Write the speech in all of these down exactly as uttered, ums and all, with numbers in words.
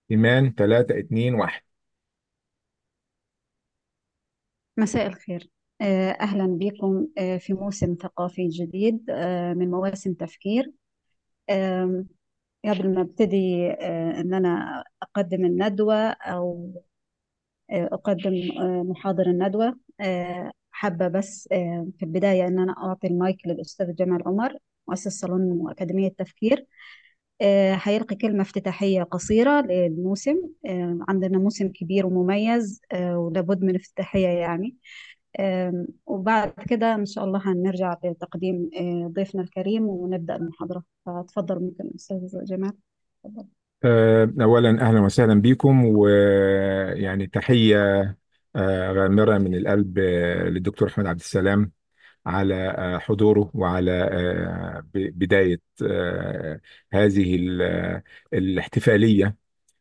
إيمان تلاتة اتنين واحد. مساء الخير. آه، أهلا بكم آه، في موسم ثقافي جديد آه، من مواسم تفكير. آم، قبل ما ابتدي آه، أن أنا أقدم الندوة أو آه، أقدم آه، محاضر الندوة. آه، حابة بس آه، في البداية أن أنا أعطي المايك للأستاذ جمال عمر، مؤسس صالون وأكاديمية تفكير. آه، هيلقي كلمة افتتاحية قصيرة للموسم. آه، عندنا موسم كبير ومميز، آه، ولابد من افتتاحية يعني. آم، وبعد كده إن شاء الله هنرجع لتقديم آه، ضيفنا الكريم ونبدأ المحاضرة. فتفضل ممكن أستاذ جمال. تفضل. آه، أولا أهلا وسهلا بكم، ويعني تحية آه، غامرة من القلب آه، للدكتور أحمد عبد السلام على آه، حضوره، وعلى آه، ب- بداية آه، هذه ال- آه، الاحتفالية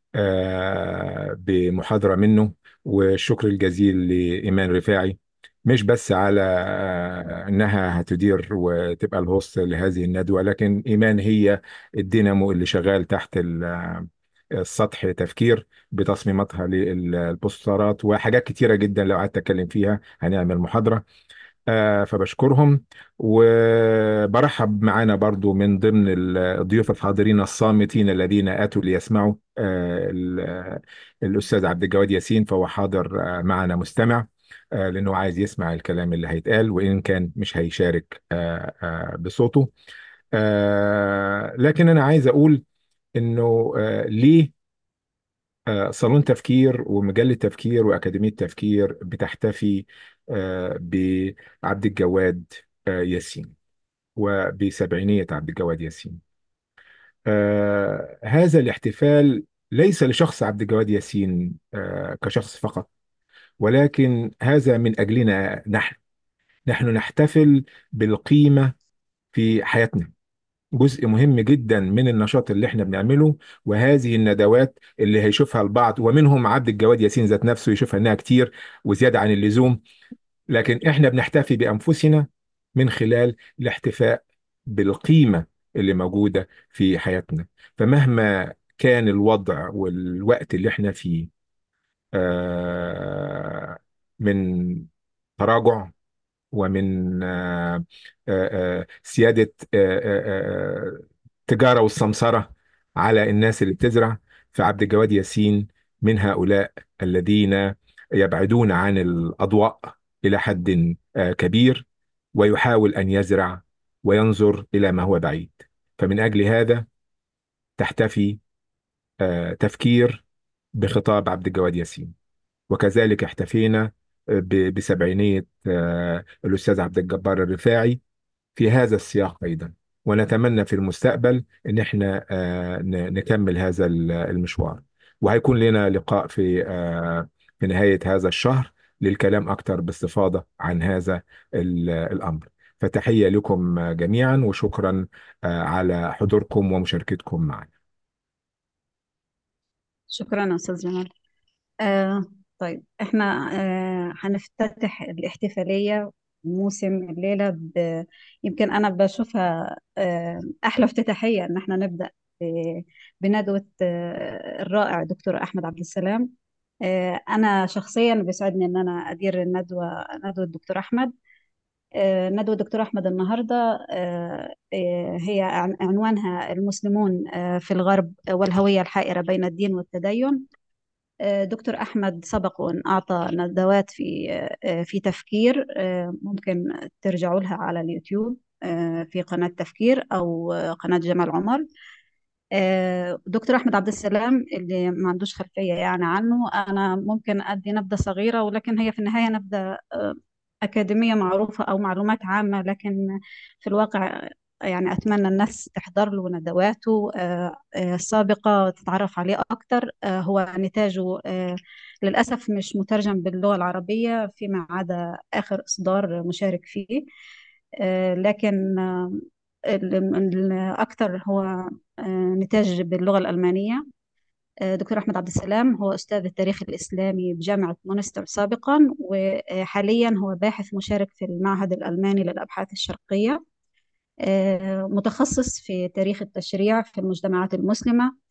آه، بمحاضرة منه. والشكر الجزيل لإيمان رفاعي، مش بس على آه، إنها هتدير وتبقى الهوست لهذه الندوة، لكن إيمان هي الدينامو اللي شغال تحت ال- آه، السطح تفكير بتصميماتها للبوسترات وحاجات كتيرة جدا. لو قعدت أتكلم فيها هنعمل محاضرة. آه، فبشكرهم، وبرحب معانا برضو من ضمن الضيوف الحاضرين الصامتين الذين آتوا ليسمعوا آه، ال- آه، الأستاذ عبد الجواد ياسين، فهو حاضر آه، معنا مستمع، آه، لأنه عايز يسمع الكلام اللي هيتقال، وإن كان مش هيشارك آه، آه، بصوته. آه، لكن أنا عايز أقول إنه آه، ليه آه، صالون تفكير ومجلة تفكير وأكاديمية تفكير بتحتفي آه، بعبد الجواد آه، ياسين، وبسبعينية عبد الجواد ياسين. آه، هذا الاحتفال ليس لشخص عبد الجواد ياسين آه، كشخص فقط، ولكن هذا من أجلنا نحن. نحن نحتفل بالقيمة في حياتنا، جزء مهم جدا من النشاط اللي احنا بنعمله. وهذه الندوات اللي هيشوفها البعض، ومنهم عبد الجواد ياسين ذات نفسه، يشوفها انها كتير وزيادة عن اللزوم، لكن احنا بنحتفي بأنفسنا من خلال الاحتفاء بالقيمة اللي موجودة في حياتنا. فمهما كان الوضع والوقت اللي احنا فيه آه، من تراجع، ومن آه، آه، آه، سيادة آه، آه، آه، تجارة والسمسرة على الناس اللي بتزرع. فعبد الجواد ياسين من هؤلاء الذين يبعدون عن الأضواء إلى حد آه، كبير، ويحاول أن يزرع وينظر إلى ما هو بعيد. فمن أجل هذا تحتفي آه، تفكير بخطاب عبد الجواد ياسين، وكذلك احتفينا ب- بسبعينية آه، الأستاذ عبد الجبار الرفاعي في هذا السياق أيضا. ونتمنى في المستقبل إن احنا آه، ن- نكمل هذا ال- المشوار. وهيكون لنا لقاء في آه، في نهاية هذا الشهر للكلام أكثر باستفاضة عن هذا ال- الأمر. فتحية لكم جميعا، وشكرا آه، على حضوركم ومشاركتكم معنا. شكرا أستاذ جمال. آه، طيب إحنا آه، هنفتتح الاحتفالية موسم الليلة ب... يمكن أنا بشوفها آه، أحلى افتتاحية إن إحنا نبدأ ب- بندوة آه، الرائع دكتور أحمد عبد السلام. آه، أنا شخصيا بيسعدني إن أنا أدير الندوة، ندوة دكتور أحمد. آه، ندوة دكتور أحمد النهاردة آه، آه، هي عن- عنوانها المسلمون آه، في الغرب والهوية الحائرة بين الدين والتدين. آه، دكتور أحمد سبق وأن أعطى ندوات في آه، في تفكير، آه، ممكن ترجعوا لها على اليوتيوب آه، في قناة تفكير أو آه، قناة جمال عمر. آه، دكتور أحمد عبد السلام اللي ما عندوش خلفية يعني عنه، أنا ممكن أدي نبذة صغيرة، ولكن هي في النهاية نبذة آه، أكاديمية معروفة أو معلومات عامة، لكن في الواقع يعني أتمنى الناس تحضر له ندواته آه، آه، السابقة تتعرف عليه أكتر. آه، هو نتاجه آه، للأسف مش مترجم باللغة العربية فيما عدا آخر إصدار مشارك فيه. آه، لكن آه، ال- ال- الأكثر هو آه، نتاج باللغة الألمانية. آه، دكتور أحمد عبد السلام هو أستاذ التاريخ الإسلامي بجامعة مونستر سابقا، وحاليا هو باحث مشارك في المعهد الألماني للأبحاث الشرقية. آه، متخصص في تاريخ التشريع في المجتمعات المسلمة.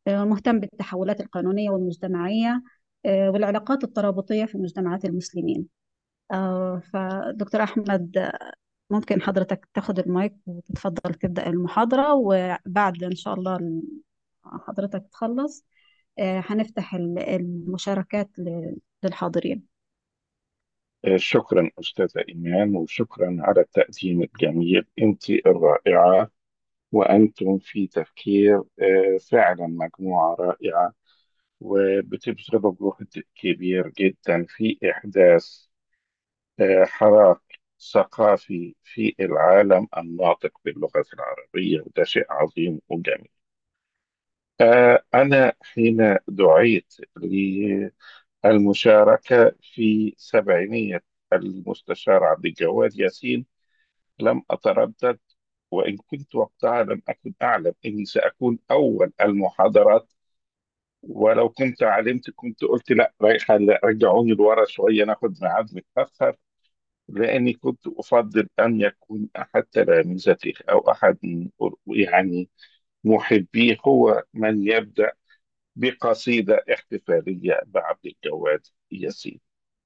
آه، مهتم بالتحولات القانونية والمجتمعية آه، والعلاقات الترابطية في مجتمعات المسلمين. آه، فدكتور أحمد، ممكن حضرتك تاخد المايك وتتفضل تبدأ المحاضرة، وبعد إن شاء الله ال- حضرتك تخلص آه، هنفتح ال- المشاركات ل- للحاضرين. آه، شكرا أستاذة إيمان، وشكرا على التقديم الجميل. أنت الرائعة، وأنتم في تفكير آه، فعلا مجموعة رائعة، وبتبذلوا جهد كبير جدا في إحداث آه، حراك ثقافي في العالم الناطق باللغة العربية، وده شيء عظيم وجميل. آه، أنا حين دعيت للمشاركة في سبعينية المستشار عبد الجواد ياسين لم أتردد، وإن كنت وقتها لم أكن أعلم أني سأكون أول المحاضرات. ولو كنت علمت كنت قلت لا، خل- رجعوني لورا شوية ناخد ميعاد متأخر، لأني كنت أفضل أن يكون أحد تلامذته أو أحد من- يعني محبيه هو من يبدأ بقصيدة احتفالية بعبد الجواد ياسين.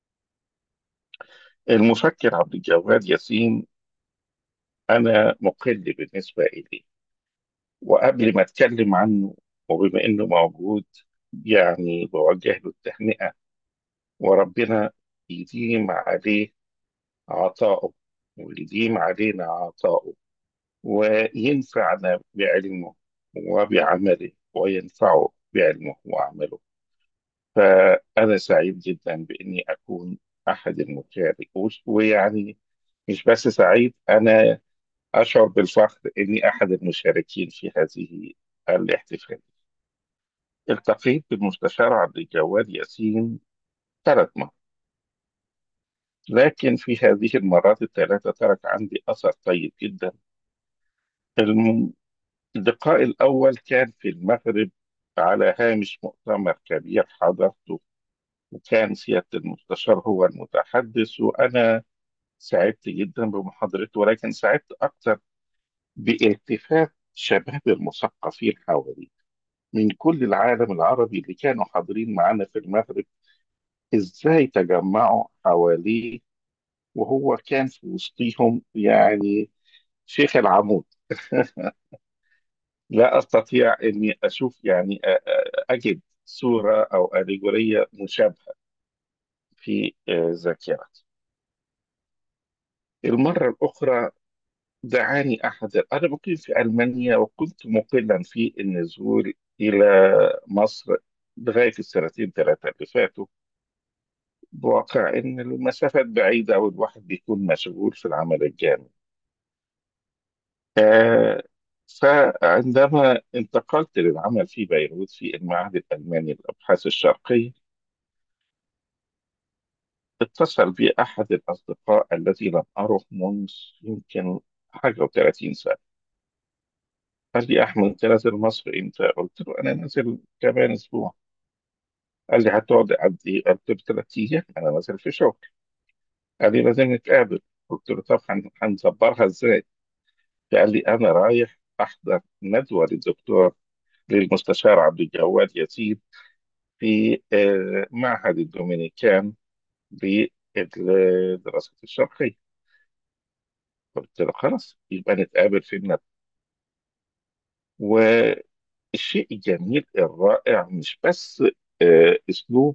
المفكر عبد الجواد ياسين أنا مقل بالنسبة إليه، وقبل ما أتكلم عنه وبما إنه موجود يعني بوجه له التهنئة، وربنا يديم عليه عطاؤه ويديم علينا عطاؤه، وينفعنا بعلمه وبعمله، وينفعه بعلمه وعمله. فأنا سعيد جدا بإني أكون أحد المشارك، وش- ويعني مش بس سعيد، أنا أشعر بالفخر إني أحد المشاركين في هذه الاحتفالية. التقيت بالمستشار عبد الجواد ياسين ثلاث مرات، لكن في هذه المرات الثلاثة ترك عندي أثر طيب جدا. الم- اللقاء الأول كان في المغرب على هامش مؤتمر كبير حضرته، وكان سيادة المستشار هو المتحدث، وأنا سعدت جدا بمحاضرته، ولكن سعدت أكثر بالتفات شباب المثقفين حواليه من كل العالم العربي اللي كانوا حاضرين معانا في المغرب، إزاي تجمعوا حواليه وهو كان في وسطهم، يعني شيخ العمود. لا أستطيع أني أشوف يعني أ- أ- أجد صورة أو أليجورية مشابهة في آه، ذاكرتي. المرة الأخرى دعاني أحد، أنا مقيم في ألمانيا وكنت مقلا في النزول إلى مصر لغاية السنتين ثلاثة اللي فاتوا، بواقع إن المسافات بعيدة والواحد بيكون مشغول في العمل الجامعي. آه، فعندما انتقلت للعمل في بيروت في المعهد الألماني للأبحاث الشرقية، اتصل بي أحد الأصدقاء الذي لم أره منذ يمكن حاجة وثلاثين سنة. قال لي: أحمد، أنت نازل مصر إمتى؟ قلت له: أنا نازل كمان أسبوع. قال لي: هتقعد قد إيه؟ قلت له: ثلاث أيام، أنا نازل في شغل. قال لي: لازم نتقابل. قلت له: طب هن- هنظبطها إزاي؟ قال لي: أنا رايح أحضر ندوة للدكتور للمستشار عبد الجواد ياسين في آه، معهد الدومينيكان للدراسات الشرقية. قلت له: خلاص، يبقى نتقابل في الندوة. والشيء الجميل الرائع مش بس آه، أسلوب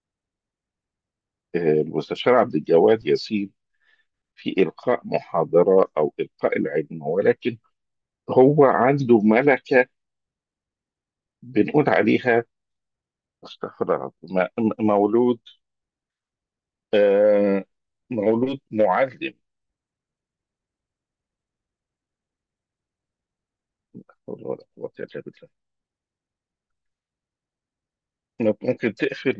آه، المستشار عبد الجواد ياسين في إلقاء محاضرة أو إلقاء العلم، ولكن هو عنده ملكة بنقول عليها، استغفر الله، م- م- مولود آه، مولود معلم. لا حول ولا قوة إلا بالله. ممكن تقفل؟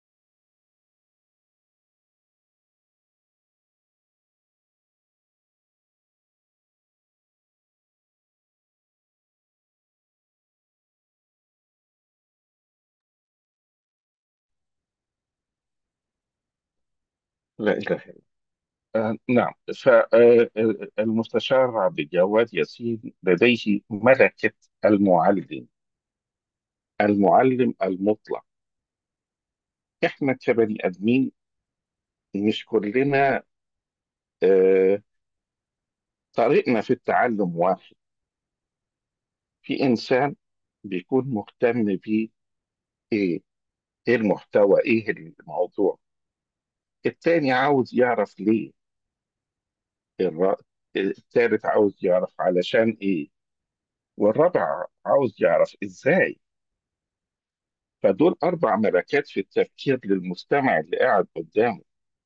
لا إله إلا الله. آه، نعم. فالمستشار عبد الجواد ياسين لديه ملكة المعلم. المعلم المطلق. احنا كبني ادمين مش كلنا آه، طريقنا في التعلم واحد. في انسان بيكون مهتم بيه ايه ايه المحتوى، ايه الموضوع. التاني عاوز يعرف ليه. الر- التالت عاوز يعرف علشان ايه. والرابع عاوز يعرف ازاي. فدول اربع ملكات في التفكير للمستمع اللي قاعد قدامه،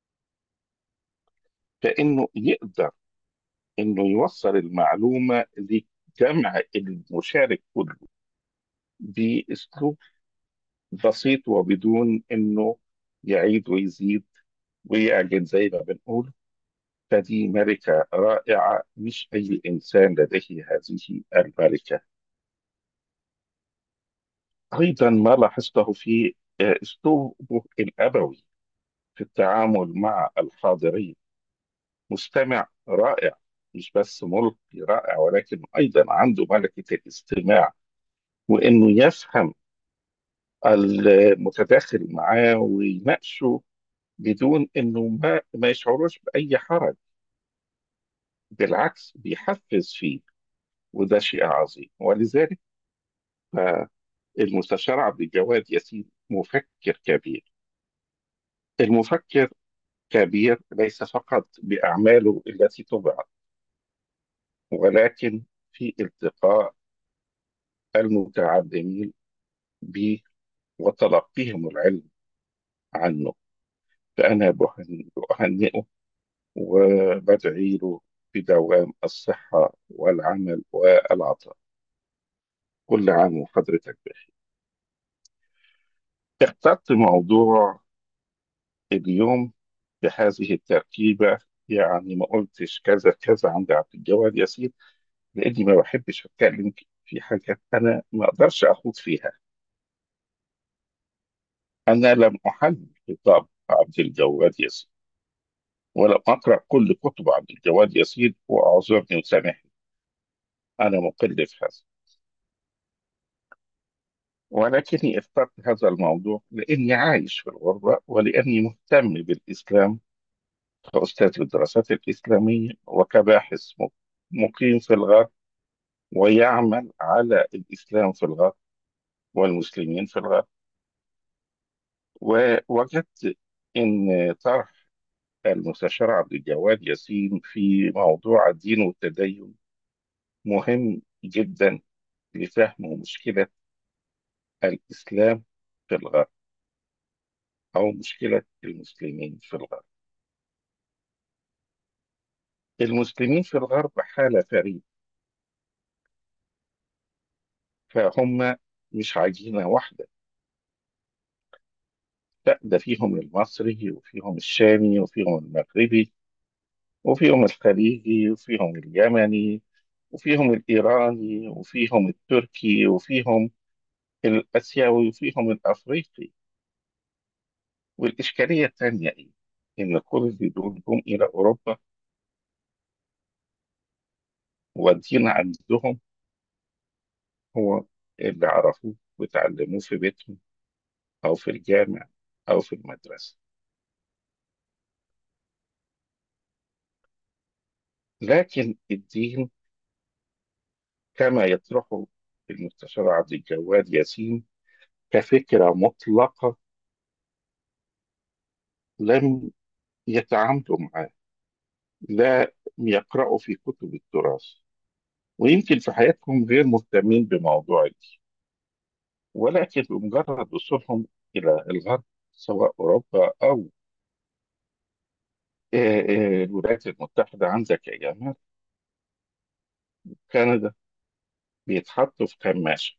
فانه يقدر انه يوصل المعلومه لجمع المشارك كله باسلوب بسيط، وبدون انه يعيد ويزيد ويعجن زي ما بنقول. فدي ملكة رائعة، مش أي إنسان لديه هذه الملكة. أيضا ما لاحظته في آه، أسلوبه الأبوي في التعامل مع الحاضرين. مستمع رائع، مش بس ملقي رائع، ولكن أيضا عنده ملكة الاستماع، وإنه يفهم المتداخل معاه ويناقشه بدون إنه ما ما يشعروش بأي حرج. بالعكس بيحفز فيه، وده شيء عظيم. ولذلك فالمستشار عبد الجواد ياسين مفكر كبير. المفكر كبير ليس فقط بأعماله التي تبعث، ولكن في التقاء المتعلمين به وتلقيهم العلم عنه. فأنا بهن- بأهنئه وبدعي له بدوام الصحة والعمل والعطاء. كل عام وحضرتك بخير. اخترت موضوع اليوم بهذه التركيبة، يعني ما قلتش كذا كذا عند عبد الجواد ياسين، لأني ما بحبش أتكلم في حاجات أنا ما أقدرش أخوض فيها. أنا لم أحلل خطاب عبد الجواد ياسين، ولم أقرأ كل كتب عبد الجواد ياسين، وأعذرني وسامحني، أنا مقل في هذا. ولكني اخترت هذا الموضوع لأني عايش في الغربة، ولأني مهتم بالإسلام كأستاذ الدراسات الإسلامية وكباحث م- مقيم في الغرب، ويعمل على الإسلام في الغرب والمسلمين في الغرب. ووجدت إن طرح المستشار عبد الجواد ياسين في موضوع الدين والتدين مهم جدا لفهم مشكلة الإسلام في الغرب، أو مشكلة المسلمين في الغرب. المسلمين في الغرب حالة فريدة، فهم مش عجينة واحدة. لا، ده فيهم المصري وفيهم الشامي وفيهم المغربي وفيهم الخليجي وفيهم اليمني وفيهم الإيراني وفيهم التركي وفيهم الآسيوي وفيهم الأفريقي. والإشكالية الثانية إيه؟ إن كل دول جم إلى أوروبا، والدين عندهم هو اللي عرفوه وتعلموه في بيتهم أو في الجامع أو في المدرسة. لكن الدين كما يطرحه المستشار عبد الجواد ياسين كفكرة مطلقة، لم يتعاملوا معاه، لا يقرأوا في كتب التراث، ويمكن في حياتهم غير مهتمين بموضوع الدين. ولكن بمجرد وصولهم إلى الغرب، سواء أوروبا أو آه، آه، الولايات المتحدة، عندك يا جماعة كندا، بيتحطوا في كماشة.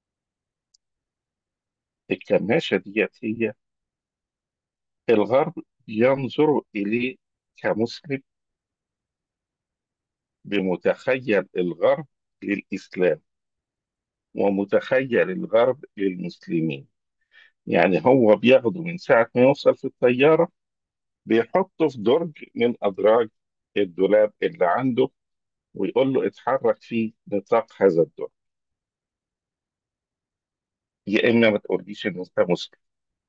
الكماشة ديت هي الغرب ينظر إليه كمسلم، بمتخيل الغرب للإسلام ومتخيل الغرب للمسلمين. يعني هو بياخده من ساعة ما يوصل في الطيارة، بيحطه في درج من أدراج الدولاب اللي عنده، ويقول له اتحرك في نطاق هذا الدرج. يا إما ما تقوليش إن أنت مسلم،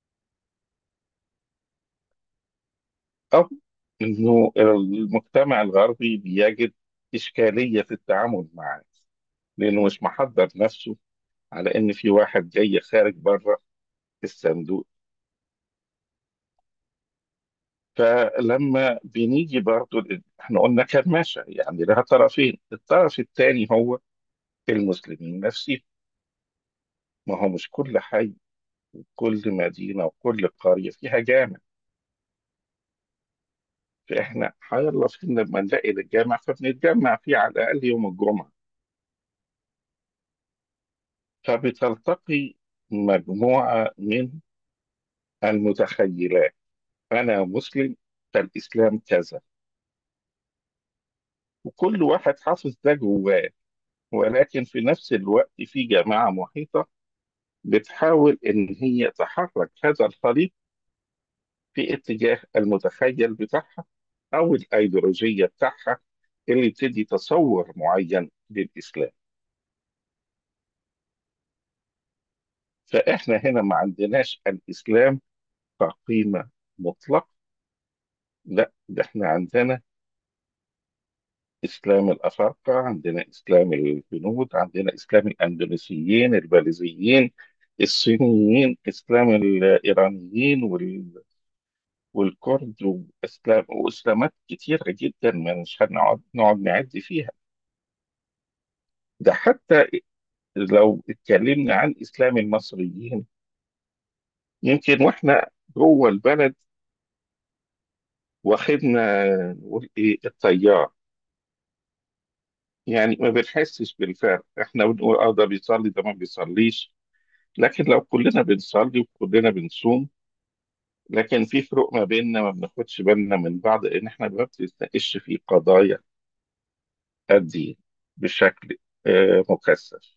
أو إنه المجتمع الغربي بيجد إشكالية في التعامل معاه، لأنه مش محضر نفسه على إن في واحد جاي خارج بره الصندوق. فلما بنيجي برضو، احنا قلنا كرماشة يعني لها طرفين، الطرف الثاني هو المسلمين نفسهم. ما هو مش كل حي وكل مدينة وكل قرية فيها جامع. فاحنا حيالله فين لما نلاقي الجامع فبنتجمع فيه على الأقل يوم الجمعة. فبتلتقي مجموعة من المتخيلات، أنا مسلم فالإسلام كذا، وكل واحد حافظ ده جواه. ولكن في نفس الوقت في جماعة محيطة بتحاول إن هي تحرك هذا الخليط في اتجاه المتخيل بتاعها أو الأيديولوجية بتاعها، اللي بتدي تصور معين للإسلام. فإحنا هنا ما عندناش الإسلام كقيمة مطلقة، لا، ده إحنا عندنا إسلام الأفارقة، عندنا إسلام الهنود، عندنا إسلام الأندونيسيين، الباليزيين، الصينيين، إسلام الإيرانيين وال... والكرد، وإسلام وإسلامات كتيرة جدا ما مش هنقعد نقعد نعد فيها. ده حتى لو اتكلمنا عن إسلام المصريين، يمكن وإحنا جوه البلد واخدنا نقول إيه التيار، يعني ما بنحسش بالفرق. إحنا بنقول أه ده بيصلي ده ما بيصليش، لكن لو كلنا بنصلي وكلنا بنصوم، لكن في فروق ما بيننا ما بناخدش بالنا من بعض، لأن إحنا ما بنتناقش في قضايا الدين بشكل آه، مكثف.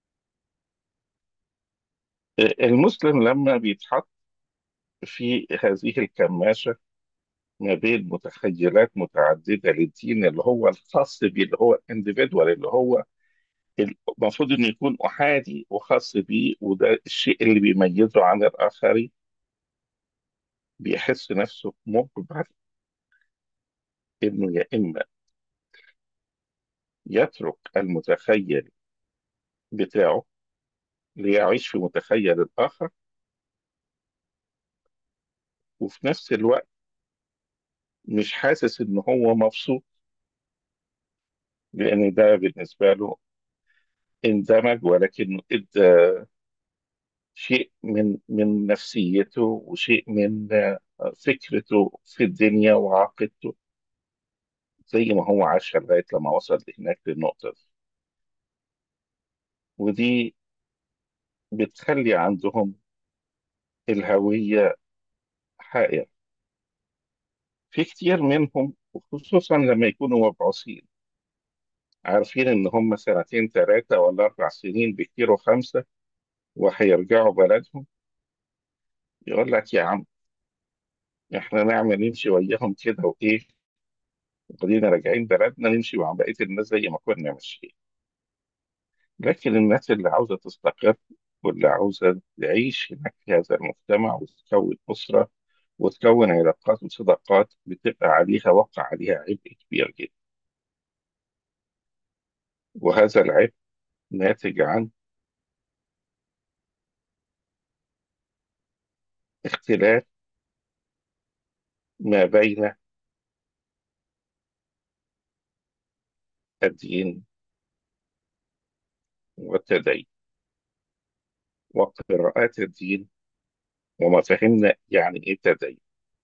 آه، المسلم لما بيتحط في هذه الكماشة ما بين متخيلات متعددة للدين اللي هو الخاص بيه، اللي هو individual، اللي هو المفروض إنه يكون أحادي وخاص بيه، وده الشيء اللي بيميزه عن الآخرين، بيحس نفسه مجبر إنه يا إما يترك المتخيل بتاعه ليعيش في متخيل الآخر، وفي نفس الوقت مش حاسس إن هو مبسوط، لأن ده بالنسبة له اندمج، ولكنه ادى شيء من من نفسيته وشيء من آه، فكرته في الدنيا وعقيدته، زي ما هو عاش لغاية لما وصل هناك للنقطة دي. ودي بتخلي عندهم الهوية حائرة. في كتير منهم وخصوصا لما يكونوا مبعوثين عارفين إن هم سنتين ثلاثة ولا أربع سنين بكتير وخمسة وهيرجعوا بلدهم، يقول لك يا عم إحنا نعمل نمشي وياهم كده وإيه، وبعدين راجعين بلدنا نمشي مع بقية الناس زي ما كنا ماشيين. لكن الناس اللي عاوزة تستقر واللي عاوزة تعيش هناك في هذا المجتمع وتكون أسرة وتكون علاقات وصداقات، بتبقى عليها وقع عليها عبء كبير جدا. وهذا العبء ناتج عن اختلاف ما بين الدين والتدين وقراءات الدين وما فهمنا يعني إيه تدين.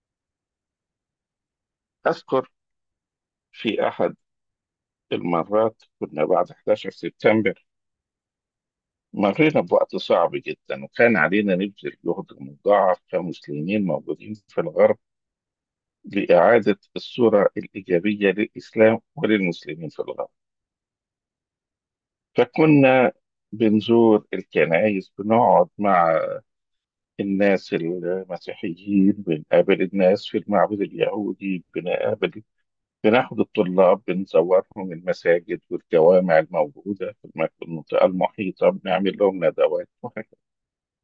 أذكر في أحد المرات كنا بعد حداشر سبتمبر، مرينا بوقت صعب جدا، وكان علينا نبذل جهد مضاعف كمسلمين موجودين في الغرب لإعادة الصورة الإيجابية للإسلام وللمسلمين في الغرب. فكنا بنزور الكنائس، بنقعد مع الناس المسيحيين، بنقابل الناس في المعبد اليهودي، بنقابل بناخد الطلاب بنزورهم المساجد والجوامع الموجودة في المنطقة المحيطة، بنعمل لهم ندوات وهكذا.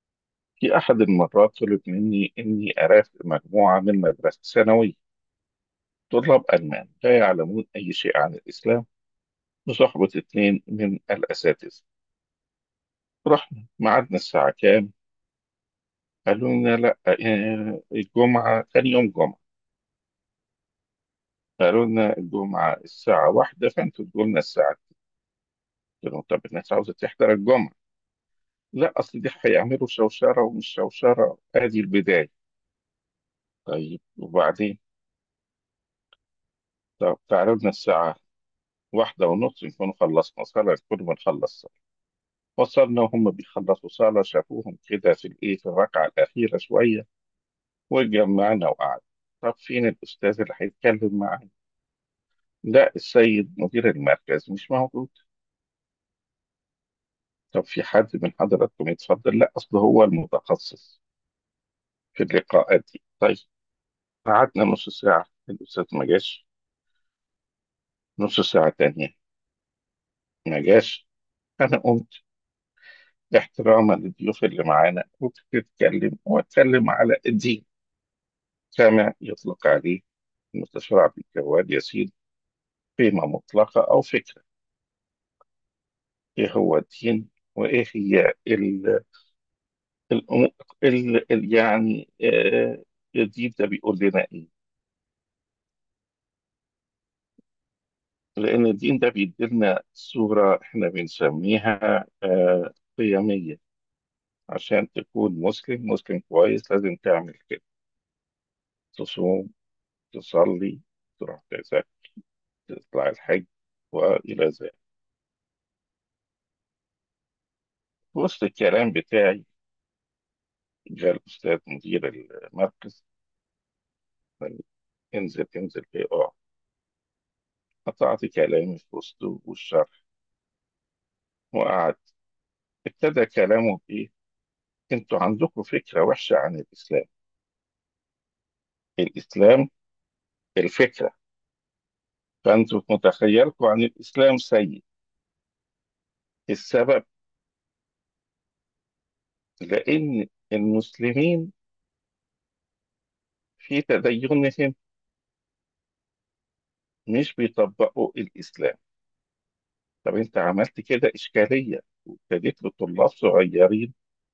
في أحد المرات طلب مني إني أرافق مجموعة من مدرسة ثانوية، طلاب ألمان لا يعلمون أي شيء عن الإسلام، بصحبة اتنين من الأساتذة. رحنا، ميعادنا الساعة كام؟ قالوا لنا لا، آه، الجمعة كان يوم جمعة. قالوا لنا الجمعة الساعة واحدة، فأنتوا تقولوا لنا الساعة اتنين. قلت لهم طب الناس عاوزة تحضر الجمعة. لا، أصل دي هيعملوا شوشرة ومش شوشرة، آدي البداية. طيب وبعدين؟ طب تعالوا لنا الساعة واحدة ونص نكون خلصنا صلاة، نكون بنخلص صلاة. وصلنا وهم بيخلصوا صلاة، شافوهم كده في الإيه، في الركعة الأخيرة شوية، واتجمعنا وقعد. طب فين الأستاذ اللي هيتكلم معانا؟ لا، السيد مدير المركز مش موجود. طب في حد من حضراتكم يتفضل؟ لا، أصل هو المتخصص في اللقاءات دي. طيب قعدنا نص ساعة، الأستاذ ما جاش. نص ساعة تانية ما جاش. أنا قمت احتراما للضيوف اللي معانا وبتتكلم واتكلم على الدين كما يطلق عليه المستشار عبد الجواد ياسين، قيمة مطلقة أو فكرة. إيه هو الدين؟ وإيه هي ال ال ال ال يعني آه الدين ده بيقول لنا إيه؟ لأن الدين ده بيديلنا صورة إحنا بنسميها آه قيمية. عشان تكون مسلم مسلم كويس لازم تعمل كده: تصوم، تصلي، تروح تزكي، تطلع الحج، وإلى ذلك. في وسط الكلام بتاعي جاء الأستاذ مدير المركز قال لي انزل انزل في اقعد. قطعت كلامي في وسطه والشرح وقعد. ابتدى كلامه بإيه؟ انتوا عندكم فكرة وحشة عن الإسلام. الإسلام الفكرة، فأنتوا متخيلكم عن الإسلام سيء. السبب لأن المسلمين في تدينهم مش بيطبقوا الإسلام. طب أنت عملت كده إشكالية وابتديت لطلاب صغيرين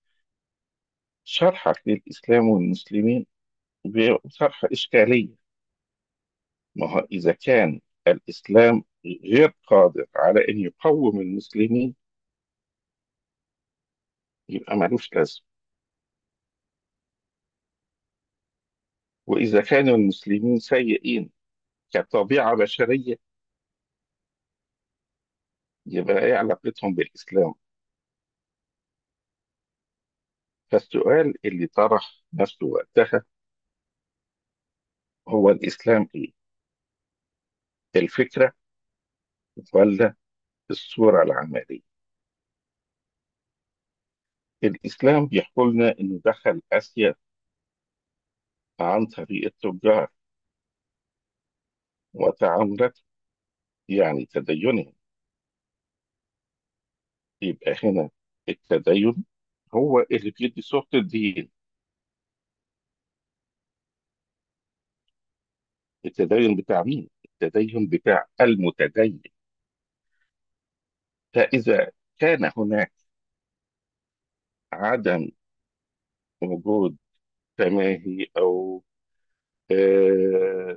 شرحك للإسلام والمسلمين بشرح إشكالية. ما هو إذا كان الإسلام غير قادر على أن يقوم المسلمين يبقى ملوش لازمة. وإذا كانوا المسلمين سيئين كطبيعة بشرية يبقى إيه علاقتهم بالإسلام؟ فالسؤال اللي طرح نفسه وقتها هو الإسلام إيه؟ الفكرة ولا الصورة العملية؟ الإسلام بيحكوا لنا إنه دخل آسيا عن طريق التجار وتعاملات، يعني تدينهم. يبقى هنا التدين هو اللي بيدي صورة الدين. التدين بتاع مين؟ التدين بتاع المتدين. فإذا كان هناك عدم وجود تماهي أو آه،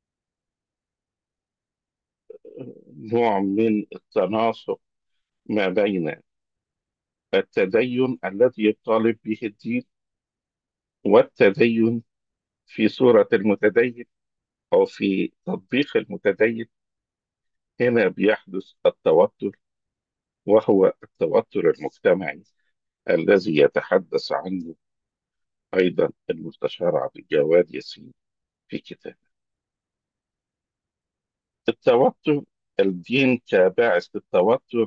نوع من التناسق ما بين التدين الذي يطالب به الدين والتدين في صورة المتدين أو في تطبيق المتدين، هنا بيحدث التوتر، وهو التوتر المجتمعي الذي يتحدث عنه أيضا المستشار عبد الجواد ياسين في كتابه. التوتر، الدين كباعث للتوتر،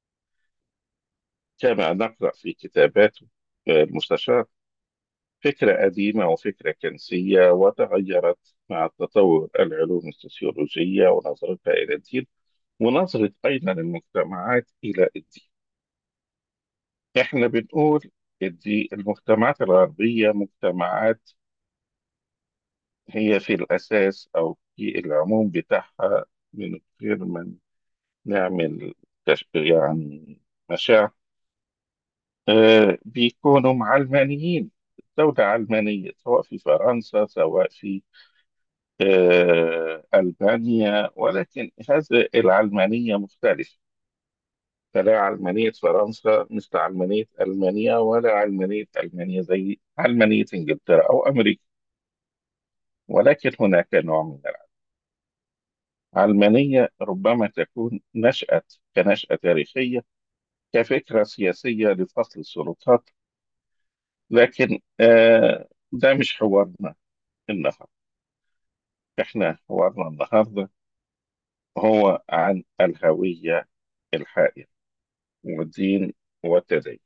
كما نقرأ في كتاباته المستشار، فكرة قديمة وفكرة كنسية وتغيرت مع تطور العلوم السوسيولوجية ونظرتها إلى الدين ونظرة أيضا المجتمعات إلى الدين. إحنا بنقول دي المجتمعات الغربية مجتمعات هي في الأساس أو في العموم بتاعها، من غير ما نعمل تش- يعني مشاع، آه، بيكونوا علمانيين. دولة علمانية، سواء في فرنسا سواء في آه، ألبانيا، ولكن هذه العلمانية مختلفة. فلا علمانية فرنسا مثل علمانية ألمانيا، ولا علمانية ألمانيا زي علمانية إنجلترا أو أمريكا. ولكن هناك نوع من العلمانية ربما تكون نشأت كنشأة تاريخية، كفكرة سياسية لفصل السلطات. لكن آه، ده مش حوارنا النهاردة. احنا حوارنا النهاردة هو عن الهوية الحائرة والدين والتدين.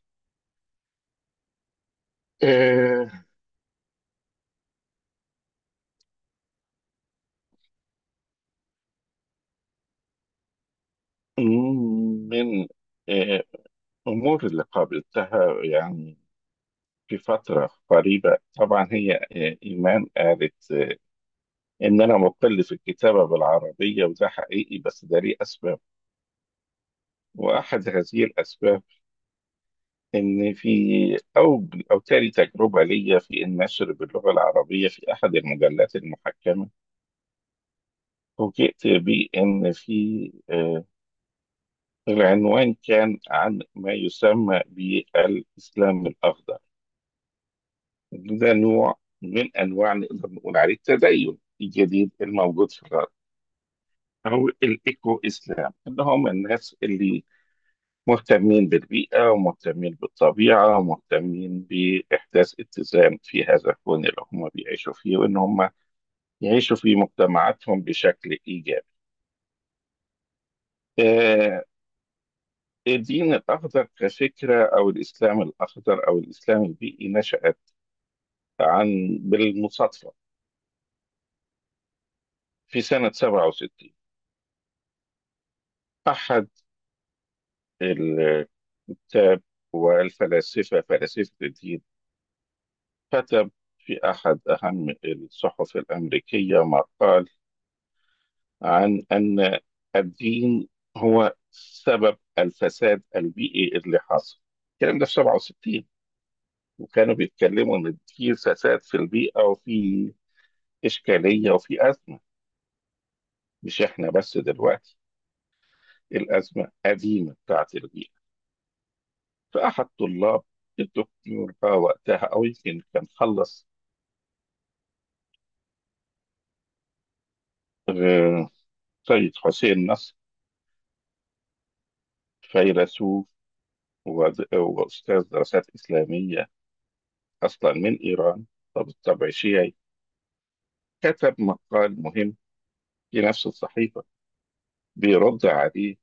آه، من آه، أمور اللي قابلتها يعني في فترة قريبة، طبعا هي آه، إيمان قالت آه، إن أنا مقل في الكتابة بالعربية، وده حقيقي، بس ده ليه أسباب. وأحد هذه الأسباب إن في أو أو تاني تجربة ليا في النشر باللغة العربية في أحد المجلات المحكمة، فوجئت بأن في آه، العنوان كان عن ما يسمى بالإسلام الأخضر. ده نوع من أنواع نقدر نقول عليه التدين الجديد الموجود في الغرب، أو الإيكو إسلام، اللي هم الناس اللي مهتمين بالبيئة ومهتمين بالطبيعة ومهتمين بإحداث اتزان في هذا الكون اللي هم بيعيشوا فيه، وإن هم يعيشوا في مجتمعاتهم بشكل إيجابي. آه، الدين الأخضر كفكرة، أو الإسلام الأخضر أو الإسلام البيئي، نشأت عن بالمصادفة في سنة سبعة وستين. أحد الكتاب والفلاسفة، فلاسفة الدين، كتب في أحد أهم الصحف الأمريكية مقال عن أن الدين هو سبب الفساد البيئي اللي حاصل. الكلام ده في سبعة وستين، وكانوا بيتكلموا إن في فساد في البيئة وفي إشكالية وفي أزمة. مش إحنا بس دلوقتي، الأزمة قديمة بتاعت البيئة. فأحد طلاب الدكتور وقتها، أو يمكن كان خلص، آه، سيد حسين نصر، فيلسوف ود- وأستاذ دراسات إسلامية أصلا من إيران، طب شيعي، كتب مقال مهم في نفس الصحيفة بيرد عليه.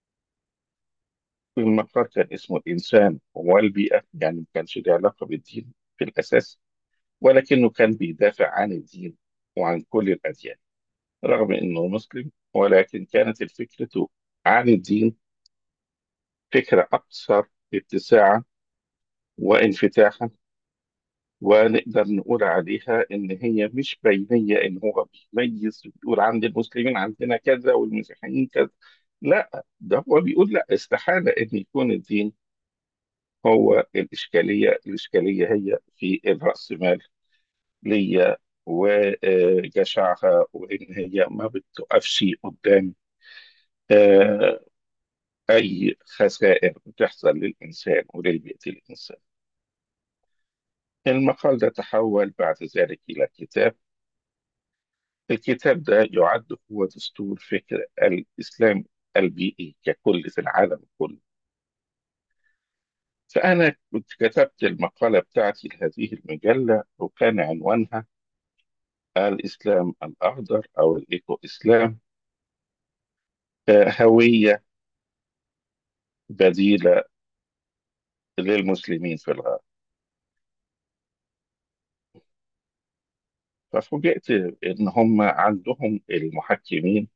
المقال كان اسمه الإنسان والبيئة، يعني ما كانش له علاقة بالدين في الأساس، ولكنه كان بيدافع عن الدين وعن كل الأديان، رغم إنه مسلم. ولكن كانت الفكرة عن الدين فكرة أكثر اتساعا وانفتاحا، ونقدر نقول عليها إن هي مش بينية، إن هو بيميز بيقول عند المسلمين عندنا كذا والمسيحيين كذا. لا، ده هو بيقول لا، استحالة إن يكون الدين هو الإشكالية. الإشكالية هي في الرأسمالية وجشعها، وإن هي ما بتقفش قدام آه، أي خسائر بتحصل للإنسان وللبيئة الإنسان. المقال ده تحول بعد ذلك إلى كتاب. الكتاب ده يعد هو دستور فكر الإسلام البيئي ككل في العالم كله. فأنا كنت كتبت المقالة بتاعتي لهذه المجلة، وكان عنوانها الإسلام الأخضر أو الإيكو إسلام، آه، هوية بديلة للمسلمين في الغرب. ففوجئت إن هم عندهم المحكمين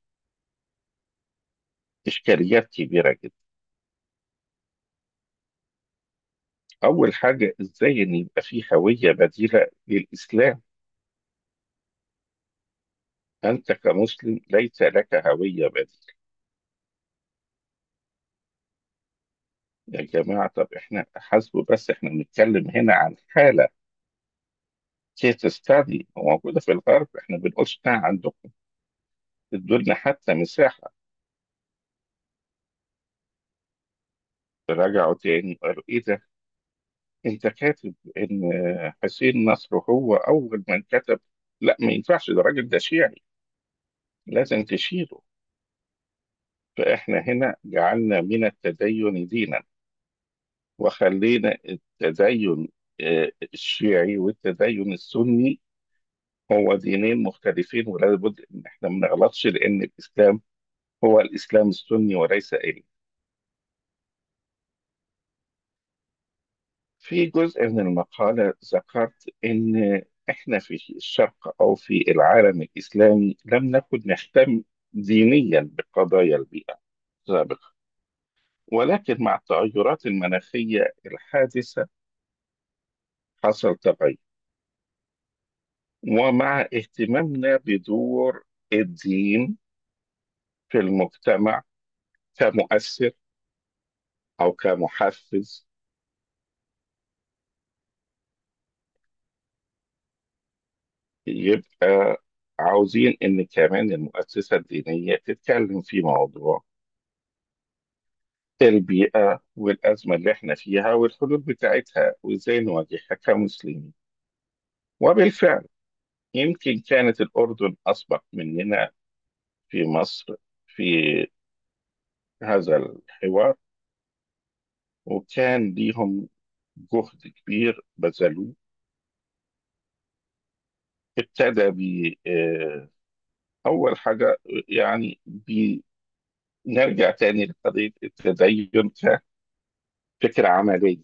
إشكاليات كبيرة جدا. أول حاجة إزاي إن يبقى في هوية بديلة للإسلام. أنت كمسلم ليس لك هوية بديلة. يا جماعة، طب إحنا حاسبوا، بس إحنا بنتكلم هنا عن حالة كيس ستادي موجودة في الغرب، إحنا بنقولش إنها عندكم. ادولنا حتى مساحة. رجعوا تاني قالوا إيه ده؟ أنت كاتب إن حسين نصر هو أول من كتب. لا، ما ينفعش، ده راجل، ده شيعي، لازم تشيله. فإحنا هنا جعلنا من التدين دينا، وخلينا التدين آه، الشيعي والتدين السني هو دينين مختلفين، ولا بد ان احنا ما نغلطش، لان الاسلام هو الاسلام السني وليس إلي. في جزء من المقالة ذكرت ان احنا في الشرق او في العالم الاسلامي لم نكن نهتم دينيا بقضايا البيئة سابقا، ولكن مع التغيرات المناخية الحادثة حصل تغير، ومع اهتمامنا بدور الدين في المجتمع كمؤثر أو كمحفز. يبقى عاوزين إن كمان المؤسسة الدينية تتكلم في موضوع البيئة والأزمة اللي إحنا فيها والحلول بتاعتها وإزاي نواجهها كمسلمين. وبالفعل يمكن كانت الأردن أسبق مننا في مصر في هذا الحوار، وكان ليهم جهد كبير بذلوه. ابتدى ب آه، أول حاجة، يعني نرجع تاني لقضية التدين كفكرة عملية،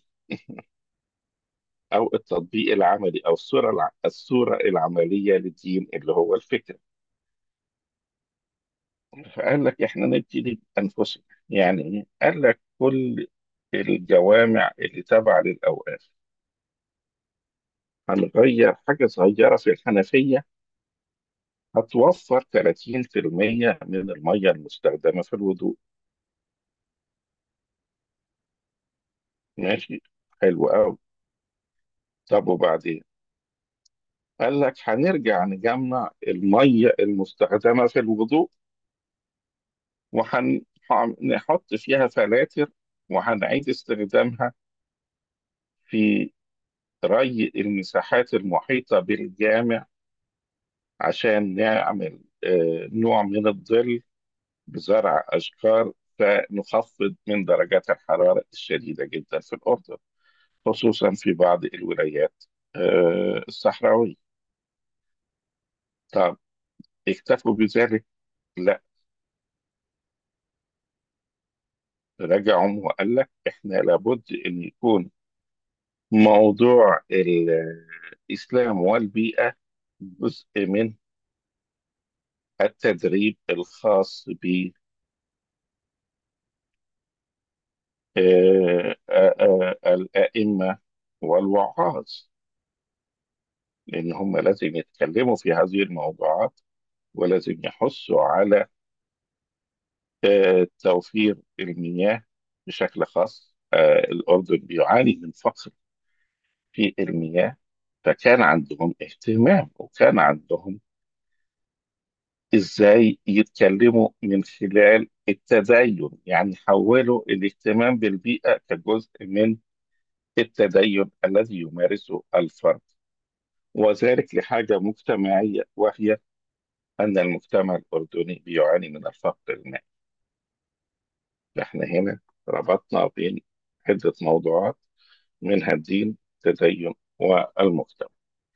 أو التطبيق العملي، أو الصورة الع- الصورة العملية للدين اللي هو الفكر. فقال لك إحنا نبتدي بأنفسنا. يعني إيه؟ قال لك كل الجوامع اللي تابعة للأوقاف هنغير حاجة صغيرة في الحنفية، هتوفر ثلاثين في المية من المية المستخدمة في الوضوء. ماشي، حلو أوي. طب وبعدين؟ قال لك هنرجع نجمع المية المستخدمة في الوضوء، وهنحط فيها فلاتر، وهنعيد استخدامها في ري المساحات المحيطة بالجامع، عشان نعمل آه، نوع من الظل بزرع أشجار، فنخفض من درجات الحرارة الشديدة جدا في الأردن، خصوصا في بعض الولايات آه، الصحراوية. طب اكتفوا بذلك؟ لا، رجعوا وقال لك احنا لابد ان يكون موضوع الإسلام والبيئة جزء من التدريب الخاص ب آه، آه، آه، الأئمة والوعاظ، لأن هم لازم يتكلموا في هذه الموضوعات، ولازم يحثوا على آه، توفير المياه بشكل خاص. آه، الأردن بيعاني من فقر في المياه، فكان عندهم اهتمام، وكان عندهم ازاي يتكلموا من خلال التدين، يعني حولوا الاهتمام بالبيئة كجزء من التدين الذي يمارسه الفرد، وذلك لحاجة مجتمعية، وهي أن المجتمع الأردني بيعاني من الفقر المائي. فإحنا هنا ربطنا بين عدة موضوعات، منها الدين، التدين، والمجتمع.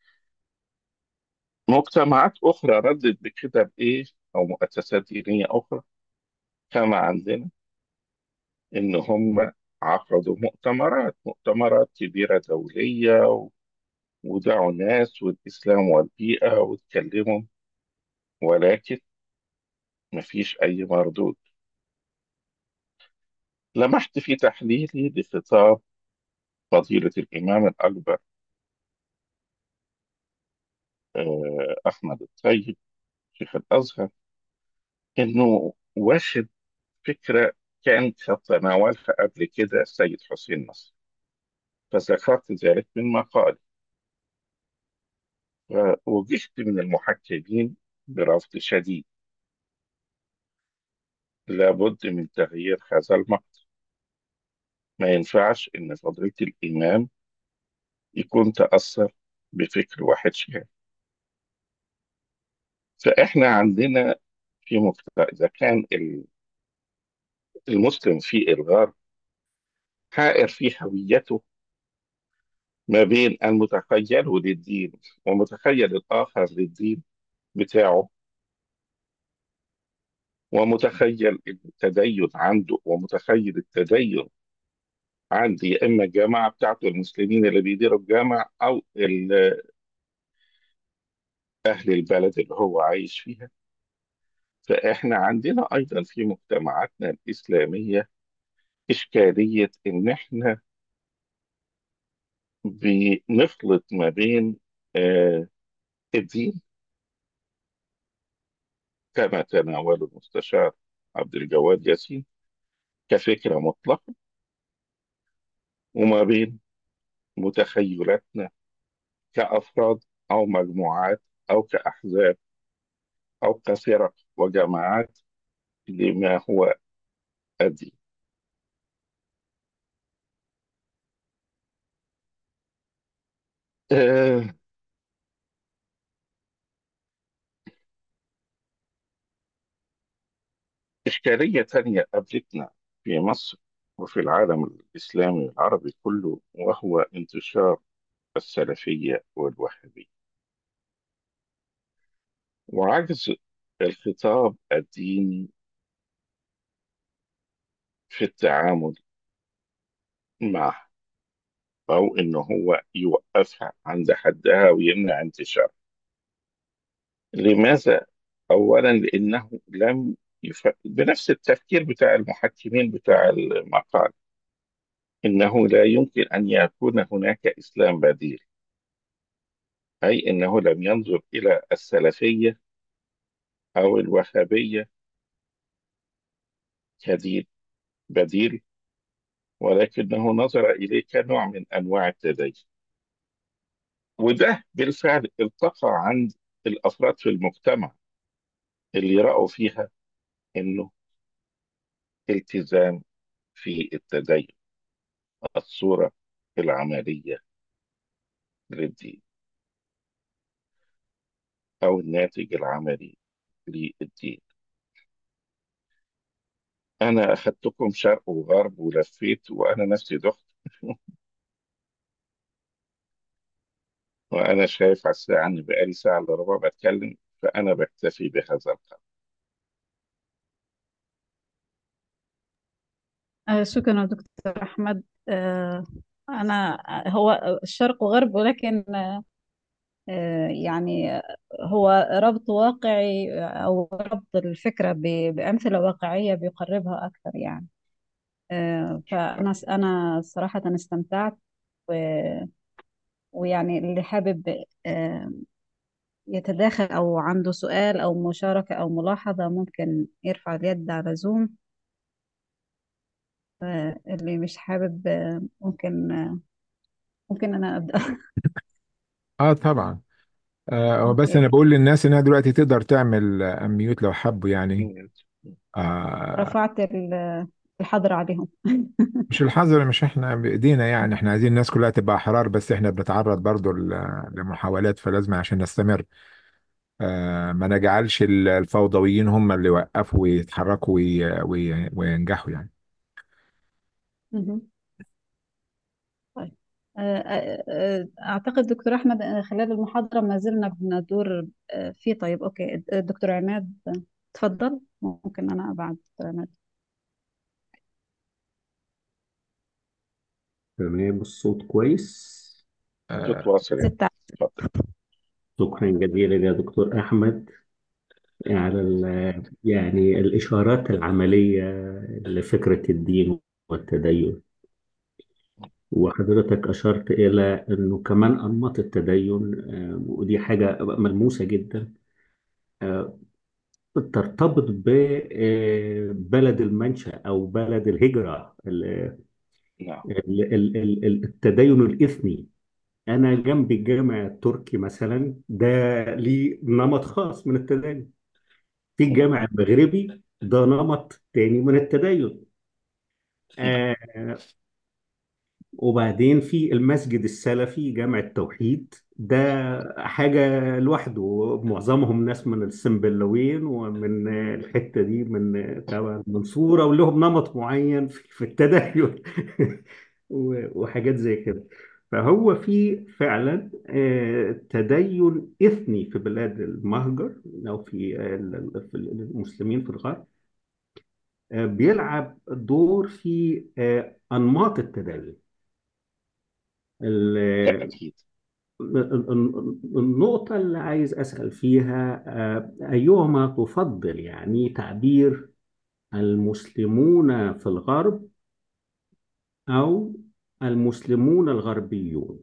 مجتمعات أخرى ردت بكده بإيه؟ أو مؤسسات دينية أخرى كما عندنا، إن هم عقدوا مؤتمرات مؤتمرات كبيرة دولية، و- ودعوا ناس والإسلام والبيئة واتكلموا، ولكن مفيش أي مردود. لمحت في تحليلي لخطاب فضيلة الإمام الأكبر آه، أحمد الطيب شيخ الأزهر، إنه واخد فكرة كان تناولها قبل كده السيد حسين نصر، فذكرت ذلك من مقالي. ووجهت من المحكمين برفض شديد. لابد من تغيير هذا المقطع. ما ينفعش إن فضيلة الإمام يكون تأثر بفكر واحد شيعي. فإحنا عندنا في مجتمع، إذا كان المسلم في الغرب حائر في هويته ما بين المتخيل للدين ومتخيل الآخر للدين بتاعه، ومتخيل التدين عنده ومتخيل التدين عند يا إما الجامعة بتاعته المسلمين اللي بيديروا الجامع أو ال- أهل البلد اللي هو عايش فيها. فإحنا عندنا أيضا في مجتمعاتنا الإسلامية إشكالية إن إحنا بنخلط ما بين آه، الدين كما تناوله المستشار عبد الجواد ياسين كفكرة مطلقة، وما بين متخيلاتنا كأفراد أو مجموعات أو كأحزاب أو كفرق وجماعات لما هو الدين. آه، إشكالية تانية قابلتنا في مصر وفي العالم الإسلامي العربي كله، وهو انتشار السلفية والوهابية وعجز الخطاب الديني في التعامل معه، أو إن هو يوقفها عند حدها ويمنع انتشارها. لماذا؟ أولا لأنه لم يف... بنفس التفكير بتاع المحكمين بتاع المقال، إنه لا يمكن أن يكون هناك إسلام بديل، أي إنه لم ينظر إلى السلفية أو الوهابية كدين بديل، ولكنه نظر إليه كنوع من أنواع التدين. وده بالفعل التقى عند الأفراد في المجتمع اللي رأوا فيها إنه التزام في التدين الصورة العملية للدين أو الناتج العملي للدين. أنا أخدتكم شرق وغرب ولفيت وأنا نفسي دخت وأنا شايف على الساعة إن بقالي ساعة إلا ربع بتكلم، فأنا بكتفي بهذا القدر. آه، شكرا يا دكتور أحمد. آه، أنا هو الشرق وغرب، ولكن آه، يعني هو ربط واقعي أو ربط الفكرة ب- بأمثلة واقعية بيقربها أكثر يعني. آه، فأنا أنا صراحة استمتعت، و- ويعني اللي حابب آه، يتداخل أو عنده سؤال أو مشاركة أو ملاحظة ممكن يرفع اليد على زوم. آه، اللي مش حابب آه، ممكن آه، ممكن أنا أبدأ. اه طبعا. آه هو بس أوكي. انا بقول للناس انها دلوقتي تقدر تعمل اميوت لو حبوا يعني. مم. آه رفعت ال- الحظر عليهم. مش الحظر، مش احنا بايدينا يعني، احنا عايزين الناس كلها تبقى احرار، بس احنا بنتعرض برضو ل- لمحاولات، فلازم عشان نستمر آه ما نجعلش ال- الفوضويين هم اللي يوقفوا ويتحركوا وي- وي- وينجحوا يعني. مهم. طيب. آه، آه، آه، أعتقد دكتور أحمد آه، خلال المحاضرة ما زلنا بندور آه، فيه. طيب أوكي، دكتور عماد آه، تفضل. ممكن أنا بعد دكتور عماد. تمام، الصوت كويس. صوت آه واصل يعني. ستة. اتفضل. شكرا جزيلا يا دكتور أحمد على ال- يعني الإشارات العملية لفكرة الدين والتدين. وحضرتك أشرت إلى أنه كمان أنماط التدين، آه، ودي حاجة ملموسة جدا، آه، ترتبط ببلد المنشأ أو بلد الهجرة، ال- نعم. ال- ال- ال- التدين الإثني. أنا جنب الجامع التركي مثلا، ده ليه نمط خاص من التدين. في نعم. الجامع المغربي ده نمط تاني من التدين. نعم. آه، وبعدين في المسجد السلفي جامع التوحيد، ده حاجة لوحده، معظمهم ناس من السنبلاوين ومن الحتة دي، من تبع المنصورة، ولهم نمط معين في في التدين و- وحاجات زي كده. فهو في فعلا آه، تدين إثني في بلاد المهجر، أو في ال- في المسلمين في الغرب، آه، بيلعب دور في آه، أنماط التدين. ده ال- أكيد. النقطة اللي عايز أسأل فيها، آه، أيهما تفضل، يعني تعبير المسلمون في الغرب أو المسلمون الغربيون؟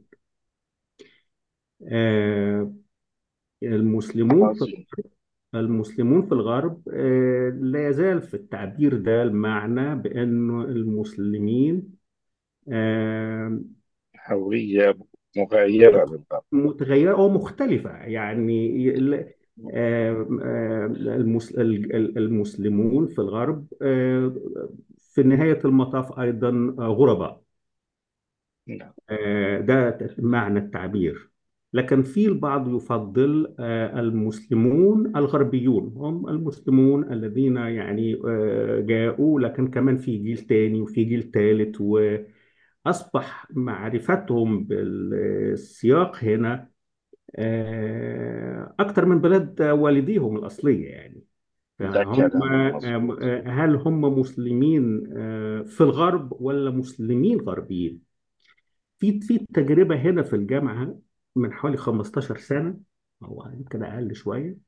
آه، المسلمون في عظيم. المسلمون في الغرب، آه، لا يزال في التعبير ده المعنى بأنه المسلمين آه، هوية مغايرة للغرب. متغيرة أو مختلفة، يعني ال- آم، آم، المس- ال- ال- المسلمون في الغرب آه، في نهاية المطاف أيضا غرباء. نعم. آه، ده معنى التعبير. لكن في البعض يفضل آه، المسلمون الغربيون، هم المسلمون الذين يعني آه، جاءوا، لكن كمان في جيل تاني وفي جيل تالت، وأصبح معرفتهم بالسياق هنا آه، أكتر من بلاد والديهم الأصلية، يعني. ده فهم كلام آه، مظبوط. آه، هل هم مسلمين آه، في الغرب ولا مسلمين غربيين؟ في في تجربة هنا في الجامعة من حوالي خمستاشر سنة، أو يمكن أقل شوية.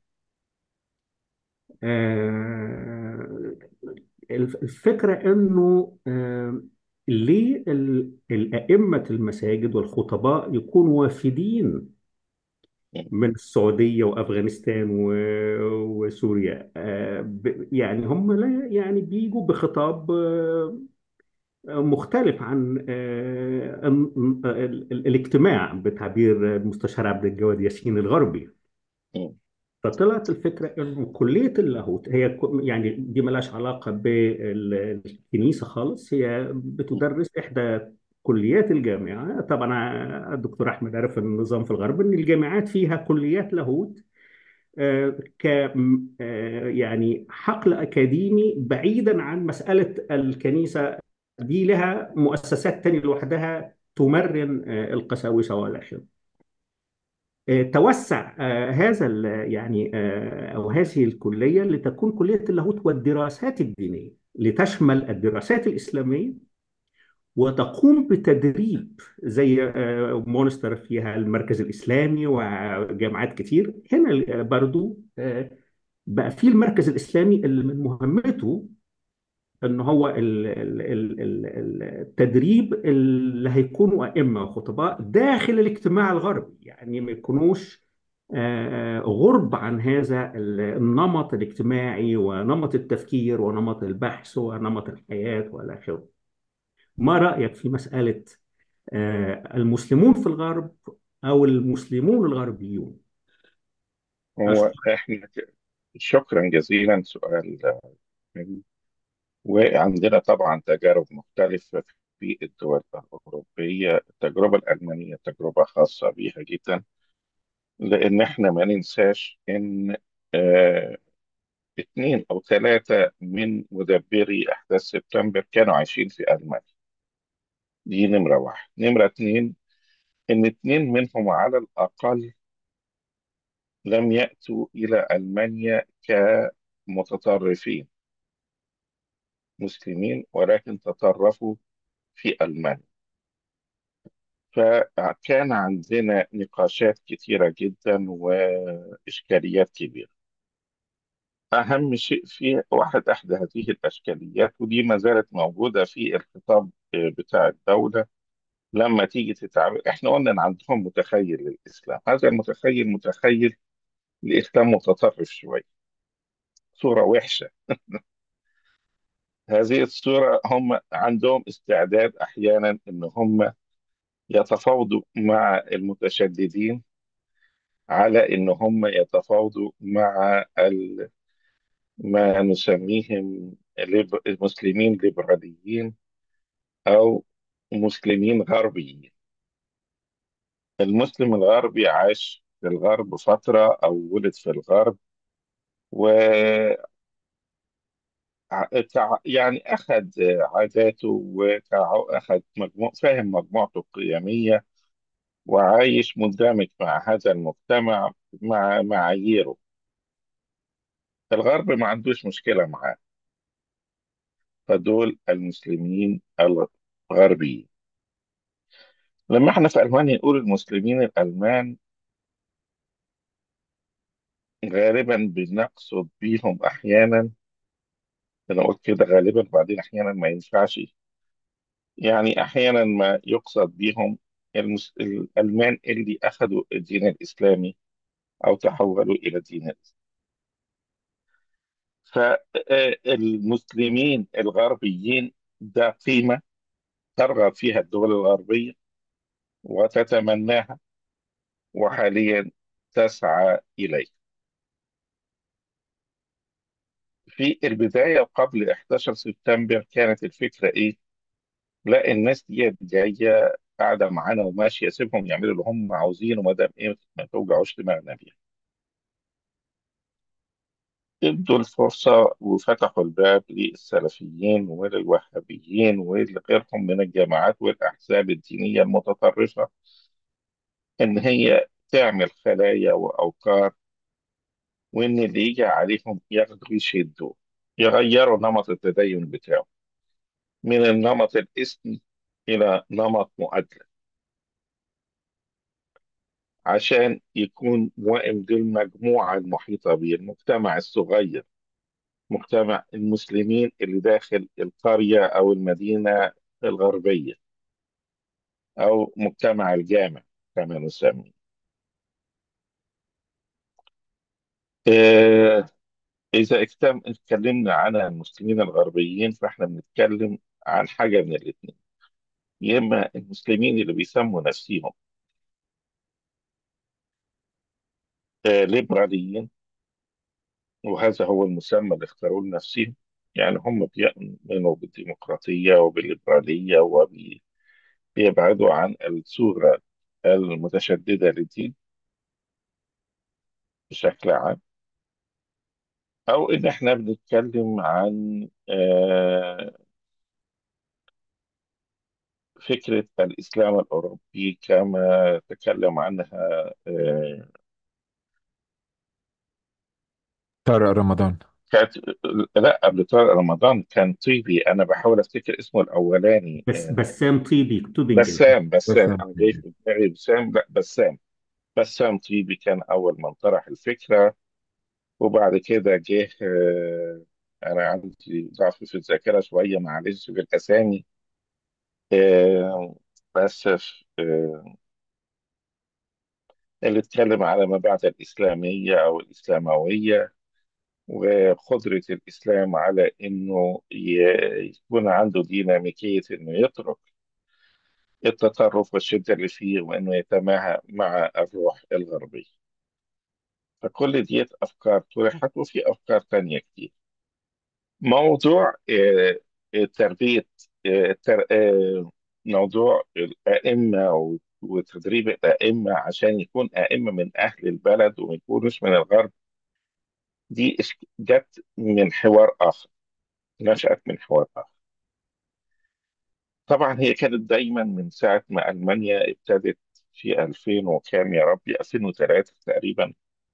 آه، الفكرة إنه آه، ليه ال- الأئمة المساجد والخطباء يكونوا وافدين من السعودية وأفغانستان و- وسوريا؟ آه، ب- يعني هم لا يعني بيجوا بخطاب آه، مختلف عن آه، ال- ال- الاجتماع بتعبير المستشار عبد الجواد ياسين الغربي. فطلعت الفكرة إنه كلية اللاهوت هي ك- يعني دي ملهاش علاقة بالكنيسة خالص، هي بتدرس إحدى كليات الجامعة. طبعا الدكتور أحمد عرف النظام في الغرب إن الجامعات فيها كليات لاهوت، آه، ك آه، يعني حقل أكاديمي بعيدا عن مسألة الكنيسة. دي لها مؤسسات تانية لوحدها تمرن آه، القساوسة والأخوة. آه، توسع آه، هذا ال- يعني آه، أو هذه الكلية لتكون كلية اللاهوت والدراسات الدينية، لتشمل الدراسات الإسلامية، وتقوم بتدريب زي آه، مونستر فيها المركز الإسلامي وجامعات كتير هنا برضو. آه، بقى في المركز الإسلامي اللي من مهمته ان هو ال- ال- ال- ال- التدريب اللي هيكونوا ائمه وخطباء داخل الاجتماع الغربي، يعني ما يكونوش آه، غرب عن هذا ال- النمط الاجتماعي ونمط التفكير ونمط البحث ونمط الحياه والى اخره. ما رايك في مساله آه، المسلمون في الغرب او المسلمون الغربيون؟ هو اشكرك. احنا ك- شكرا جزيلا، سؤال مهم. وعندنا طبعا تجارب مختلفة في الدول الأوروبية. التجربة الألمانية تجربة خاصة بيها جدا، لأن احنا ما ننساش إن آه اتنين أو ثلاثة من مدبري أحداث سبتمبر كانوا عايشين في ألمانيا. دي نمرة واحد. نمرة اتنين، إن اتنين منهم على الأقل لم يأتوا إلى ألمانيا كمتطرفين مسلمين، ولكن تطرفوا في ألمانيا. فكان عندنا نقاشات كثيرة جدا وإشكاليات كبيرة. أهم شيء في واحد أحد هذه الإشكاليات، ودي ما زالت موجودة في الخطاب بتاع الدولة، لما تيجي تتعامل، احنا قلنا ان عندهم متخيل للاسلام، هذا المتخيل متخيل الاسلام متطرف شويه، صوره وحشه. هذه الصوره هم عندهم استعداد احيانا ان هم يتفاوضوا مع المتشددين على ان هم يتفاوضوا مع ال- ما نسميهم ليب- المسلمين ليبراليين او مسلمين غربيين. المسلم الغربي عاش في الغرب فترة أو ولد في الغرب، و تع- يعني أخذ عاداته وأخذ مجموع، فاهم مجموعته القيمية، وعايش مندمج مع هذا المجتمع مع معاييره. الغرب ما عندوش مشكلة معاه، فدول المسلمين الغربيين. لما احنا في ألمانيا نقول المسلمين الألمان، غالبا بنقصد بيهم أحيانا، أنا قلت كده غالبا بعدين أحيانا ما ينفعش، يعني أحيانا ما يقصد بهم المس... الألمان اللي أخذوا الدين الإسلامي أو تحولوا إلى الدين الإسلامي. فالمسلمين الغربيين ده قيمة ترغب فيها الدول الغربية وتتمناها، وحاليا تسعى إليه. في البداية قبل حداشر سبتمبر كانت الفكرة إيه؟ لا، الناس دي جاية قاعدة معانا وماشية، سيبهم يعملوا اللي هم عاوزينه، ما دام إيه ما توجعوش دماغنا بيها. ادوا الفرصة وفتحوا الباب للسلفيين وللوهابيين ولغيرهم من الجماعات والأحزاب الدينية المتطرفة إن هي تعمل خلايا وأوقات، وإن اللي يجي عليهم ياخدوا يشدوا، يغيروا نمط التدين بتاعه من النمط الإسلامي إلى نمط مؤدلج، عشان يكون موائم للمجموعة المحيطة به، المجتمع الصغير، مجتمع المسلمين اللي داخل القرية أو المدينة الغربية، أو مجتمع الجامع كما نسميه. آه، إذا اكتم- اتكلمنا عن المسلمين الغربيين، فإحنا بنتكلم عن حاجة من الاثنين: يا إما المسلمين اللي بيسموا نفسهم آه، ليبراليين، وهذا هو المسمى اللي اختاروه لنفسهم، يعني هم بيؤمنوا بالديمقراطية وبالليبرالية وبيبعدوا عن الصورة المتشددة للدين بشكل عام. أو إن إحنا بنتكلم عن آه، فكرة الإسلام الأوروبي كما تكلم عنها آه، طارق رمضان. كانت، لا قبل طارق رمضان كان طيبي، أنا بحاول أفتكر اسمه الأولاني بس آه، بسام طيبي توبينجن. بسام بس بسام أنا جاي في دماغي بسام، لا بسام. بسام طيبي كان أول من طرح الفكرة، وبعد كده جه آه، أنا عندي ضعف في الذاكرة شوية، معلش بالأسامي. آه، بس آه، اللي اتكلم على ما بعد الإسلامية أو الإسلاموية، وقدرة الإسلام على إنه ي- يكون عنده ديناميكية، إنه يترك التطرف والشدة اللي فيه، وإنه يتماهى مع الروح الغربية. فكل دي أفكار طرحت، وفي أفكار تانية كتير. موضوع آه، آه، تربية آه، تر- آه، موضوع الأئمة و- وتدريب الأئمة عشان يكون أئمة من أهل البلد وما يكونوش من الغرب، دي إش- جت من حوار آخر، نشأت من حوار آخر. طبعا هي كانت دايما من ساعة ما ألمانيا ابتدت في ألفين وكام يا ربي، ألفين وثلاثة تقريبا،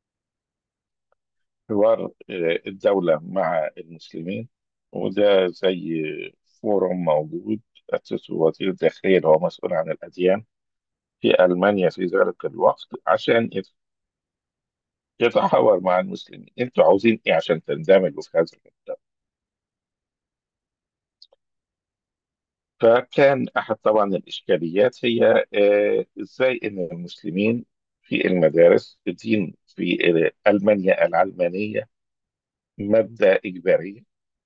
حوار آه، الدولة مع المسلمين. وده زي فورم موجود أسسه وزير الداخلية اللي هو مسؤول عن الأديان في ألمانيا في ذلك الوقت، عشان يت- يتحاور مع المسلمين: أنتوا عاوزين إيه عشان تندمجوا في هذا المجتمع؟ فكان أحد طبعا الإشكاليات هي آه، إزاي إن المسلمين في المدارس الدين في ألمانيا العلمانية مادة إجبارية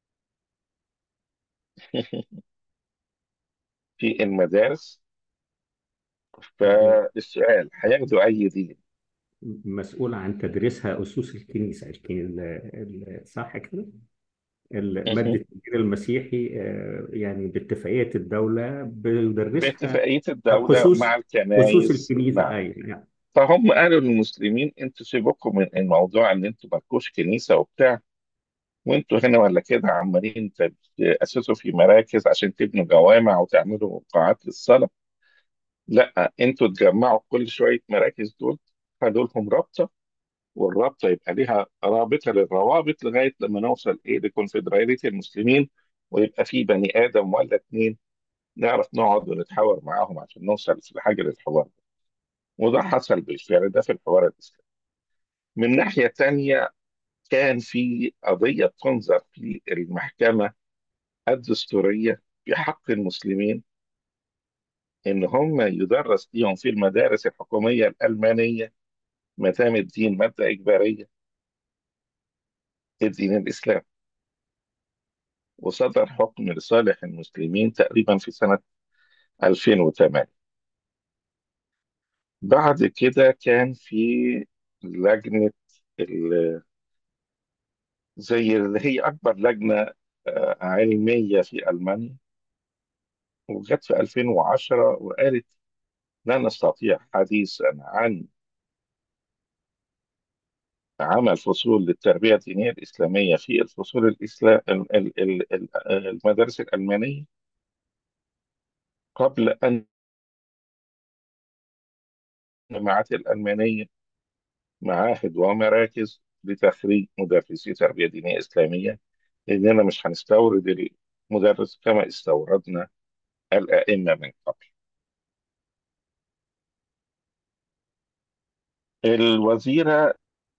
في المدارس. يعني فالسؤال هياخدوا أي دين؟ مسؤول عن تدريسها أسس الكنيسة الكني- ال- ال- صح كده؟ ال- مادة الدين المسيحي آه، يعني باتفاقية الدولة بيدرسها باتفاقية الدولة خصوص مع خصوص الكنائس، الكنيسة نعم. أيوة يعني. فهم قالوا للمسلمين انتوا سيبكم من الموضوع ان انتوا مالكوش كنيسة وبتاع، وانتوا هنا ولا كده عمالين تأسسوا في مراكز عشان تبنوا جوامع وتعملوا قاعات للصلاة. لا، انتوا تجمعوا كل شوية مراكز دول، خدوا لهم رابطة، والرابطة يبقى ليها رابطة للروابط لغاية لما نوصل ايه لكونفدرالية المسلمين، ويبقى في بني آدم ولا اتنين نعرف نقعد ونتحاور معاهم عشان نوصل في حاجة للحوار. وده حصل بالفعل، ده في الحوار الإسلامي. من ناحية تانية كان في قضية تنظر في المحكمة الدستورية في حق المسلمين، إن هم يدرس ليهم في المدارس الحكومية الألمانية ما دام الدين مادة إجبارية، الدين الإسلام. وصدر حكم لصالح المسلمين تقريبا في سنة ألفين وثمانية. بعد كده كان في لجنة ال- زي اللي هي أكبر لجنة آه، علمية في ألمانيا، وجت في ألفين وعشرة وقالت لا نستطيع حديثا عن عمل فصول للتربية الدينية الإسلامية في الفصول الإسلام ال- ال- ال- ال- المدارس الألمانية قبل أن الجامعات الألمانية معاهد ومراكز لتخريج مدرسي تربية دينية إسلامية، لأننا مش هنستورد المدرس كما استوردنا الأئمة من قبل. الوزيرة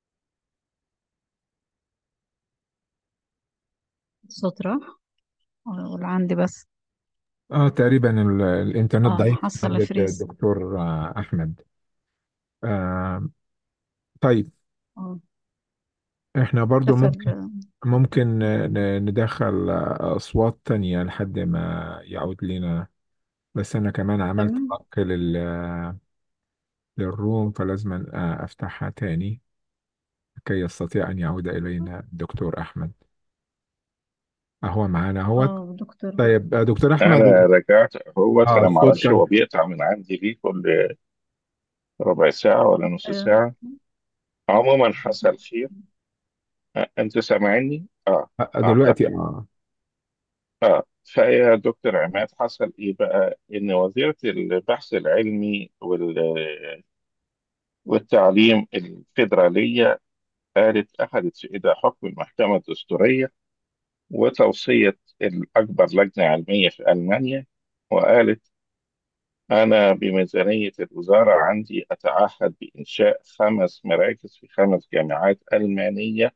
الصوت راح ولا عندي بس؟ اه تقريبا ال- الانترنت اه، ضعيف حصل عند فريز. الدكتور آه، احمد. آه طيب، اه، احنا برضو حسب. ممكن ممكن ن- ندخل آه، اصوات تانية لحد ما يعود لنا. بس انا كمان عملت تمام. لق لل للروم، فلازم آه، افتحها تاني كي يستطيع ان يعود الينا الدكتور احمد. اهو معانا اهوت. اه، دكتور. طيب آه، دكتور أنا احمد. رجعت هو اه أنا الصوت معرفش كان. هو بيقطع من عندي ليه كل ربع ساعة ولا نص آه. ساعة. عموما حصل خير. أ- أنت سامعني؟ آه. آه، دلوقتي أعتقد. اه. آه فيا دكتور عماد، حصل إيه بقى؟ إن وزيرة البحث العلمي وال- والتعليم الفيدرالية قالت أخذت في إيدها حكم المحكمة الدستورية وتوصية الأكبر لجنة علمية في ألمانيا، وقالت أنا بميزانية الوزارة عندي أتعهد بإنشاء خمس مراكز في خمس جامعات ألمانية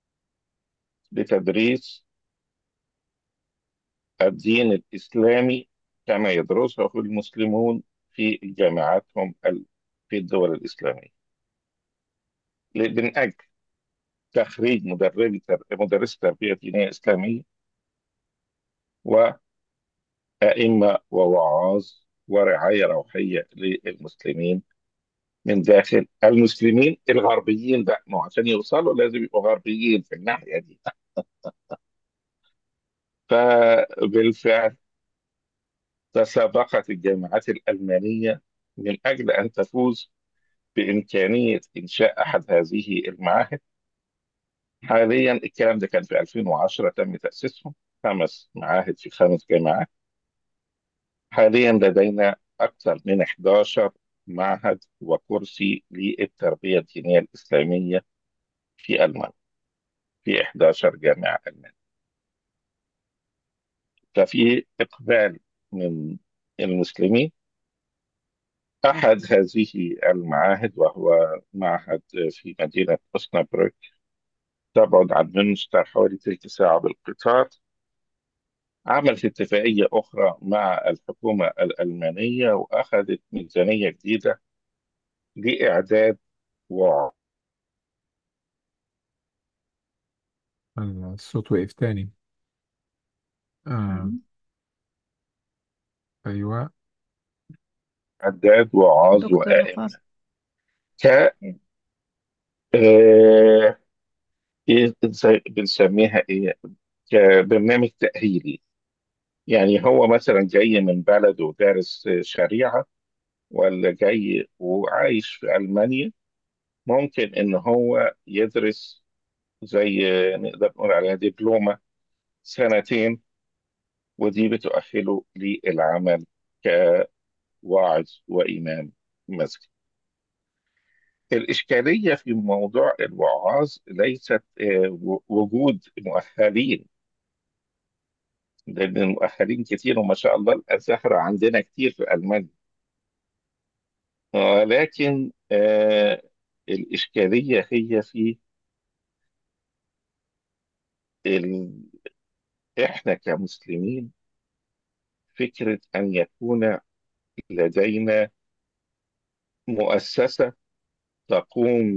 لتدريس الدين الإسلامي كما يدرسه المسلمون في جامعاتهم ال- في الدول الإسلامية، ل- من أجل تخريج مدربي تر- مدرسي تربية دينية إسلامية وأئمة ووعاظ ورعاية روحية للمسلمين من داخل المسلمين الغربيين بقى، ما هو عشان يوصلوا لازم يبقوا غربيين في الناحية دي. فبالفعل تسابقت الجامعات الألمانية من أجل أن تفوز بإمكانية إنشاء أحد هذه المعاهد. حاليا الكلام ده كان في ألفين وعشرة تم تأسيسهم خمس معاهد في خمس جامعات. حاليا لدينا أكثر من إحداشر معهد وكرسي للتربية الدينية الإسلامية في ألمانيا، في إحداشر جامعة ألمانية. ففي إقبال من المسلمين. أحد هذه المعاهد وهو معهد في مدينة أوسنابروك، تبعد عن مünster حوالي تلت ساعة بالقطار. عملت اتفاقية أخرى مع الحكومة الألمانية وأخذت ميزانية جديدة لإعداد وعي. الصوت وقف تاني. آه. أيوة. إعداد وعاظ دكتور وآئمة فاصل. ك آه، إيه زي بنسميها إيه، كبرنامج تأهيلي. يعني هو مثلا جاي من بلده دارس شريعة، ولا جاي وعايش في ألمانيا، ممكن إن هو يدرس زي، نقدر نقول عليها دبلومة سنتين، ودي بتؤهله للعمل كواعظ وإمام مسجد. الإشكالية في موضوع الوعاظ ليست آه، وجود مؤهلين، لأن المؤهلين كتير وما شاء الله الأزهر عندنا كتير في ألمانيا، ولكن آه، الإشكالية هي في ال... إحنا كمسلمين، فكرة أن يكون لدينا مؤسسة تقوم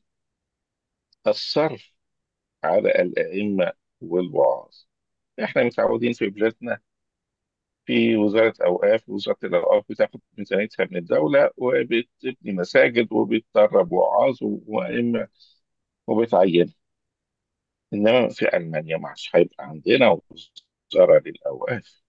بالصرف على الأئمة والوعاظ. إحنا متعودين في بلادنا في وزارة أوقاف، وزارة الأوقاف بتاخد ميزانيتها من الدولة وبتبني مساجد وبتدرب وعاظ وأئمة وبتعين. إنما في ألمانيا مش هيبقى عندنا وزارة للأوقاف.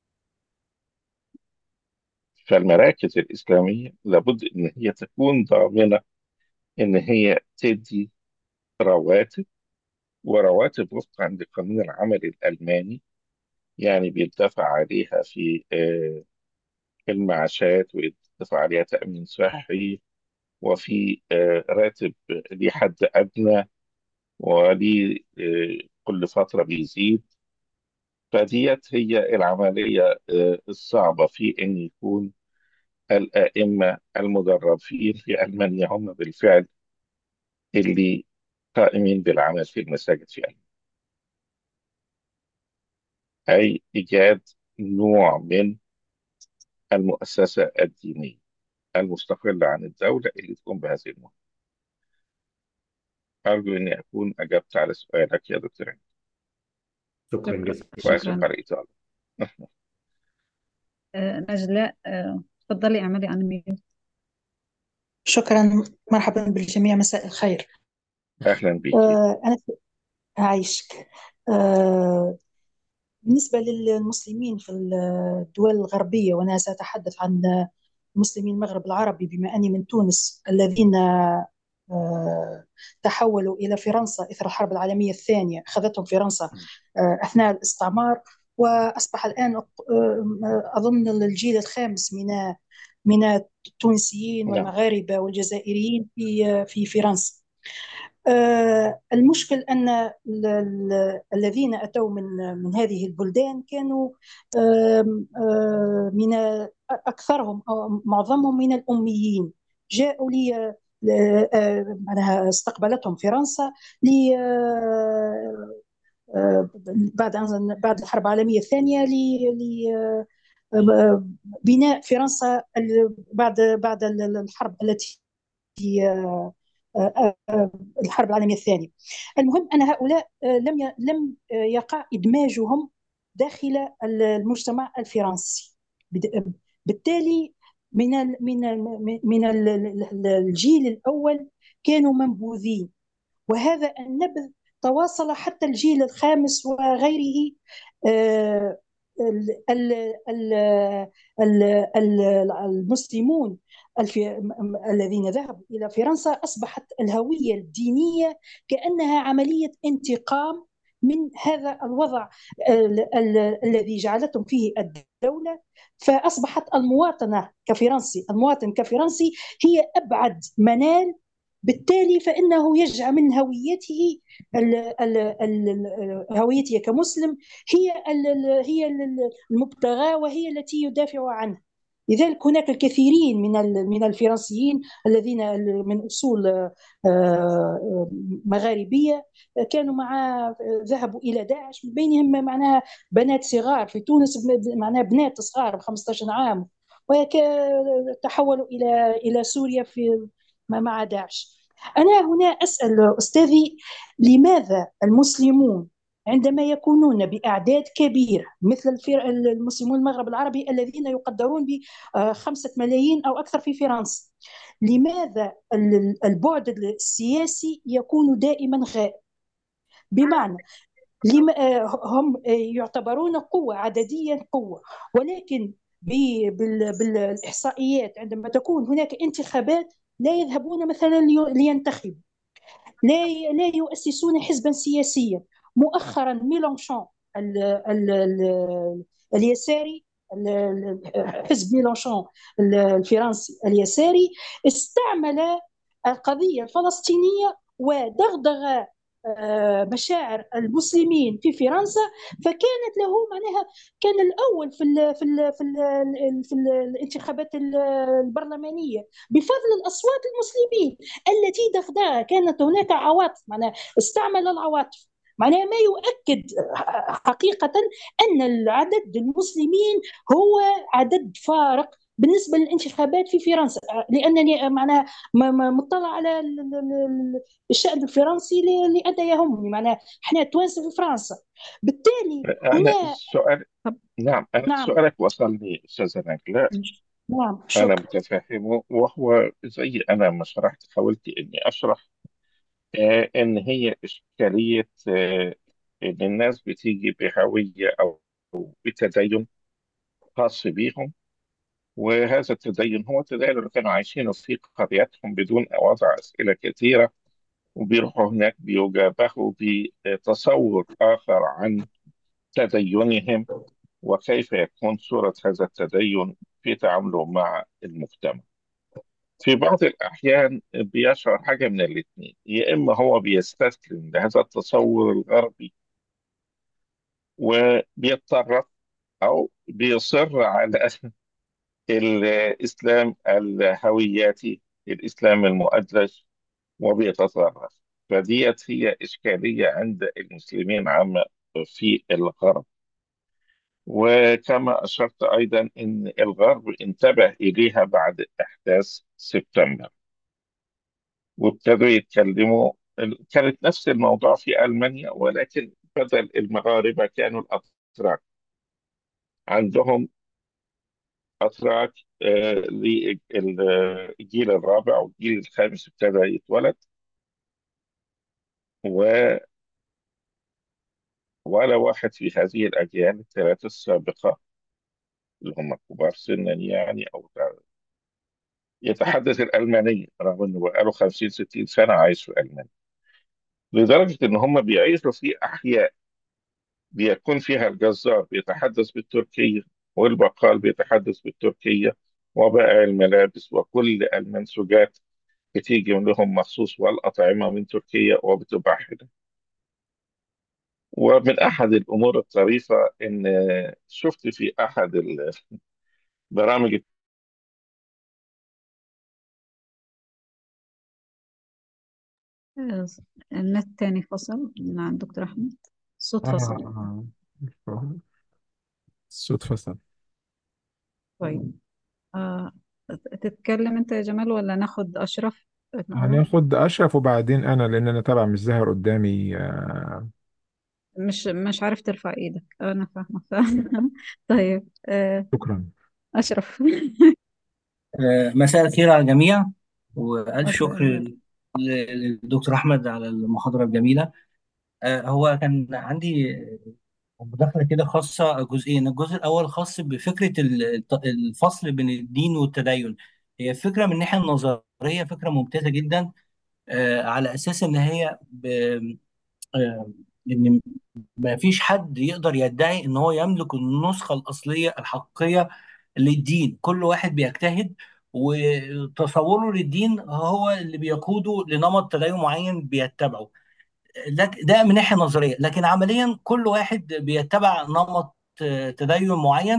فالمراكز الإسلامية لابد إن هي تكون ضامنة إن هي تدي رواتب، ورواتب وفقا لقانون العمل الألماني، يعني بيدفع عليها في آه، المعاشات، ويدفع عليها تأمين صحي، وفي آه، راتب ليه حد أدنى، وليه آه، كل فترة بيزيد. فديت هي العملية آه، الصعبة في أن يكون الأئمة المدربين في ألمانيا هم بالفعل اللي قائمين بالعمل في المساجد في ألمانيا، أي إيجاد نوع من المؤسسة الدينية المستقلة عن الدولة اللي تقوم بهذه المهمة. أرجو أني أكون أجبت على سؤالك يا دكتور عماد، شكرا شكرا جزيلا. وآسف شكرا. على الإطالة. آه، نجلاء، آه، تفضلي اعملي عن ميوت. شكرا. مرحبا بالجميع، مساء الخير. أهلا بك. آه، أنا أعيشك. آه، بالنسبة للمسلمين في الدول الغربية، وأنا سأتحدث عن مسلمين المغرب العربي بما أني من تونس، الذين آه، تحولوا إلى فرنسا إثر الحرب العالمية الثانية، أخذتهم فرنسا آه، أثناء الاستعمار، وأصبح الآن آه، أظن الجيل الخامس من من التونسيين نعم. والمغاربة والجزائريين في في فرنسا. آه، المشكل أن ال- ال- الذين أتوا من من هذه البلدان كانوا آم، آه، من أكثرهم أو معظمهم من الأميين. جاءوا لي آه، آه، معناها استقبلتهم فرنسا ل آه، آه، بعد أن- بعد الحرب العالمية الثانية لبناء فرنسا ال- بعد بعد الحرب التي آه، آه، آه، الحرب العالمية الثانية. المهم أن هؤلاء آه، لم ي- لم آه، يقع إدماجهم داخل المجتمع الفرنسي. بد- بالتالي من ال- من ال- من ال- الجيل الأول كانوا منبوذين، وهذا النبذ تواصل حتى الجيل الخامس وغيره. آه، ال- ال- ال- ال- ال- المسلمون الف- الذين ذهبوا إلى فرنسا، أصبحت الهوية الدينية كأنها عملية انتقام من هذا الوضع ال- ال- الذي جعلتهم فيه الدولة. فأصبحت المواطنة كفرنسي، المواطن كفرنسي هي أبعد منال. بالتالي فإنه يجعل من هويته ال ال ال هويته كمسلم هي ال هي المبتغى، وهي التي يدافع عنها. لذلك هناك الكثيرين من من الفرنسيين الذين من أصول آه، مغاربية كانوا مع ذهبوا إلى داعش، من بينهم معناها بنات صغار في تونس، معناها بنات صغار ب خمسة عشر عام، وتحولوا إلى إلى سوريا في مع داعش. أنا هنا أسأل أستاذي، لماذا المسلمون عندما يكونون بأعداد كبيرة مثل المسلمون المغرب العربي الذين يقدرون بخمسة ملايين أو أكثر في فرنسا، لماذا البعد السياسي يكون دائما غائب؟ بمعنى هم يعتبرون قوة عدديا قوة، ولكن بالإحصائيات عندما تكون هناك انتخابات لا يذهبون مثلا لينتخبوا، لا لا يؤسسون حزبا سياسيا. مؤخرا ميلانشون ال ال ال اليساري، حزب ميلانشون الفرنسي اليساري، استعمل القضية الفلسطينية ودغدغ مشاعر المسلمين في فرنسا، فكانت له معناها كان الاول في ال في ال في ال في الانتخابات البرلمانيه بفضل الاصوات المسلمين التي دغدغها. كانت هناك عواطف، معناها استعمل العواطف، معناها ما يؤكد حقيقه ان العدد المسلمين هو عدد فارق بالنسبه للانتخابات في فرنسا، لانني معناها مطلع على الشأن الفرنسي لأدى يهمني، معناها احنا توانسه في فرنسا، بالتالي أنا هنا. السؤال نعم أنا نعم. سؤالك وصلني أستاذ نجلاء. نعم أنا شكرا. متفهمه، وهو زي أنا ما شرحت، حاولت إني أشرح آه إن هي إشكالية آه إن الناس بتيجي بهوية أو بتدين خاص بيهم، وهذا التدين هو التدين اللي كانوا عايشينه في قريتهم بدون وضع أسئلة كثيرة، وبيروحوا هناك بيجابهوا بتصور آخر عن تدينهم، وكيف يكون صورة هذا التدين في تعامله مع المجتمع. في بعض الأحيان بيشعر حاجة من الاثنين: يا إما هو بيستسلم لهذا التصور الغربي وبيتطرف، أو بيصر على الإسلام الهوياتي، الإسلام المؤدلج، وبيتطرف. فديت هي إشكالية عند المسلمين عامة في الغرب. وكما أشرت أيضا أن الغرب انتبه إليها بعد أحداث سبتمبر، وابتدوا يتكلموا. كانت نفس الموضوع في ألمانيا، ولكن بدل المغاربة كانوا الأتراك. عندهم أتراك آه، للجيل الرابع والجيل الخامس ابتدى يتولد، و ولا واحد في هذه الأجيال الثلاث السابقة اللي هم كبار سنا يعني، أو يتحدث الألمانية، رغم إنه بقاله خمسين ستين سنة عايش في ألمانيا، لدرجة إن هم بيعيشوا في أحياء بيكون فيها الجزار بيتحدث بالتركية، والبقال بيتحدث بالتركية، وبائع الملابس وكل المنسوجات بتيجي لهم مخصوص، والأطعمة من تركيا وبتباع هنا. ومن أحد الأمور الطريفة إن شفت في أحد البرامج. آه، النت تاني فصل من عند دكتور أحمد، الصوت آه فصل. آه الصوت فصل. طيب، آه، تتكلم أنت يا جمال ولا ناخد أشرف الأول؟ هناخد أشرف وبعدين أنا، لأن أنا طبعا مش ظاهر قدامي. آه مش مش عارف ترفع إيدك، أنا فاهمة فاهمة. طيب، آه، شكرا. أشرف. آه، مساء الخير على الجميع، وألف مساء شكر النور. للدكتور أحمد على المحاضرة الجميلة. آه، هو كان عندي مداخلة كده خاصة جزئين. الجزء الأول خاص بفكرة ال- الفصل بين الدين والتدين. هي فكرة من الناحية النظرية فكرة ممتازة جدا، آه، على أساس إن هي ب- آه، إن ما فيش حد يقدر يدعي إن هو يملك النسخة الأصلية الحقيقية للدين. كل واحد بيجتهد، وتصوره للدين هو اللي بيقوده لنمط تدين معين بيتبعه. لك- ده من ناحية نظرية، لكن عمليا كل واحد بيتبع نمط آه، تدين معين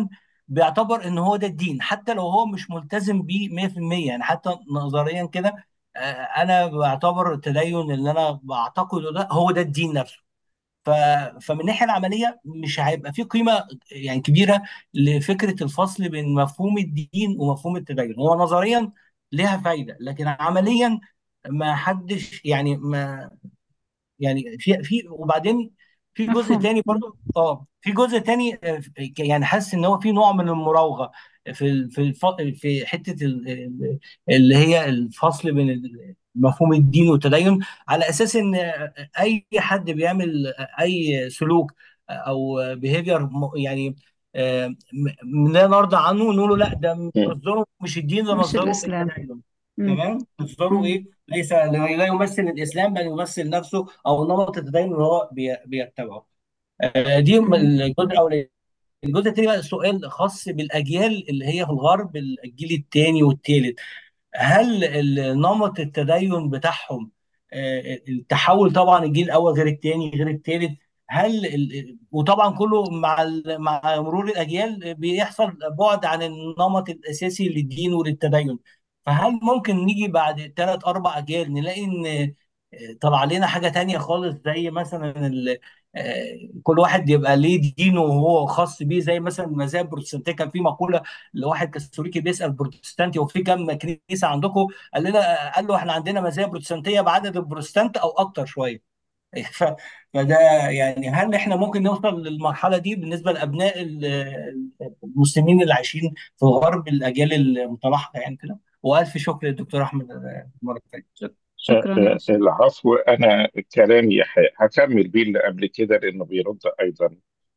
بيعتبر ان هو ده الدين، حتى لو هو مش ملتزم بيه مية في المية. يعني حتى نظريا كده آه، انا بعتبر التدين اللي انا بعتقده ده هو ده الدين نفسه. ف... فمن الناحيه العمليه مش هيبقى في قيمه يعني كبيره لفكره الفصل بين مفهوم الدين ومفهوم التدين. هو نظريا ليها فايده، لكن عمليا ما حدش يعني ما يعني في في وبعدين في جزء مفهوم. تاني برضو. اه في جزء تاني آه، يعني حاسس ان هو في نوع من المراوغه في ال- في الف... في حته ال- ال- اللي هي الفصل بين ال- مفهوم الدين والتدين، على اساس ان اي حد بيعمل اي سلوك او بيهيفير يعني آه، م- لا نرضى عنه، نقول له لا ده مم. مصدره مش الدين، ده مش مصدره الإسلام. التدين. مم. تمام، مصدره مم. ايه؟ ليس لا يمثل الاسلام، بل يمثل نفسه او نمط التدين اللي هو بي- بيتبعه. آه، دي مم. الجزء الاولاني. الجزء الثاني بقى سؤال خاص بالاجيال اللي هي في الغرب، الجيل الثاني والثالث. هل ال- نمط التدين بتاعهم آه، التحول، طبعا الجيل الاول غير الثاني غير الثالث، هل ال- وطبعا كله مع ال- مع مرور الاجيال بيحصل بعد عن النمط الاساسي للدين وللتدين. فهل ممكن نيجي بعد ثلاث اربع اجيال نلاقي ان آه، طلع لنا حاجه تانية خالص، زي مثلا ال- آه، كل واحد يبقى ليه دينه وهو خاص بيه، زي مثلا المذاهب البروتستانتيه. كان في مقوله لواحد كاثوليكي بيسال بروتستانتي وفي كام كنيسه عندكم، قال لنا قال له احنا عندنا مذاهب بروتستانتيه بعدد البروتستانت او اكتر شويه. ف- فده يعني هل احنا ممكن نوصل للمرحله دي بالنسبه لابناء ال- المسلمين اللي عايشين في الغرب، الاجيال المتلاحقه يعني كده؟ والف شكر للدكتور احمد المره الثانيه. شك- آه، شكرا يا آه، أستاذ. العفو. أنا كلامي ح- هكمل بيه اللي قبل كده، لأنه بيرد أيضا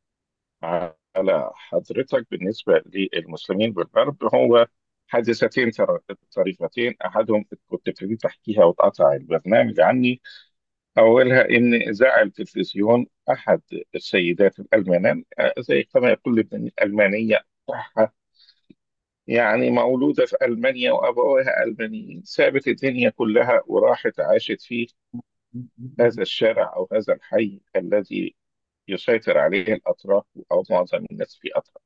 على حضرتك. بالنسبة للمسلمين بالغرب، هو حادثتين طر- طريفتين. أحدهم كنت ابتديت أحكيها واتقطع البرنامج عني. أولها إن إذاعة التلفزيون أحد السيدات الألمان، آه، زي كما يقول ابن الألمانية بتاعها، يعني مولودة في ألمانيا وأبوها ألمانيين، سابت الدنيا كلها وراحت عاشت في هذا الشارع أو هذا الحي الذي يسيطر عليه الأتراك أو معظم الناس في أتراك.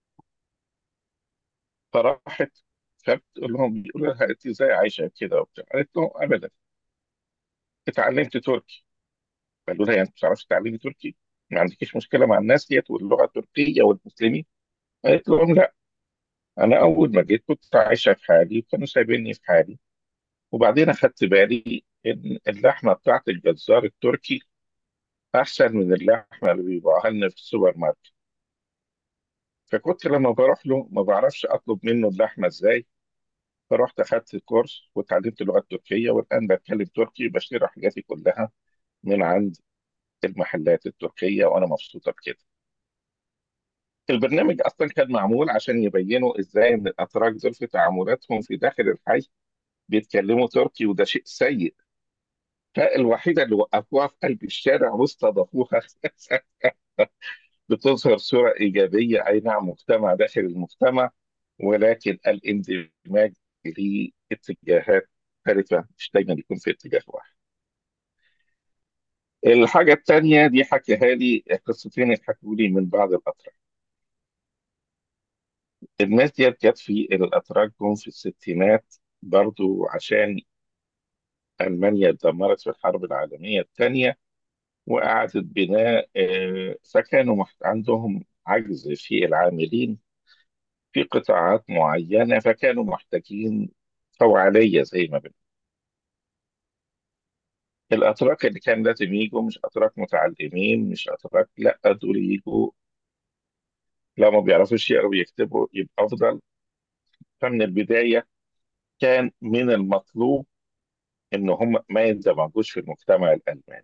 فراحت فبتقول لهم، بيقولوا لها أنت إزاي عايشة كده وبتاع؟ قالت لهم أبدا، اتعلمت تركي. قالوا لها يعني أنت بتعرفي تتعلمي تركي؟ ما عندكيش مشكلة مع الناس ديت واللغة التركية والمسلمين؟ قالت لهم لا، أنا أول ما جيت كنت عايشة في حالي وكانوا سايبيني في حالي، وبعدين أخدت بالي إن اللحمة بتاعت الجزار التركي أحسن من اللحمة اللي بيبيعوها لنا في السوبر ماركت. فكنت لما بروح له ما بعرفش أطلب منه اللحمة إزاي، فرحت أخدت كورس وتعلمت اللغة التركية، والآن بتكلم تركي، بشتري حاجاتي كلها من عند المحلات التركية وأنا مبسوطة بكده. البرنامج أصلا كان معمول عشان يبينوا إزاي إن الأتراك دول في تعاملاتهم في داخل الحي بيتكلموا تركي، وده شيء سيء. فالوحيدة اللي وقفوها في قلب الشارع واستضافوها بتظهر صورة إيجابية، أي نعم مجتمع داخل المجتمع، ولكن الاندماج لاتجاهات مختلفة، مش دايما يكون في اتجاه واحد. الحاجة التانية دي حكيها لي قصتين اتحكوا لي من بعض الأتراك. الناس دي جت في الأتراك جم في الستينات برضو عشان ألمانيا اتدمرت في الحرب العالمية الثانية وأعادت بناء، آه، فكانوا محت- عندهم عجز في العاملين في قطاعات معينة، فكانوا محتاجين فوعلية زي ما بنقول. الأتراك اللي كان لازم يجوا مش أتراك متعلمين، مش أتراك، لا، دول يجوا لو ما بيعرفوش يقروا ويكتبوا يبقى أفضل. فمن البداية كان من المطلوب إن هم ما يندمجوش في المجتمع الألماني،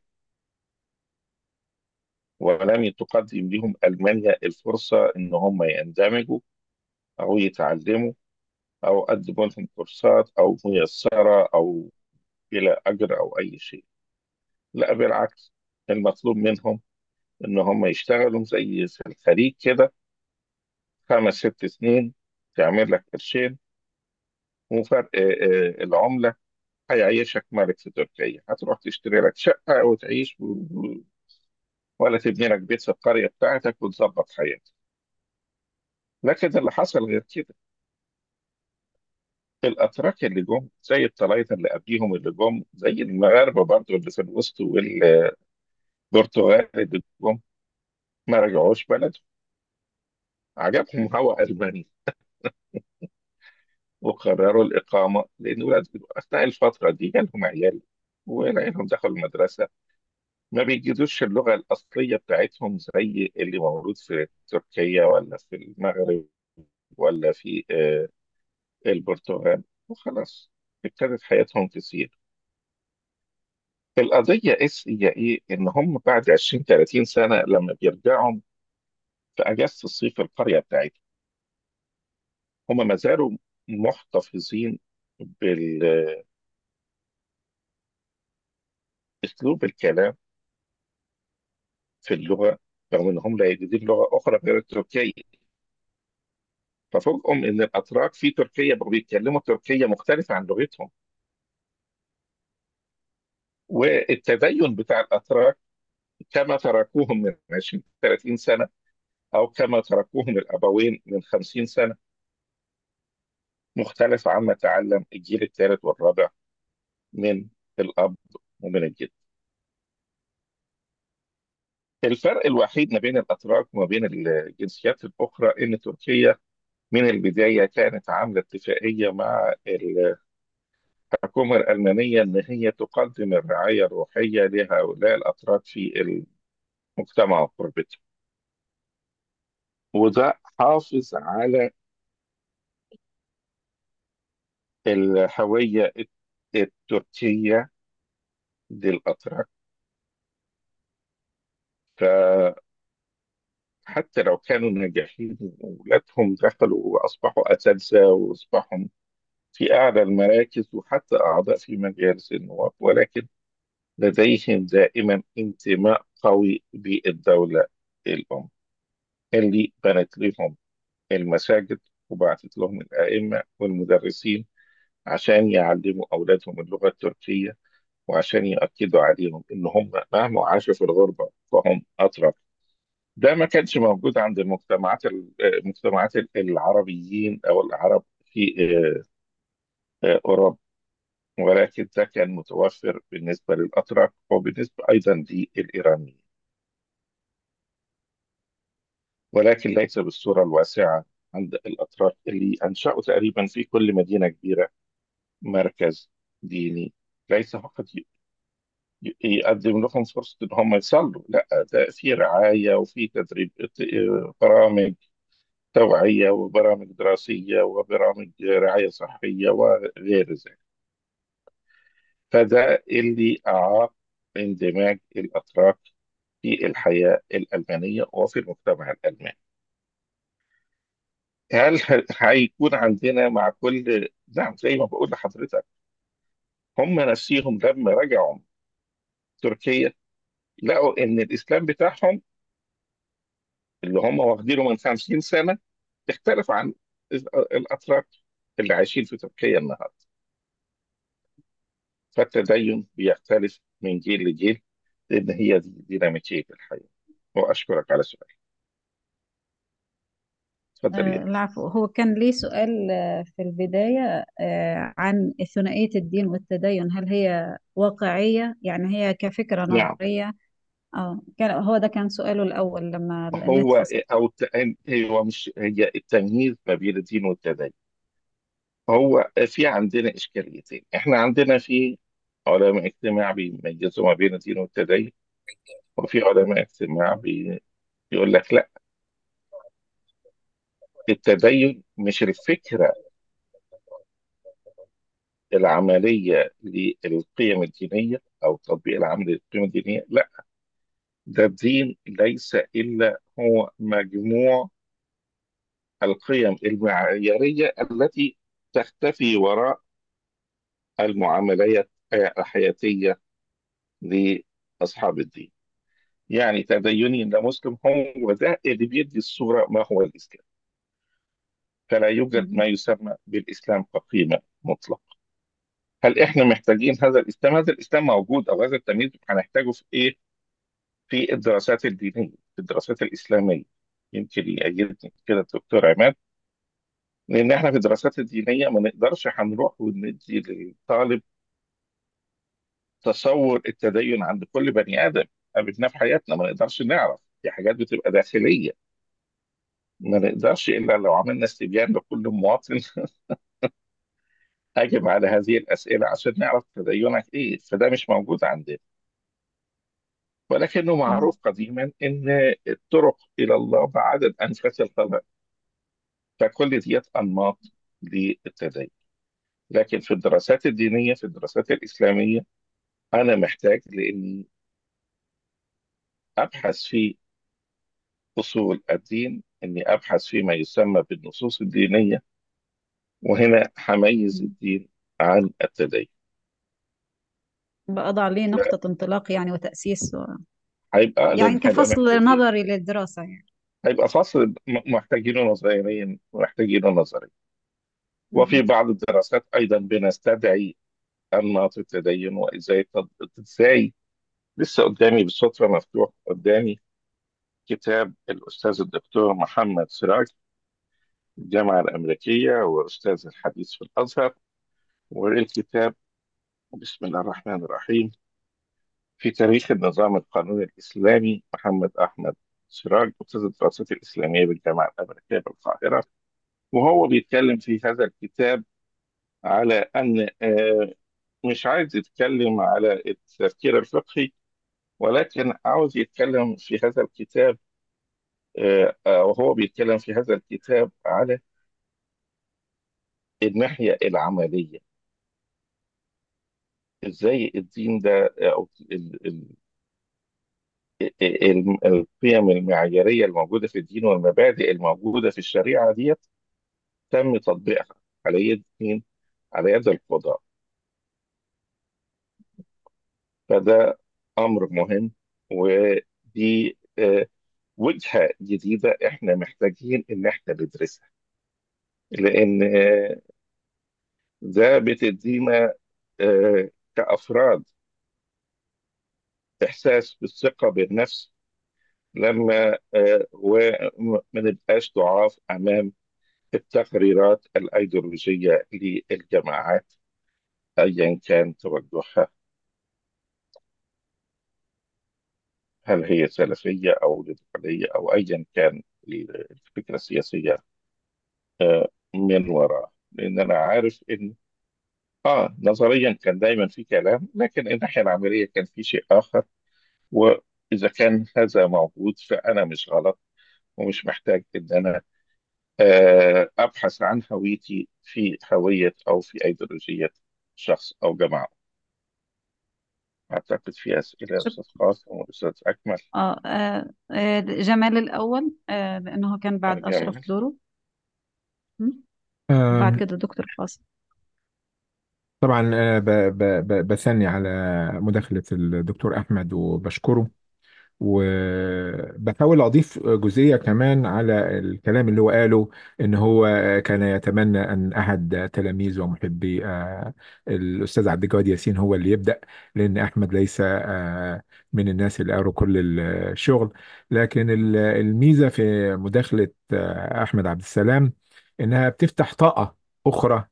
ولم تقدم لهم ألمانيا الفرصة إن هم يندمجوا أو يتعلموا أو قدموا لهم كورسات أو ميسرة أو بلا أجر أو أي شيء. لا، بالعكس، المطلوب منهم إن هم يشتغلوا زي في الخليج كده خمس ست سنين، تعمل لك قرشين، وفرق آه، آه، العملة هيعيشك ملك في تركيا. هتروح تشتري لك شقة وتعيش و... ولا تبني لك بيت في القرية بتاعتك وتظبط حياتك. لكن اللي حصل غير كده. الاتراك اللي جم زي الطلاينة اللي قبليهم اللي جم زي المغاربه برضو اللي في الوسط والبرتغال اللي جم، ما رجعوش بلدهم، عجبهم هوا المانيا وقرروا الاقامه، لان ولاد اثناء الفتره دي جالهم عيال وعيالهم دخلوا المدرسه، ما بيجدوش اللغه الاصليه بتاعتهم زي اللي موجود في تركيا ولا في المغرب ولا في آه، البرتغال، وخلاص ابتدت حياتهم تسير. القضية إس هي إيه؟ إن هم بعد عشرين ثلاثين سنة لما بيرجعوا في أجازة الصيف القرية بتاعتهم، هم ما زالوا محتفظين بأسلوب الكلام في اللغة، رغم إن هم لا يجدون لغة أخرى غير التركية. ففوجئهم إن الأتراك في تركيا بقوا بيتكلموا تركية مختلفة عن لغتهم. والتدين بتاع الأتراك كما تركوهم من عشرين ثلاثين سنة، أو كما تركوهم الأبوين من خمسين سنة، مختلف عما تعلم الجيل الثالث والرابع من الأب ومن الجد. الفرق الوحيد ما بين الأتراك وما بين الجنسيات الأخرى إن تركيا من البداية كانت عاملة اتفاقية مع الحكومة الألمانية إن هي تقدم الرعاية الروحية لهؤلاء الأتراك في المجتمع وقربته، وده حافظ على الهوية التركية للأتراك. فحتى لو كانوا ناجحين وولادهم دخلوا وأصبحوا أساتذة وأصبحوا في أعلى المراكز وحتى أعضاء في مجالس النواب، ولكن لديهم دائما انتماء قوي بالدولة الأم اللي بنت لهم المساجد وبعثت لهم الآئمة والمدرسين عشان يعلموا أولادهم اللغة التركية، وعشان يأكدوا عليهم إن هم مهما عاشوا في الغربة فهم أتراك. ده ما كانش موجود عند المجتمعات المجتمعات العربيين أو العرب في آه، آه، أوروبا، ولكن ده كان متوفر بالنسبة للأتراك وبالنسبة أيضا للإيرانيين، ولكن ليس بالصورة الواسعة عند الأتراك اللي أنشأوا تقريبا في كل مدينة كبيرة مركز ديني، ليس فقط ي- ي- يقدم لهم فرصة إن هم يصلوا، لا، ده في رعاية وفي تدريب، برامج توعية وبرامج دراسية وبرامج رعاية صحية وغير ذلك. فده اللي أعاق اندماج الأتراك في الحياة الألمانية وفي المجتمع الألماني. هل ه- هيكون عندنا مع كل، نعم، زي ما بقول لحضرتك، هم نفسيهم لما رجعوا تركيا لقوا إن الإسلام بتاعهم اللي هم واخدينه من خمسين سنة اختلف عن الأتراك اللي عايشين في تركيا النهارده. فالتدين بيختلف من جيل لجيل، لأن هي دي ديناميكية الحياة. وأشكرك على سؤالك. اتفضل يا آه، دكتور. العفو. هو كان لي سؤال آه، في البداية آه، عن ثنائية الدين والتدين، هل هي واقعية؟ يعني هي كفكرة نعم. نظرية؟ اه، كان هو ده كان سؤاله الأول لما النت هو فصل. أو الت- هو مش هي التمييز ما بين الدين والتدين. هو في عندنا إشكاليتين. إحنا عندنا في علماء اجتماع بيميزوا ما بين الدين والتدين، وفي علماء اجتماع بي- بيقول لك لا، التدين مش الفكرة العملية للقيم الدينية أو التطبيق العملي للقيم الدينية، لا، ده الدين ليس إلا هو مجموع القيم المعيارية التي تختفي وراء المعاملات الحياتية لأصحاب الدين. يعني تديني لمسلم هو ده اللي بيدي الصورة ما هو الإسلام. فلا يوجد ما مهم. يسمى بالإسلام كقيمة مطلقة. هل إحنا محتاجين هذا الإسلام؟ هذا الإسلام موجود، أو هذا التمييز هنحتاجه في إيه؟ في الدراسات الدينية، في الدراسات الإسلامية. يمكن يأيدني كده الدكتور عماد، لأن إحنا في الدراسات الدينية ما نقدرش هنروح وندي للطالب تصور التدين عند كل بني آدم قابلناه في حياتنا. ما نقدرش نعرف، دي حاجات بتبقى داخلية. ما نقدرش إلا لو عملنا استبيان لكل مواطن أجب على هذه الأسئلة عشان نعرف تدينك إيه. فده مش موجود عندنا، ولكنه مم. معروف قديما إن الطرق إلى الله بعدد أنفاس الخلق، فكل ديت أنماط للتدين. لكن في الدراسات الدينية، في الدراسات الإسلامية، أنا محتاج لإني أبحث في أصول الدين، إني أبحث فيما يسمى بالنصوص الدينية، وهنا هميز الدين عن التدين. بقضى عليه نقطة انطلاق يعني وتأسيس و... هيبقى يعني لأن هيبقى كفصل محتاجين، نظري للدراسة يعني. هيبقى فصل م- محتاجينه نظريا، محتاجينه نظري. وفي مم. بعض الدراسات أيضا بنستدعي أنماط التدين وإزاي تد- إزاي. لسه قدامي بالصدفة مفتوح قدامي كتاب الأستاذ الدكتور محمد سراج، الجامعة الأمريكية وأستاذ الحديث في الأزهر. والكتاب بسم الله الرحمن الرحيم في تاريخ النظام القانوني الإسلامي، محمد أحمد سراج، أستاذ الدراسات الإسلامية بالجامعة الأمريكية بالقاهرة. وهو بيتكلم في هذا الكتاب على أن آه، مش عايز يتكلم على التفكير الفقهي، ولكن عاوز يتكلم في هذا الكتاب، آه، آه، وهو بيتكلم في هذا الكتاب على الناحية العملية. ازاي الدين ده او ال- ال- ال- القيم المعيارية الموجودة في الدين والمبادئ الموجودة في الشريعة ديت تم تطبيقها على يد مين؟ على يد القضاء. فده أمر مهم، ودي آه، وجهة جديدة احنا محتاجين ان احنا ندرسها، لان آه، ده بتدينا آه، كأفراد إحساس بالثقة بالنفس، لما آه، وما نبقاش ضعاف أمام التقريرات الأيديولوجية للجماعات أيا كان توجهها، هل هي سلفية أو ليبرالية أو أيا كان الفكرة السياسية آه، من وراء. لأن أنا عارف إن آه نظريا كان دايما في كلام، لكن الناحية العملية كان في شيء آخر. وإذا كان هذا موجود فأنا مش غلط، ومش محتاج إن أنا آه، أبحث عن هويتي في هوية أو في أيديولوجية شخص أو جماعة. أعتقد في أسئلة يا شك... أستاذ قاسم وأستاذ أكمل. آه. آه. آه. جمال الأول، آه. لأنه كان آه، بعد أشرف جميل. لورو. م? وبعد آم، كده دكتور قاسم. طبعا آه، ب- ب- ب- بثني على مداخلة الدكتور أحمد وبشكره، وبحاول أضيف جزئية كمان على الكلام اللي هو قاله، إن هو كان يتمنى أن أحد تلاميذ ومحبي آه، الأستاذ عبد الجواد ياسين هو اللي يبدأ، لأن أحمد ليس آه، من الناس اللي قروا كل الشغل. لكن ال- الميزة في مداخلة آه، أحمد عبد السلام إنها بتفتح طاقة أخرى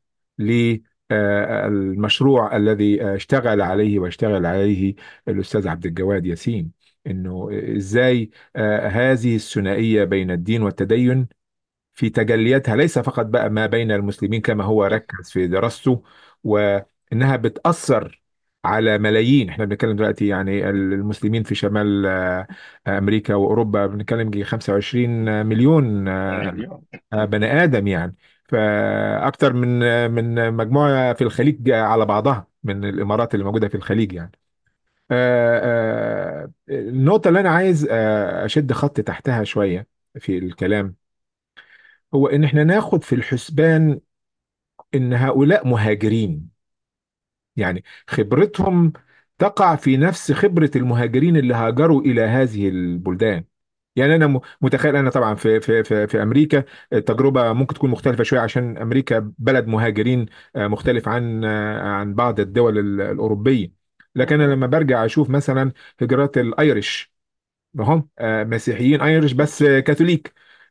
للمشروع الذي آه، اشتغل عليه واشتغل عليه الأستاذ عبد الجواد ياسين، انه ازاي آه، هذه الثنائيه بين الدين والتدين في تجلياتها، ليس فقط بقى ما بين المسلمين كما هو ركز في دراسته، وانها بتاثر على ملايين. احنا بنتكلم دلوقتي يعني المسلمين في شمال آه، امريكا واوروبا، بنتكلم يجي خمسة وعشرين مليون آه، مليون. آه، بني ادم يعني، فاكتر من آه، من مجموعه في الخليج على بعضها من الامارات اللي موجوده في الخليج يعني. آه، آه، النقطة اللي أنا عايز آه، أشد خط تحتها شوية في الكلام، هو إن إحنا ناخد في الحسبان إن هؤلاء مهاجرين، يعني خبرتهم تقع في نفس خبرة المهاجرين اللي هاجروا إلى هذه البلدان. يعني أنا م- متخيل، أنا طبعا في في في في أمريكا التجربة ممكن تكون مختلفة شوية، عشان أمريكا بلد مهاجرين آه، مختلف عن آه، عن بعض الدول ال- الأوروبية. لكن أنا مهم. لما برجع أشوف مثلا هجرات الأيرش، هم آه، مسيحيين ايرش بس آه، كاثوليك،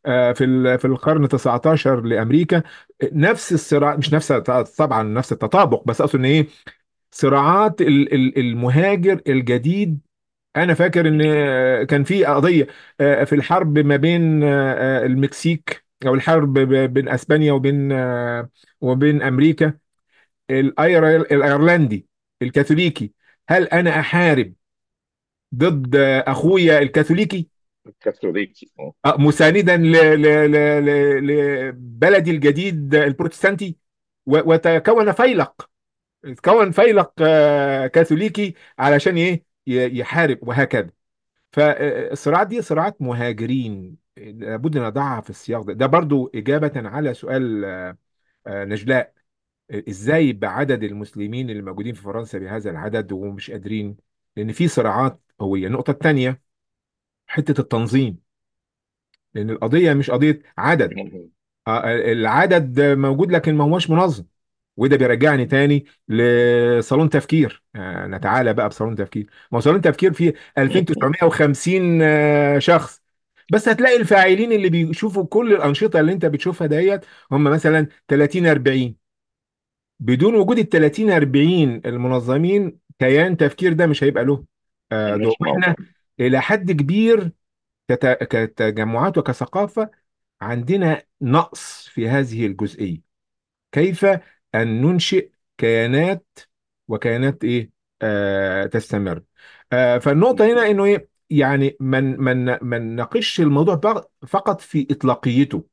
آه، في ال- في القرن تسعة عشر لامريكا. نفس الصراع، مش نفس طبعا نفس التطابق، بس اقصد ان ايه، صراعات ال- ال- المهاجر الجديد. انا فاكر ان آه، كان في قضيه آه، في الحرب ما بين آه، آه، المكسيك، او الحرب ب- بين اسبانيا وبين آه، وبين امريكا. الأير- الايرلندي الكاثوليكي، هل انا احارب ضد آه، اخويا الكاثوليكي، الكاثوليكي. م. آه، مساندا ل- ل- ل- ل- لبلدي الجديد البروتستانتي، و- وتكون فيلق، تكون فيلق آه، كاثوليكي علشان ايه، ي- يحارب، وهكذا. فالصراعات دي صراعات مهاجرين، لابد ان نضعها في السياق ده. ده برضو إجابة على سؤال آه، آه، نجلاء، ازاي يبقى عدد المسلمين اللي موجودين في فرنسا بهذا العدد ومش قادرين، لان في صراعات هوية. النقطة الثانية، حتة التنظيم، لان القضية مش قضية عدد. م. آه، العدد موجود لكن ما هوش منظم. وده بيرجعني تاني لصالون تفكير. آه، نتعالى بقى بصالون تفكير. ما هو صالون تفكير فيه ألفين وتسعمائة وخمسين آه، شخص، بس هتلاقي الفاعلين اللي بيشوفوا كل الأنشطة اللي انت بتشوفها ديت هم مثلا ثلاثين أربعين. بدون وجود ال ثلاثين أربعين المنظمين، كيان تفكير ده مش هيبقى له آه، دور. مش احنا موجود. إلى حد كبير كت- كتجمعات وكثقافة عندنا نقص في هذه الجزئية. كيف أن ننشئ كيانات، وكيانات إيه آه تستمر. آه فالنقطة هنا إنه إيه، يعني من من من ناقش الموضوع بغ- فقط في إطلاقيته،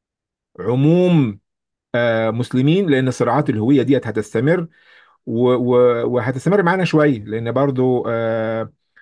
عموم آه مسلمين، لأن صراعات الهوية ديت هتستمر، و- و- وهتستمر معانا شوية، لأن برضو آه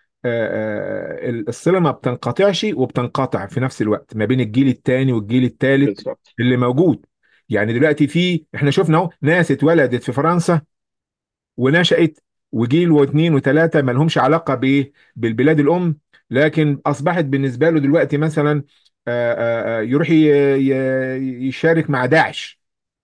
آه، آه، الصلة ما بتنقطعش وبتنقطع في نفس الوقت ما بين الجيل الثاني والجيل الثالث بالظبط. اللي موجود. يعني دلوقتي في، احنا شفنا اهو ناس اتولدت في فرنسا ونشأت، وجيل واثنين وثلاثة ما لهمش علاقة بايه، بالبلاد الأم، لكن أصبحت بالنسبة له دلوقتي مثلا آه، آه، آه، يروح ي- ي- يشارك مع داعش.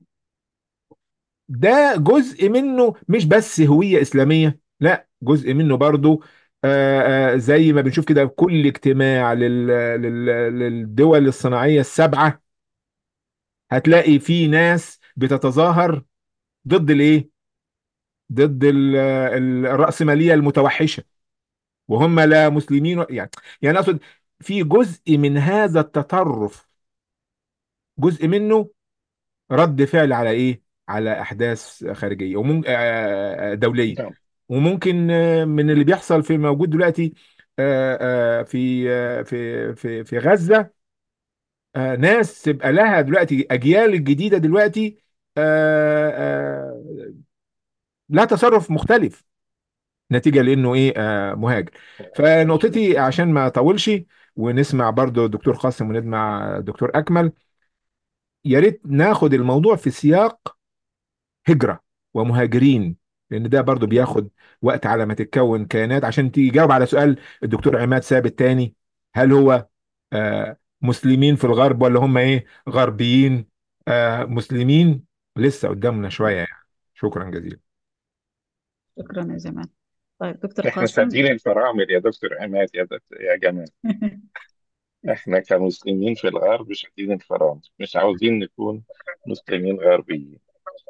ده جزء منه مش بس هوية إسلامية، لا، جزء منه برضو آه، آه، زي ما بنشوف كده كل اجتماع لل- لل- للدول الصناعية السبعة، هتلاقي في ناس بتتظاهر ضد الايه، ضد ال- ال- الرأسمالية المتوحشة، وهم لا مسلمين و- يعني يعني اقصد في جزء من هذا التطرف، جزء منه رد فعل على ايه، على احداث خارجيه وممكن دوليه. نعم. وممكن آه، من اللي بيحصل في موجود دلوقتي آه، آه، في آه، في في في غزه، آه، ناس تبقى لها دلوقتي اجيال الجديده دلوقتي آه، آه، لها تصرف مختلف، نتيجه لانه ايه آه، مهاجر. فنقطتي عشان ما اطولش، ونسمع برضو الدكتور قاسم ونسمع الدكتور اكمل، يا ريت ناخد الموضوع في سياق هجرة ومهاجرين، لأن ده برضو بياخد وقت على ما تتكون كيانات. عشان تجاوب على سؤال الدكتور عماد ثابت تاني، هل هو آه مسلمين في الغرب ولا هم إيه غربيين آه مسلمين؟ لسه قدامنا شوية يعني. شكرا جزيلا. شكرا يا جمال. طيب دكتور احنا قاسم. سادين الفرامل يا دكتور عماد، يا دكتور يا جمال. احنا كمسلمين في الغرب سادين الفرامل، مش عاوزين نكون مسلمين غربيين.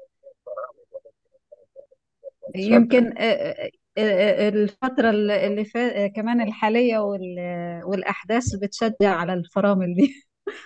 اتفضل. يمكن آه، آه، آه، الفترة اللي فات كمان الحالية وال- والأحداث بتشجع على الفرامل دي.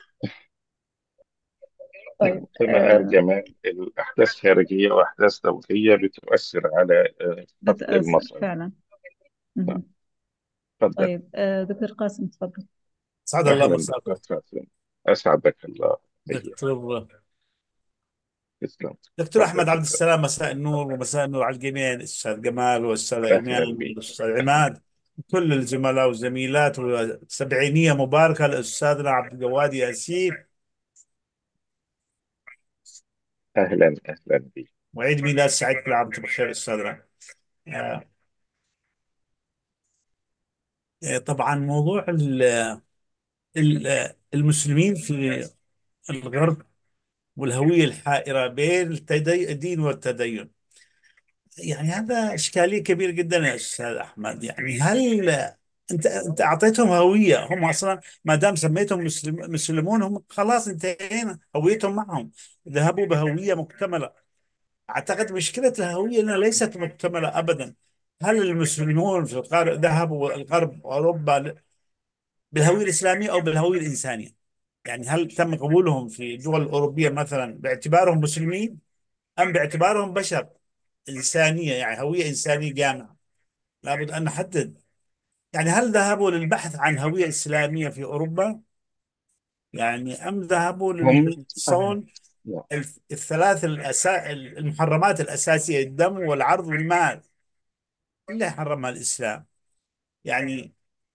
نعم، طيب كما قال آه، جمال، الأحداث خارجية وأحداث دولية بتؤثر على آه، خط بتأثر المصري. فعلا. نعم. مهم. اتفضل. طيب آه، دكتور قاسم تفضل. سعد الله أهلا مساكم. دكتور فاطمة، أسعدك الله. هي دكتور تسلم. دكتور اتفضل احمد عبد دكتور. السلام، مساء النور ومساء النور على الجميع، الاستاذ جمال والاستاذ أهلا ايمان بك. والاستاذ عماد، كل الزملاء والزميلات، وسبعينية مباركة لاستاذنا عبد الجواد ياسين، أهلا أهلا بك. وعيد ميلاد سعيد، كل عام وانتم بخير استاذنا. آه، آه، طبعا موضوع ال- ال- المسلمين في الغرب والهوية الحائرة بين التدي- الدين والتدين، يعني هذا إشكالية كبيرة جدا يا أستاذ أحمد. يعني هل انت انت اعطيتهم هويه، هم اصلا ما دام سميتهم مسلم مسلمون هم خلاص انتهينا، هويتهم معهم، ذهبوا بهويه مكتمله. اعتقد مشكله الهويه انها ليست مكتمله ابدا. هل المسلمون في الغرب ذهبوا الغرب اوروبا بالهويه الاسلاميه او بالهويه الانسانيه؟ يعني هل تم قبولهم في الدول الاوروبيه مثلا باعتبارهم مسلمين، ام باعتبارهم بشر انسانيه، يعني هويه انسانيه جامعه؟ لابد ان نحدد. يعني هل ذهبوا للبحث عن هويه اسلاميه في اوروبا، يعني أم ذهبوا هم آه. للصون الث- الثلاث الأسا... المحرمات الأساسية، الدم والعرض والمال، اللي حرمها الإسلام؟ يعني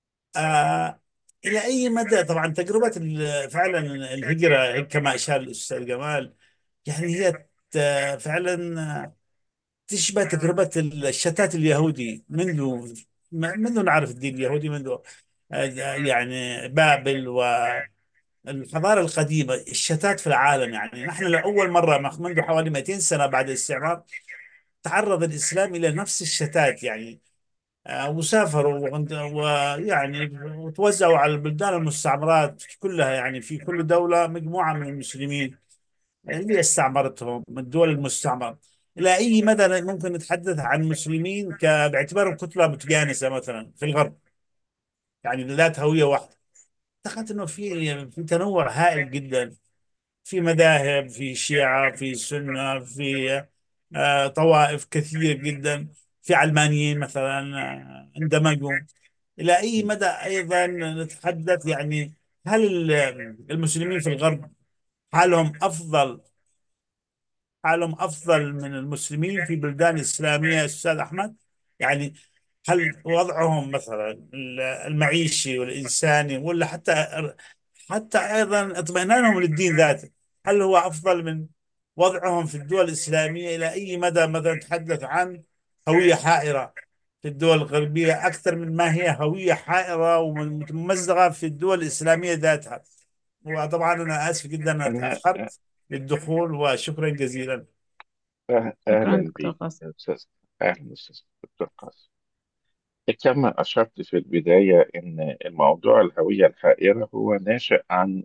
آه إلى أي مدى؟ طبعا تجربة ال- فعلا الهجرة كما أشار الأستاذ جمال، يعني هي ت- فعلا تشبه تجربة الشتات اليهودي منذ منذ نعرف الدين اليهودي، منذ آه، يعني بابل الحضارة القديمة، الشتات في العالم. يعني نحن لأول مرة منذ حوالي مئتين سنة بعد الاستعمار تعرض الإسلام إلى نفس الشتات، يعني آه، وسافروا وعند- ويعني وتوزعوا على البلدان المستعمرات كلها، يعني في كل دولة مجموعة من المسلمين اللي استعمرتهم من الدول المستعمرة. إلى أي مدى ممكن نتحدث عن مسلمين ك- باعتبارهم كتلة متجانسة مثلا في الغرب، يعني ذات هوية واحدة؟ أعتقد أنه في في تنوع هائل جدا، في مذاهب، في شيعة، في سنة، في آه، طوائف كثير جدا، في علمانيين مثلا آه، اندمجوا. إلى أي مدى أيضا نتحدث، يعني هل ال- المسلمين في الغرب حالهم أفضل حالهم أفضل من المسلمين في بلدان إسلامية أستاذ أحمد؟ يعني هل وضعهم مثلا المعيشي والإنساني، ولا حتى حتى أيضا اطمئنانهم للدين ذاته، هل هو أفضل من وضعهم في الدول الإسلامية؟ إلى أي مدى مثلا نتحدث عن هوية حائرة في الدول الغربية أكثر من ما هي هوية حائرة وممزقة في الدول الإسلامية ذاتها؟ وطبعا أنا آسف جدا أنا أنا تأخرت للدخول، وشكرا جزيلا. أه- شكرا أهلا دكتور بك قاسم. يا أستاذ. أهلا أستاذ دكتور قاسم. كما أشرت في البداية إن الموضوع الهوية الحائرة هو ناشئ عن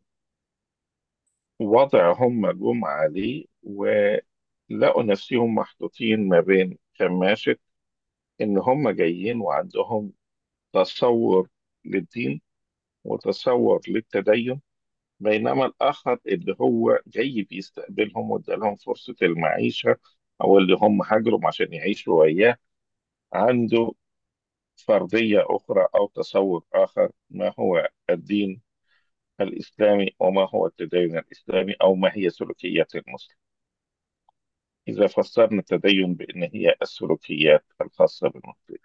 وضع هم جم عليه، ولقوا نفسهم محطوطين ما بين كماشة، إن هم جايين وعندهم تصور للدين وتصور للتدين، بينما الآخر اللي هو جاي بيستقبلهم وادالهم فرصة المعيشة، أو اللي هم هاجروا عشان يعيشوا وياه، عنده فرضية أخرى أو تصور آخر، ما هو الدين الإسلامي وما هو التدين الإسلامي أو ما هي سلوكيات المسلم. إذا فسرنا التدين بأن هي السلوكيات الخاصة بالمسلم،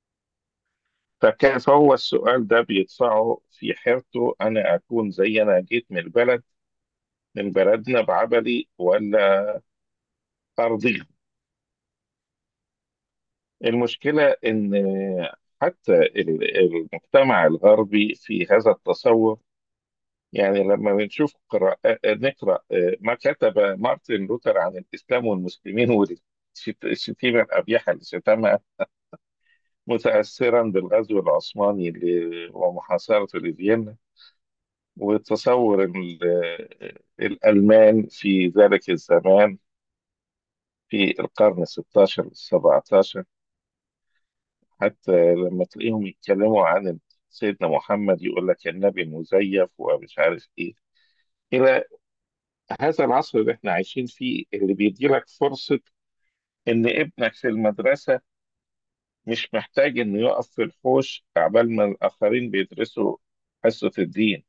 فكيف هو السؤال ده بيدفعه في حيرته، أنا أكون زي أنا جيت من البلد من بلدنا بعبلي، ولا أرضيهم؟ المشكلة إن حتى ال- المجتمع الغربي في هذا التصور، يعني لما بنشوف قراء... نقرأ ما كتب مارتن لوثر عن الإسلام والمسلمين والشتيمة القبيحة اللي شتمها متأثرا بالغزو العثماني ل- ومحاصرته لفيينا، وتصور ال- الألمان في ذلك الزمان في القرن الستاشر والسبعتاشر، حتى لما تلاقيهم يتكلموا عن سيدنا محمد يقول لك النبي مزيف ومش عارف ايه، الى هذا العصر اللي احنا عايشين فيه، اللي بيدي لك فرصة ان ابنك في المدرسة مش محتاج انه يقف في الحوش عبال ما الاخرين بيدرسوا حصة الدين،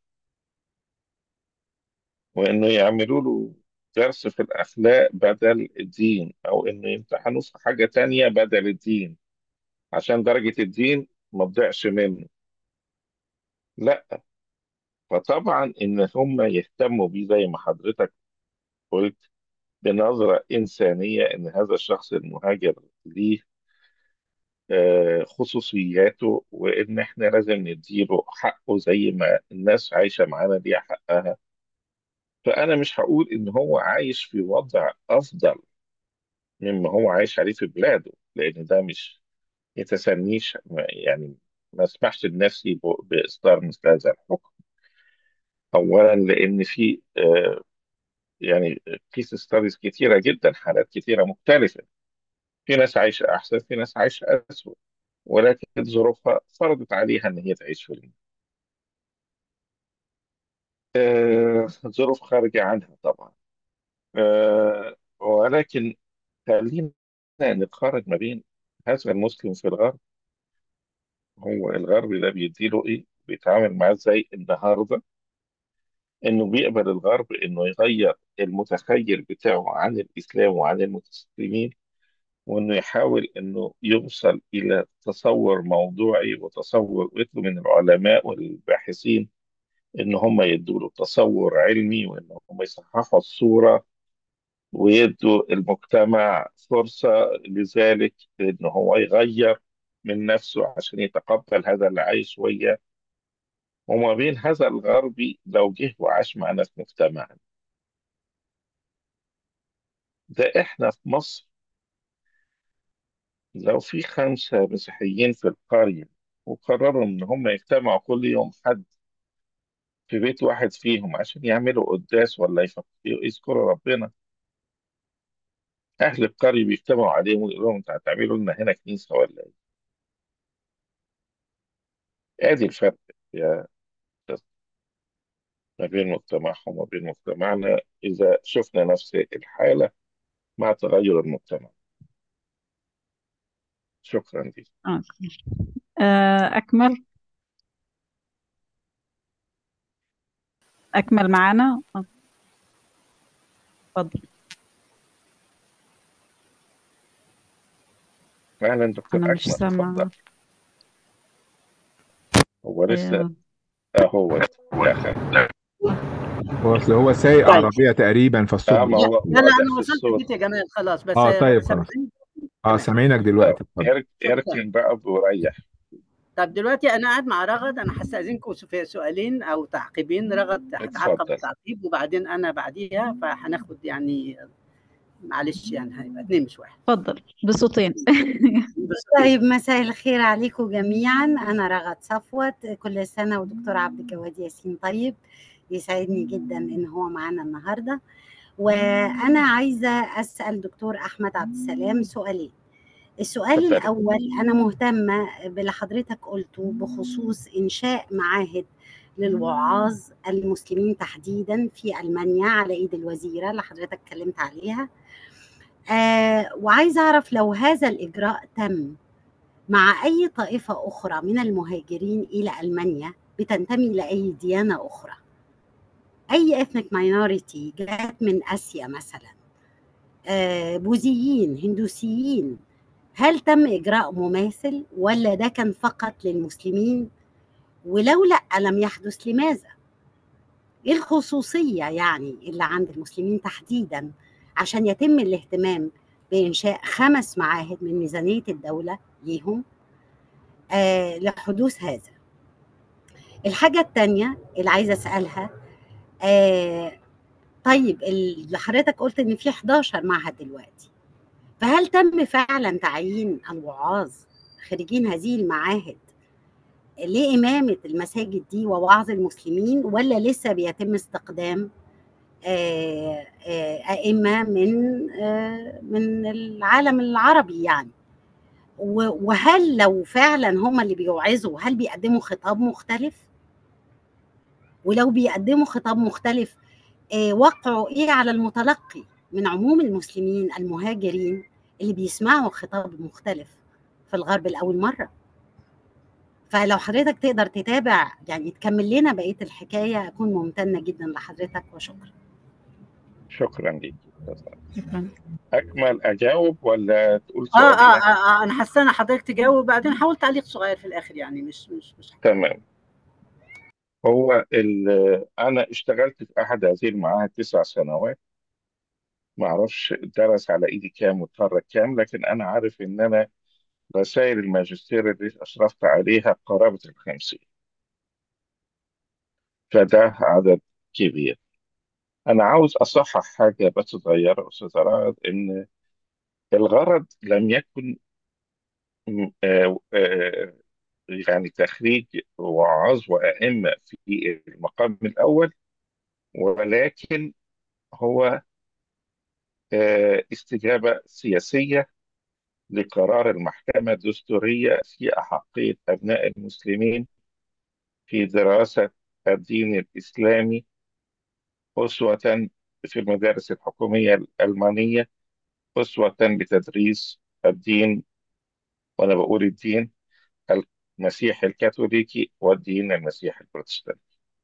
وانه يعملوا له درس في الاخلاق بدل الدين، او انه يمتحنوا في حاجة تانية بدل الدين عشان درجة الدين ما تضيعش منه. لا، فطبعا ان هم يهتموا بيه زي ما حضرتك قلت بنظرة إنسانية، إن هذا الشخص المهاجر ليه آه، خصوصياته، وإن إحنا لازم نديله حقه زي ما الناس عايشة معانا ليها حقها. فأنا مش هقول إن هو عايش في وضع أفضل مما هو عايش عليه في بلاده، لأن ده مش يتسنيش يعني ما اسمحش لنفسي ب- بإصدار مثل هذا الحكم. أولا لأن في آه، يعني كيس ستاديز كتيرة جدا، حالات كتيرة مختلفة. في ناس عايشة أحسن، في ناس عايشة أسوأ، ولكن ظروفها فرضت عليها إن هي تعيش في الم- آه، ظروف خارجة عنها طبعا. آه، ولكن خلينا نقارن ما بين هذا المسلم في الغرب. هو الغرب ده بيديله إيه؟ بيتعامل معاه إزاي النهاردة؟ إنه بيقبل الغرب إنه يغير المتخيل بتاعه عن الإسلام وعن المسلمين، وإنه يحاول إنه يوصل إلى تصور موضوعي وتصور، ويطلب من العلماء والباحثين إن هم يدوا له تصور علمي، وإن هم يصححوا الصورة ويدوا المجتمع فرصة لذلك، إن هو يغير من نفسه عشان يتقبل هذا اللي عايش وياه. وما بين هذا الغربي لو جه وعاش معنا في مجتمعنا ده، إحنا في مصر لو في خمسة مسيحيين في القرية وقرروا إن هم يجتمعوا كل يوم حد في بيت واحد فيهم عشان يعملوا قداس ولا يفكروا يذكروا ربنا، أهل القرية بيجتمعوا عليهم ويقولوا لهم أنتوا هتعملوا لنا هنا كنيسة ولا إيه؟ آدي الفرق يا أستاذ ما بين مجتمعهم وما بين مجتمعنا، إذا شفنا نفس الحالة مع تغير المجتمع. شكرا لك. آه. آه، أكمل أكمل معانا. آه، اتفضل. أهلا دكتور أنا مش أكمل، اتفضل. سامعة. هو لسه آه، أهوت دخل. هو اصل هو سايق طيب. عربية تقريبا فالصوت اه ما لا هو بيقطع. لا لا، واضح انا في وصلت الصوت. بيت يا جمال خلاص، بس اه طيب خلاص. سامعني. اه تمام. سامعينك طب دلوقتي، اتفضل. ارك- شكرا. اركن بقى وريح. طب دلوقتي انا قاعد مع رغد، انا هستأذنكم في سؤالين او تعقيبين. رغد هتعقب اتفضل. تعقيب وبعدين انا بعديها، فهناخد يعني معلش يعني هيبقى اتنين مش واحد. اتفضل بصوتين. بس طيب، مساء الخير عليكم جميعا. أنا رغد صفوت، كل سنة ودكتور عبد الجواد ياسين طيب. يسعدني جدا إن هو معانا النهاردة. وأنا عايزة أسأل دكتور أحمد عبد السلام سؤالين. السؤال اتفضل. الأول، أنا مهتمة باللي حضرتك قلته بخصوص إنشاء معاهد للوعاظ المسلمين تحديدا في ألمانيا على إيد الوزيرة اللي حضرتك اتكلمت عليها. آه وعايزة أعرف لو هذا الإجراء تم مع أي طائفة أخرى من المهاجرين إلى ألمانيا بتنتمي لأي ديانة أخرى، أي ethnic minority جات من آسيا مثلا، آه، بوذيين، هندوسيين، هل تم إجراء مماثل ولا ده كان فقط للمسلمين؟ ولو لأ لم يحدث لماذا؟ إيه الخصوصية يعني اللي عند المسلمين تحديدا عشان يتم الاهتمام بإنشاء خمس معاهد من ميزانية الدولة ليهم آه لحدوث هذا؟ الحاجة التانية اللي عايزة أسألها، آه طيب اللي حضرتك قلت إن في حداشر معهد دلوقتي، فهل تم فعلا تعيين الوعاظ خريجين هذه المعاهد لإمامة المساجد دي ووعظ المسلمين، ولا لسه بيتم استقدام آه آه أئمة من آه من العالم العربي يعني؟ وهل لو فعلا هم اللي بيوعظوا هل بيقدموا خطاب مختلف؟ ولو بيقدموا خطاب مختلف آه، وقعوا ايه على المتلقي من عموم المسلمين المهاجرين اللي بيسمعوا خطاب مختلف في الغرب لأول مرة؟ فلو حضرتك تقدر تتابع يعني تكمل لنا بقية الحكاية أكون ممتنة جدا لحضرتك وشكرا. شكرا لك. شكرا. اكمل اجاوب ولا تقول آه, آه, سؤالين؟ آه, آه أنا حاسة حضرتك تجاوب بعدين حاول تعليق صغير في الآخر، يعني مش مش مش تمام. هو ال- انا اشتغلت في احد هذه المعاهد تسع سنوات. ما اعرفش درس على ايدي كام واتخرج كام، لكن انا عارف ان انا رسائل الماجستير اللي اشرفت عليها قرابة الخمسين، فده عدد كبير. أنا عاوز أصحح حاجة بس صغيرة أستاذ رائد، إن الغرض لم يكن م- آه، آه، يعني تخريج وعاظ وأئمة في المقام الأول، ولكن هو آه، استجابة سياسية لقرار المحكمة الدستورية في أحقية أبناء المسلمين في دراسة الدين الإسلامي أسوة في المدارس الحكومية الألمانية، أسوة بتدريس الدين. وأنا بقول الدين المسيحي الكاثوليكي والدين المسيحي البروتستانتي.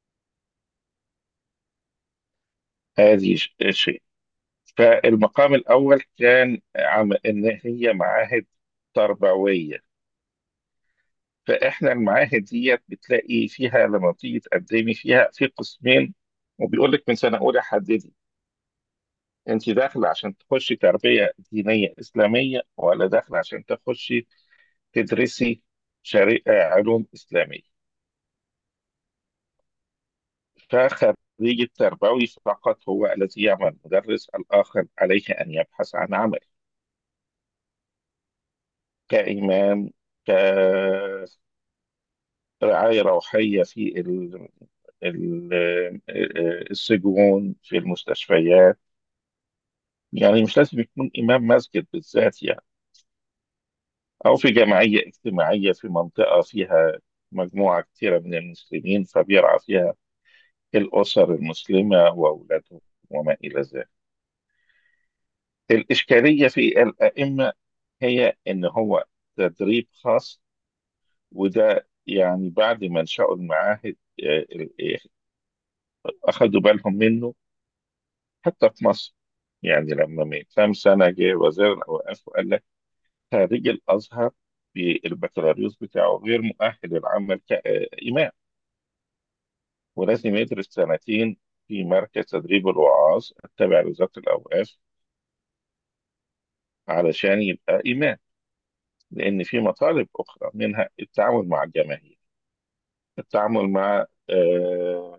هذه ش- شيء. فالمقام الأول كان عم إن هي معاهد تربوية. فإحنا المعاهد ديت بتلاقي فيها لما تيجي تقدمي فيها في قسمين، وبيقول لك من سنة أولى حددي أنت داخلة عشان تخشي تربية دينية إسلامية ولا داخلة عشان تخشي تدرسي شريعة علوم إسلامية. فخريج التربوي فقط هو الذي يعمل، مدرس الآخر عليه أن يبحث عن عمل كإمام، كرعاية روحية في ال- ال- السجون، في المستشفيات. يعني مش لازم يكون إمام مسجد بالذات يعني، أو في جمعية اجتماعية في منطقة فيها مجموعة كثيرة من المسلمين فبيرعى فيها الأسر المسلمة وأولادهم وما إلى ذلك. الإشكالية في الأئمة هي إن هو تدريب خاص، وده يعني بعد ما انشأوا المعاهد آه، آه، أخدوا بالهم منه. حتى في مصر يعني لما من كام سنة جه وزير الأوقاف وقال لك خريج الأزهر بالبكالوريوس بتاعه غير مؤهل للعمل كإمام، ولازم يدرس سنتين في مركز تدريب الوعاظ التابع لوزارة الأوقاف علشان يبقى إمام، لأن في مطالب أخرى منها التعامل مع الجماهير، التعامل مع آه،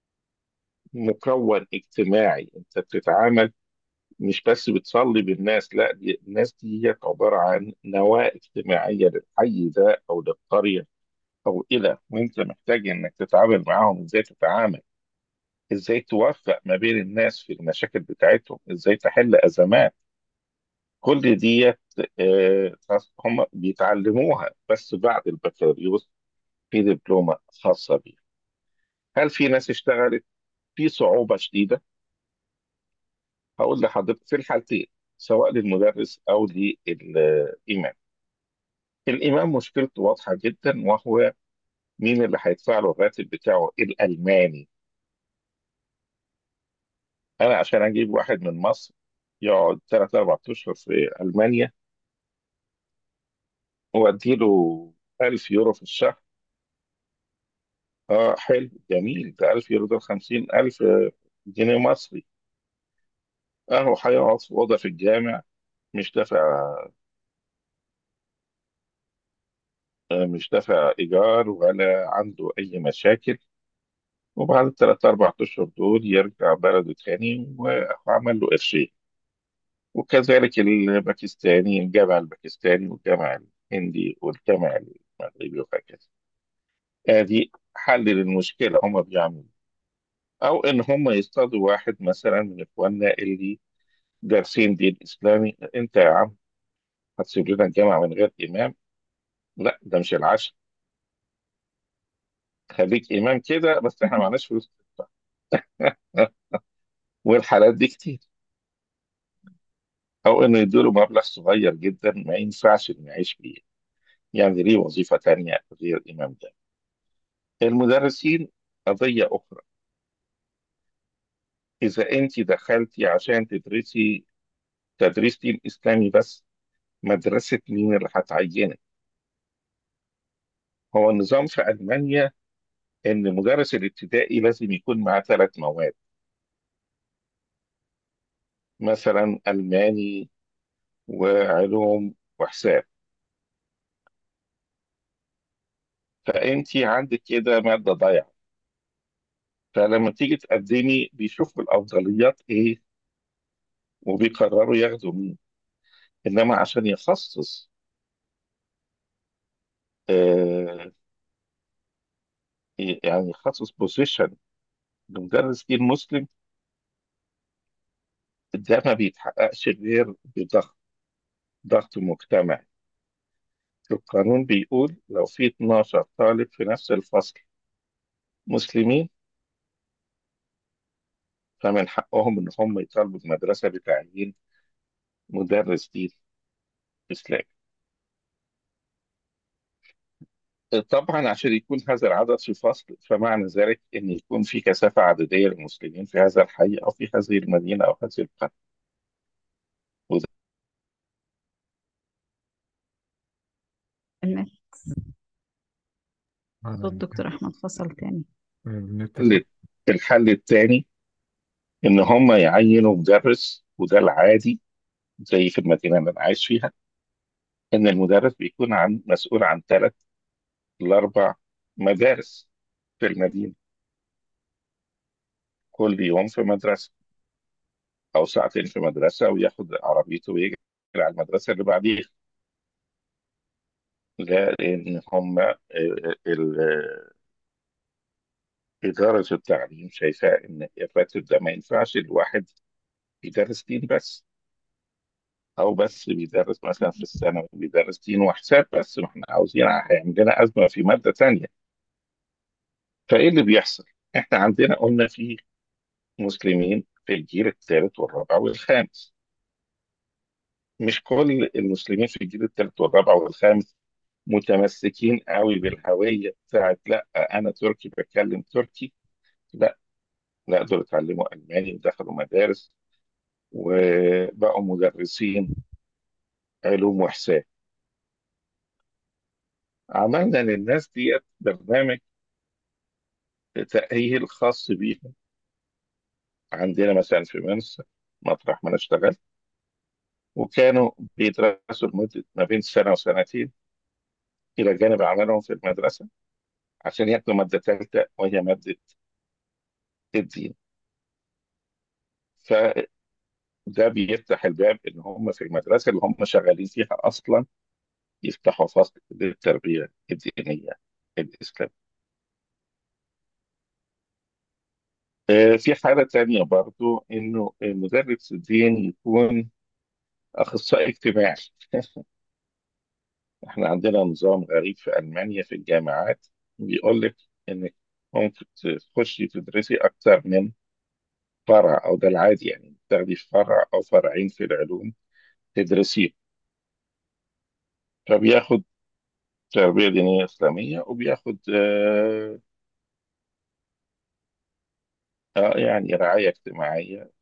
مكون اجتماعي. أنت بتتعامل مش بس بتصلي بالناس، لا، دي الناس دي هي عبارة عن نواة اجتماعية للحي ده أو للقرية أو إلى، وأنت محتاج إنك تتعامل معاهم. إزاي تتعامل، إزاي توفق ما بين الناس في المشاكل بتاعتهم، إزاي تحل أزمات. كل دي آه، هم بيتعلموها بس بعد البكالوريوس في دبلومة خاصة بيه. هل في ناس اشتغلت في صعوبة شديدة؟ هقول لحضرتك في الحالتين، سواء للمدرس أو للإمام. الإمام مشكلته واضحة جدا، وهو مين اللي هيدفع له الراتب بتاعه؟ الألماني. أنا عشان أجيب واحد من مصر يقعد ثلاث أربع أشهر في ألمانيا وأديله ألف يورو في الشهر. اه حلو جميل، ده ألف يورو، ده خمسين ألف جنيه مصري. اهو هيقعد في اوضه في الجامع، مش دافع آه، مش دافع ايجار ولا عنده اي مشاكل. وبعد الثلاث اربع اشهر دول يرجع بلده تاني وعمل له قرشين. وكذلك الباكستاني، الجامع الباكستاني والجامع الهندي والجامع المغربي وهكذا. ادي حل للمشكله هم بيعملوا، او ان هم يصطادوا واحد مثلا من اخواننا اللي دارسين دين اسلامي. انت يا عم هتسيب لنا الجامعه من غير امام؟ لا، ده مش العشاء. خليك امام كده بس احنا معناش فلوس تدفع. والحالات دي كتير. او انه يديله مبلغ صغير جدا ما ينفعش انه يعيش بيه، يعني ليه وظيفه تانية غير امام ده. المدرسين قضيه اخرى. اذا انت دخلتي عشان تدرسي تدريس دين اسلامي بس، مدرسه مين اللي هتعينك؟ هو النظام في المانيا ان مدرس الابتدائي لازم يكون معاه ثلاث مواد، مثلا الماني وعلوم وحساب. فانت عندك كده ماده ضايعه. فلما تيجي تقدمي بيشوفوا الافضليات ايه وبيقرروا ياخدوا مين. انما عشان يخصص آه، يعني يخصص بوزيشن لمدرس دين مسلم، ده ما بيتحققش غير بضغط ضغط مجتمعي. القانون بيقول لو في اتناشر طالب في نفس الفصل مسلمين، فمن حقهم ان هم يطالبوا المدرسه بتعيين مدرس دين اسلامي. طبعا عشان يكون هذا العدد في فصل، فمعنى ذلك ان يكون في كثافه عدديه للمسلمين في هذا الحي او في هذه المدينه او هذه القريه. وده النت، آه، صوت دكتور أحمد فصل تاني. النت فصل. الحل الحل الثاني ان هم يعينوا مدرس، وده العادي زي في المدينه اللي انا عايش فيها، ان المدرس بيكون عن مسؤول عن ثلاث لاربع مدارس في المدينه، كل يوم في مدرسه او ساعتين في مدرسه، وياخد عربيته ويجري على المدرسه اللي بعديها. لا، لان هم آه، ال- اداره التعليم شايفاه ان الراتب ده ما ينفعش الواحد يدرس دين بس، او بس بيدرس مثلا في الثانوي بيدرس دين وحساب بس، ما احنا عاوزين عندنا ازمه في ماده تانيه. فايه اللي بيحصل؟ احنا عندنا قلنا في مسلمين في الجيل الثالث والرابع والخامس. مش كل المسلمين في الجيل الثالث والرابع والخامس متمسكين قوي بالهويه بتاعت لا انا تركي بتكلم تركي. لا، لا، دول اتعلموا الماني ودخلوا مدارس وبقوا مدرسين علوم وحساب. عملنا للناس دي برنامج تأهيل خاص بيهم عندنا مثلا في منصة مطرح ما انا اشتغلت، وكانوا بيدرسوا لمدة ما بين سنة وسنتين إلى جانب عملهم في المدرسة عشان ياخدوا مادة ثالثة وهي مادة الدين. فده بيفتح الباب إن هم في المدرسة اللي هم شغالين فيها أصلا يفتحوا فصل للتربية الدينية الإسلامية. آه، في حالة تانية برضو إنه مدرس الدين يكون أخصائي اجتماعي. إحنا عندنا نظام غريب في ألمانيا في الجامعات، بيقول لك إنك ممكن تخشي تدرسي أكتر من فرع، أو ده العادي يعني تاخدي في فرع أو فرعين في العلوم تدرسيه. فبياخد تربية دينية إسلامية، وبياخد آه آه، يعني رعاية اجتماعية،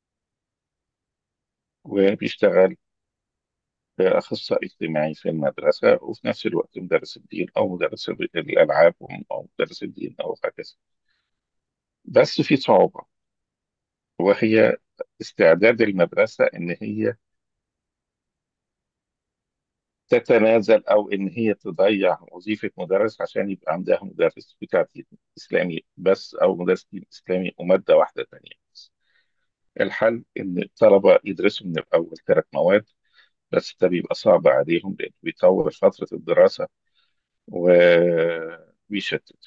وبيشتغل أخصائي اجتماعي في المدرسة، وفي نفس الوقت مدرس الدين أو مدرس الألعاب أو مدرس الدين أو هكذا. بس في صعوبة، وهي استعداد المدرسة إن هي تتنازل أو إن هي تضيع وظيفة مدرس عشان يبقى عندها مدرس بتاع دين إسلامي بس، أو مدرس دين إسلامي ومادة واحدة تانية بس. الحل إن الطلبة يدرسوا من الأول ثلاث مواد، بس ده بيبقى صعب عليهم لأنه بيطول فترة الدراسة وبيشتت.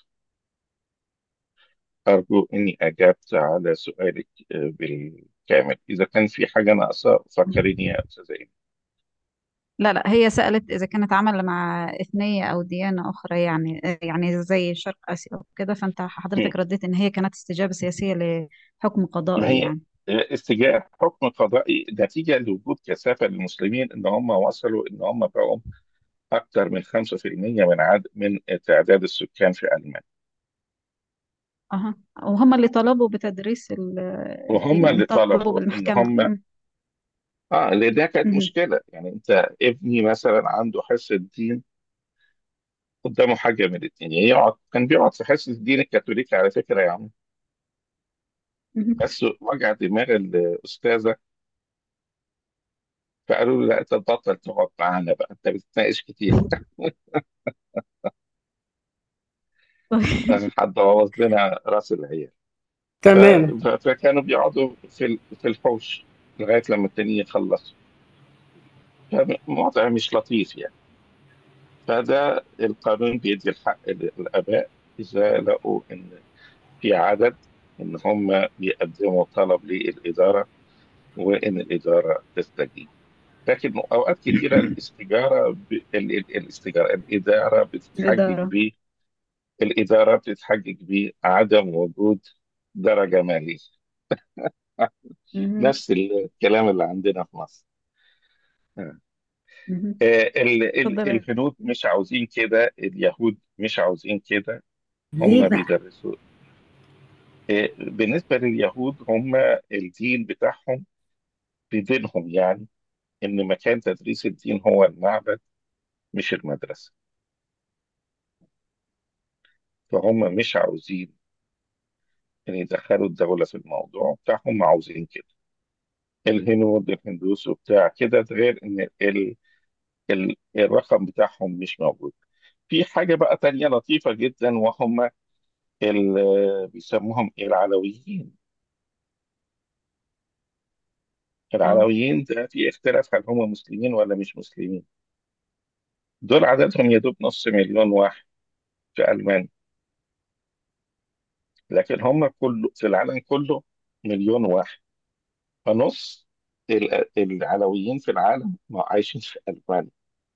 أرجو إني أجبت على سؤالك آه، بالكامل. إذا كان في حاجة ناقصة فكريني يا أستاذة إيمان. لا لا، هي سألت إذا كانت عمل مع إثنية أو ديانة أخرى، يعني يعني زي شرق آسيا أو كده، فأنت مم. حضرتك رديت إن هي كانت استجابة سياسية لحكم ما قضائي هي يعني. استجابة حكم قضائي نتيجة لوجود كثافة للمسلمين، إن هم وصلوا إن هم بقوا أكثر من خمسة في المية من عدد من تعداد السكان في ألمانيا. أها، وهم اللي طلبوا بتدريس ال- وهم الدين، يعني اللي طلبوا طلبوا إن بالمحكمة. هم م- آه اللي ده كانت مهم. مشكلة. يعني أنت ابني مثلا عنده حصة دين، قدامه حاجة من الاتنين: يا يقعد، كان بيقعد في حصة الدين الكاثوليكي على فكرة يا عم، مهم. بس وجع دماغ الأستاذة، فقالوا له لا أنت تبطل تقعد معانا بقى، أنت بتتناقش كتير. طيب. حد بوظ لنا رأس العيال. ف- تمام. ف- فكانوا بيقعدوا في ال- في الحوش لغاية لما التاني يخلص. فالوضع مش لطيف يعني. فده القانون بيدي الحق للآباء إذا لقوا إن في عدد، إن هم بيقدموا طلب للإدارة وإن الإدارة تستجيب. لكن أوقات كتيرة الاستجارة ب... ال... ال- الاستجارة الإدارة بتتحجج الإدارة. ب الإدارة بتتحجج بعدم وجود درجة مالية. مهم. نفس الكلام اللي عندنا في مصر. آه، مهم. ال... ال... اتفضل. الهنود مش عاوزين كده، اليهود مش عاوزين كده. ليه هم بقى؟ بيدرسوا. آه، بالنسبة لليهود هم الدين بتاعهم في دينهم، يعني إن مكان تدريس الدين هو المعبد مش المدرسة. فهم مش عاوزين إن يدخلوا الدولة في الموضوع بتاعهم، عاوزين كده. الهنود الهندوس وبتاع كده، ده غير إن ال... ال... الرقم بتاعهم مش موجود. في حاجة بقى تانية لطيفة جدا، وهم ال... بيسموهم العلويين. اه. العلويين ده في اختلاف هل هم مسلمين ولا مش مسلمين. دول عددهم يدوب نص مليون واحد في ألمانيا، لكن هم كله في العالم كله مليون واحد. فنص ال- العلويين في العالم ما عايشين في ألمانيا.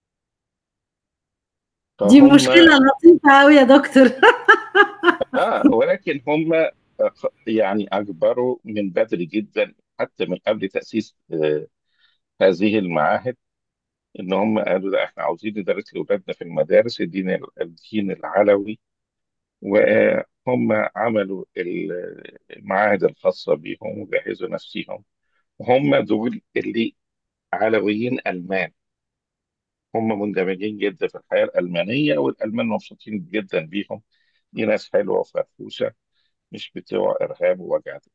دي فهم مشكلة لطيفة أوي يا دكتور. آه ولكن هم آه، يعني أجبروا من بدري جدا، حتى من قبل تأسيس آه، هذه المعاهد، إن هم قالوا لا، إحنا عاوزين ندرس لأولادنا في المدارس الدين الدين العلوي. وهم عملوا ال- المعاهد الخاصة بهم وجهزوا نفسهم. هم دول اللي علويين ألمان، هم مندمجين جدا في الحياة الألمانية، والألمان مبسوطين جدا بيهم. دي ناس حلوة وفرفوشة، مش بتوع إرهاب ووجع دماغ.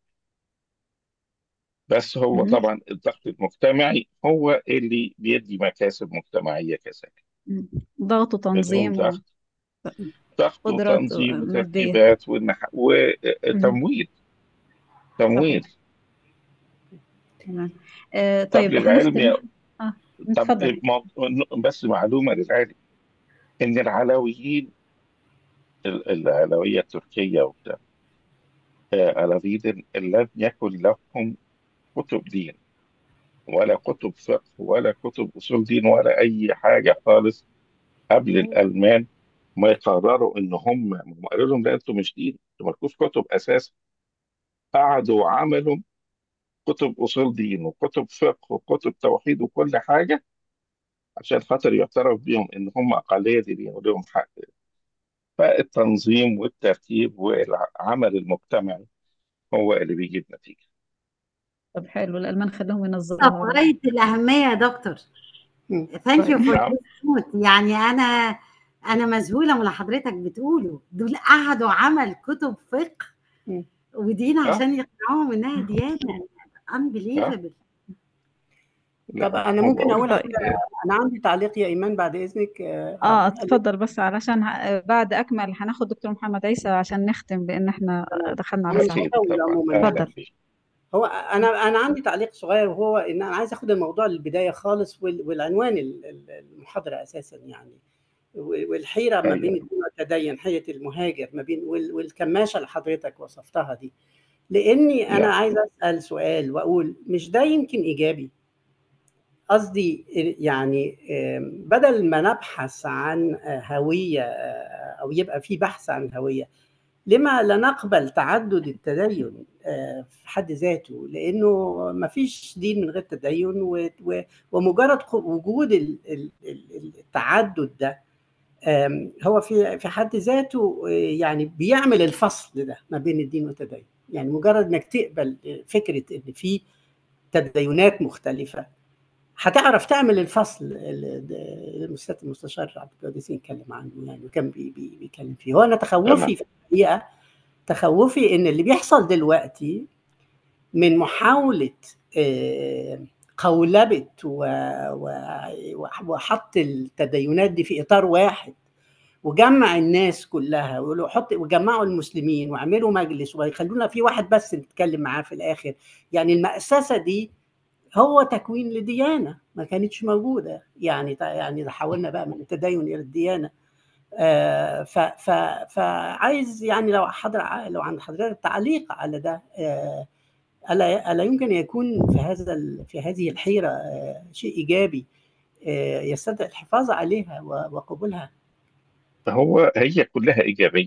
بس هو مهم. طبعا الضغط المجتمعي هو اللي بيدي مكاسب مجتمعية كذلك. مم. ضغط بدون وتنظيم ضغط، ضغط وقدرات وتنظيم مادية. وترتيبات والنح... مهم. وتمويل صحيح. تمويل. تمام. آه طب طيب للعلم هنختم. يا اه. طب اتفضل. مو- بس معلومة للعلم، إن العلويين ال- العلوية التركية وبتاع آه، علويين لم يكن لهم كتب دين ولا كتب فقه ولا كتب أصول دين ولا أي حاجة خالص قبل الألمان ما يقرروا إن هم هم قالوا لهم لا، أنتوا مش دين، أنتوا مالكوش كتب أساسا. قعدوا وعملوا كتب أصول دين وكتب فقه وكتب توحيد وكل حاجة عشان خاطر يعترف بيهم إن هم أقلية دينية ولهم حق. فالتنظيم والترتيب والعمل المجتمعي هو اللي بيجيب نتيجة. طب حلو، الألمان خليهم طب ينظموها برضه. غاية الأهمية يا دكتور. ثانك يو طيب. فور نعم. ذيس نوت. يعني أنا أنا مذهولة من اللي حضرتك بتقوله. دول قعدوا عمل كتب فقه ودين أه عشان يقنعوهم إنها ديانة. أه unbelievable. لا، طب أنا هو ممكن بقول أقول لك طيب. حاجة. أنا عندي تعليق يا إيمان بعد إذنك. آه، اه هب- اتفضل، بس علشان ه- بعد أكمل هناخد دكتور محمد عيسى عشان نختم، لأن احنا تمام. دخلنا على أنا مش ساعة. أكيد هطول طبعا، عموما أهلا يعني. اتفضل. بيك. هو انا انا عندي تعليق صغير، وهو ان انا عايز اخد الموضوع للبدايه خالص، وال- والعنوان ال- ال- المحاضره اساسا يعني، و- والحيره ما بين أيوه. الدين والتدين، حيره المهاجر ما بين وال- والكماشه اللي حضرتك وصفتها دي. لاني انا نعم. عايز اسال سؤال واقول مش ده يمكن ايجابي؟ قصدي يعني آم، بدل ما نبحث عن آه، هويه، آه، او يبقى في بحث عن هويه، لما لا نقبل تعدد التدين آه، في حد ذاته؟ لانه ما فيش دين من غير تدين، و- و- ومجرد خ- وجود ال- ال- ال- التعدد ده آم، هو في في حد ذاته آه، يعني بيعمل الفصل ده ما بين الدين والتدين. يعني مجرد انك تقبل فكره ان في تدينات مختلفه، هتعرف تعمل الفصل اللي الاستاذ المستشار عبد القادسين اتكلم عنه يعني، وكان بي بي بيتكلم فيه. هو انا تخوفي تمام. في الحقيقه، تخوفي ان اللي بيحصل دلوقتي من محاوله آه، قولبه و- و- وحط التدينات دي في اطار واحد، وجمع الناس كلها، ويقولوا حط وجمعوا المسلمين واعملوا مجلس ويخلونا في واحد بس نتكلم معاه في الاخر. يعني المأسسة دي هو تكوين لديانة ما كانتش موجودة. يعني يعني حولنا بقى من التدين إلى الديانة. آه، ف ف فعايز يعني لو حضر لو عند حضرتك تعليق على ده، آه، ألا ألا يمكن يكون في هذا ال- في هذه الحيرة آه، شيء إيجابي آه، يستدعي الحفاظ عليها و- وقبولها؟ هو هي كلها إيجابية.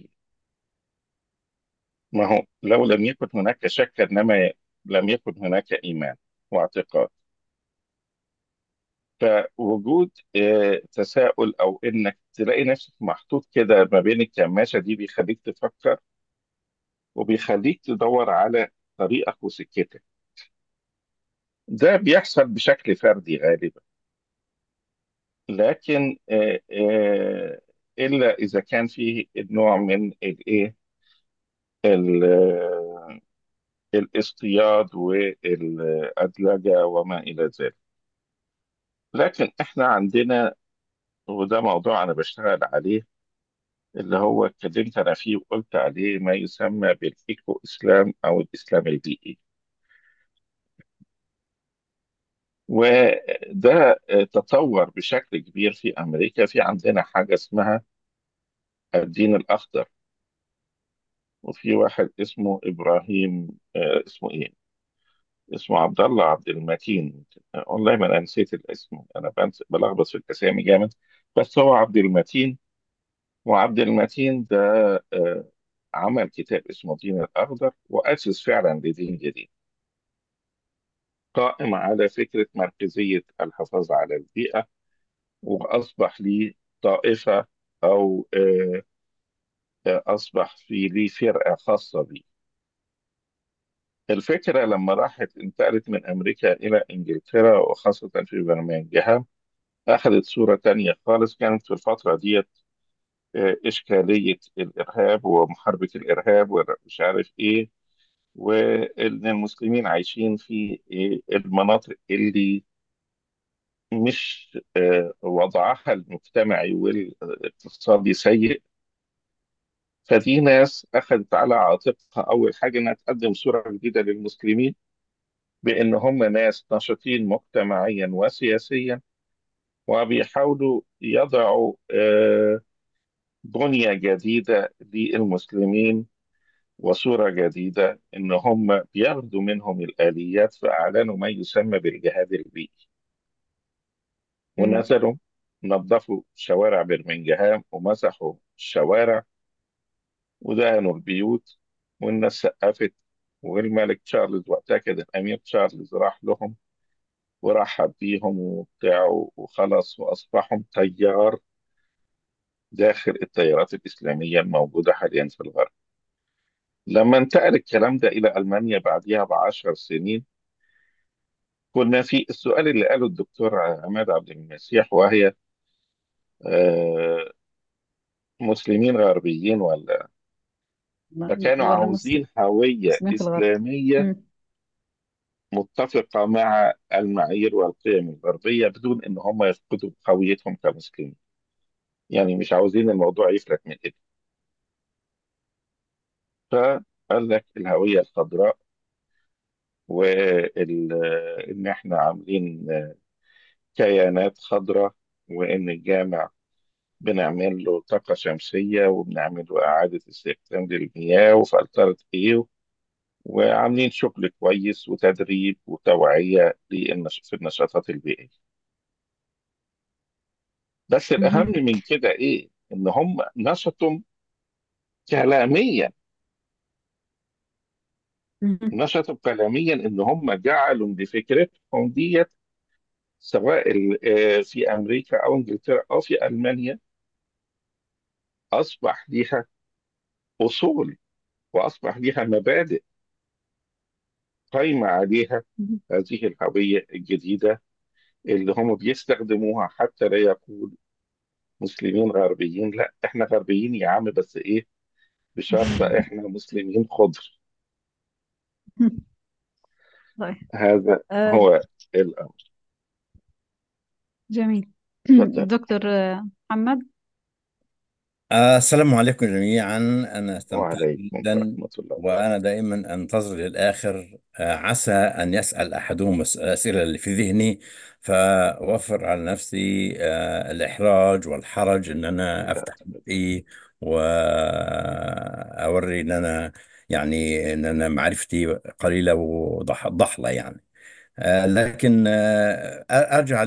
ما هو لو لم يكن هناك شك إنما لم يكن هناك إيمان واعتقاد. فوجود آه، تساؤل أو إنك تلاقي نفسك محطوط كده ما بين الكماشة دي بيخليك تفكر، وبيخليك تدور على طريقك وسكتك. ده بيحصل بشكل فردي غالبا، لكن آه، آه، إلا إذا كان فيه نوع من الإيه ال- آه، الاصطياد والأدلجة وما إلى ذلك. لكن إحنا عندنا، وده موضوع أنا بشتغل عليه، اللي هو اتكلمت أنا فيه وقلت عليه ما يسمى بالإيكو إسلام أو الإسلام البيئي. وده آه، تطور بشكل كبير في أمريكا. في عندنا حاجة اسمها الدين الأخضر، وفي واحد اسمه إبراهيم، آه، اسمه إيه؟ اسمه عبد الله عبد المتين. آه، والله ما أنا نسيت الاسم، أنا بنس- بلخبط في الأسامي جامد. بس هو عبد المتين. وعبد المتين ده آه، عمل كتاب اسمه الدين الأخضر، وأسس فعلا لدين جديد قائم على فكرة مركزية الحفاظ على البيئة، وأصبح ليه طائفة أو آه، آه، أصبح في ليه فرقة خاصة بيه. الفكرة لما راحت انتقلت من أمريكا إلى إنجلترا، وخاصة في برمنجهام، أخذت صورة تانية خالص. كانت في الفترة ديت آه، إشكالية الإرهاب ومحاربة الإرهاب ومش عارف إيه، وإن المسلمين عايشين في آه، المناطق اللي مش آه، وضعها المجتمعي والاقتصادي سيء. فدي ناس أخذت على عاتقها أول حاجة إنها تقدم صورة جديدة للمسلمين، بأن هم ناس نشطين مجتمعيا وسياسيا، وبيحاولوا يضعوا آه، بنية جديدة للمسلمين وصورة جديدة، إن هم بياخدوا منهم الآليات، فأعلنوا ما يسمى بالجهاد البيئي. مم. ونزلوا نظفوا شوارع برمنجهام ومسحوا الشوارع ودهنوا البيوت، والناس سقفت. والملك تشارلز وقتها كده الأمير تشارلز راح لهم ورحب بيهم وبتاع، وخلاص وأصبحوا تيار داخل التيارات الإسلامية الموجودة حاليا في الغرب. لما انتقل الكلام ده إلى ألمانيا بعدها بعشر سنين، كنا في السؤال اللي قاله الدكتور عماد عبد المسيح، وهي آه، مسلمين غربيين ولا؟ لا، فكانوا ولا مسلم عاوزين هوية مسلمين في الغرب. إسلامية مم. متفقة مع المعايير والقيم الغربية، بدون إن هم يفقدوا هويتهم كمسلمين. يعني مش عاوزين الموضوع يفلت من إيدهم. فقال لك الهوية الخضراء، وإن إحنا عاملين كيانات خضراء، وإن الجامع بنعمل له طاقة شمسية، وبنعمل له إعادة استخدام للمياه وفلترة إيه، وعاملين شغل كويس وتدريب وتوعية للنش- في النشاطات البيئية. بس الأهم مهم. من كده إيه؟ إن هم نشطوا كلاميا. مهم. نشطوا كلاميا إن هم جعلوا بفكرتهم ديت، سواء ال- آه، في أمريكا أو إنجلترا أو في ألمانيا، أصبح ليها أصول وأصبح ليها مبادئ قايمة عليها مهم. هذه الهوية الجديدة، اللي هم بيستخدموها حتى لا يقول مسلمين غربيين. لا، احنا غربيين يا عم، بس ايه؟ بشرط احنا مسلمين خضر. طيب. هذا آه هو الامر. جميل. اتفضل. دكتور آه، محمد، آه السلام عليكم جميعا. أنا استمتعت وعليكم جدا، ورحمة الله وبركاته. وأنا دائما أنتظر للآخر. آه عسى أن يسأل أحدهم الس- الأسئلة اللي في ذهني، فأوفر على نفسي آه الإحراج والحرج إن أنا لا أفتح تفضل. بقي وأوري إن أنا يعني إن أنا معرفتي قليلة وضحلة يعني. آه، لكن آه، أرجع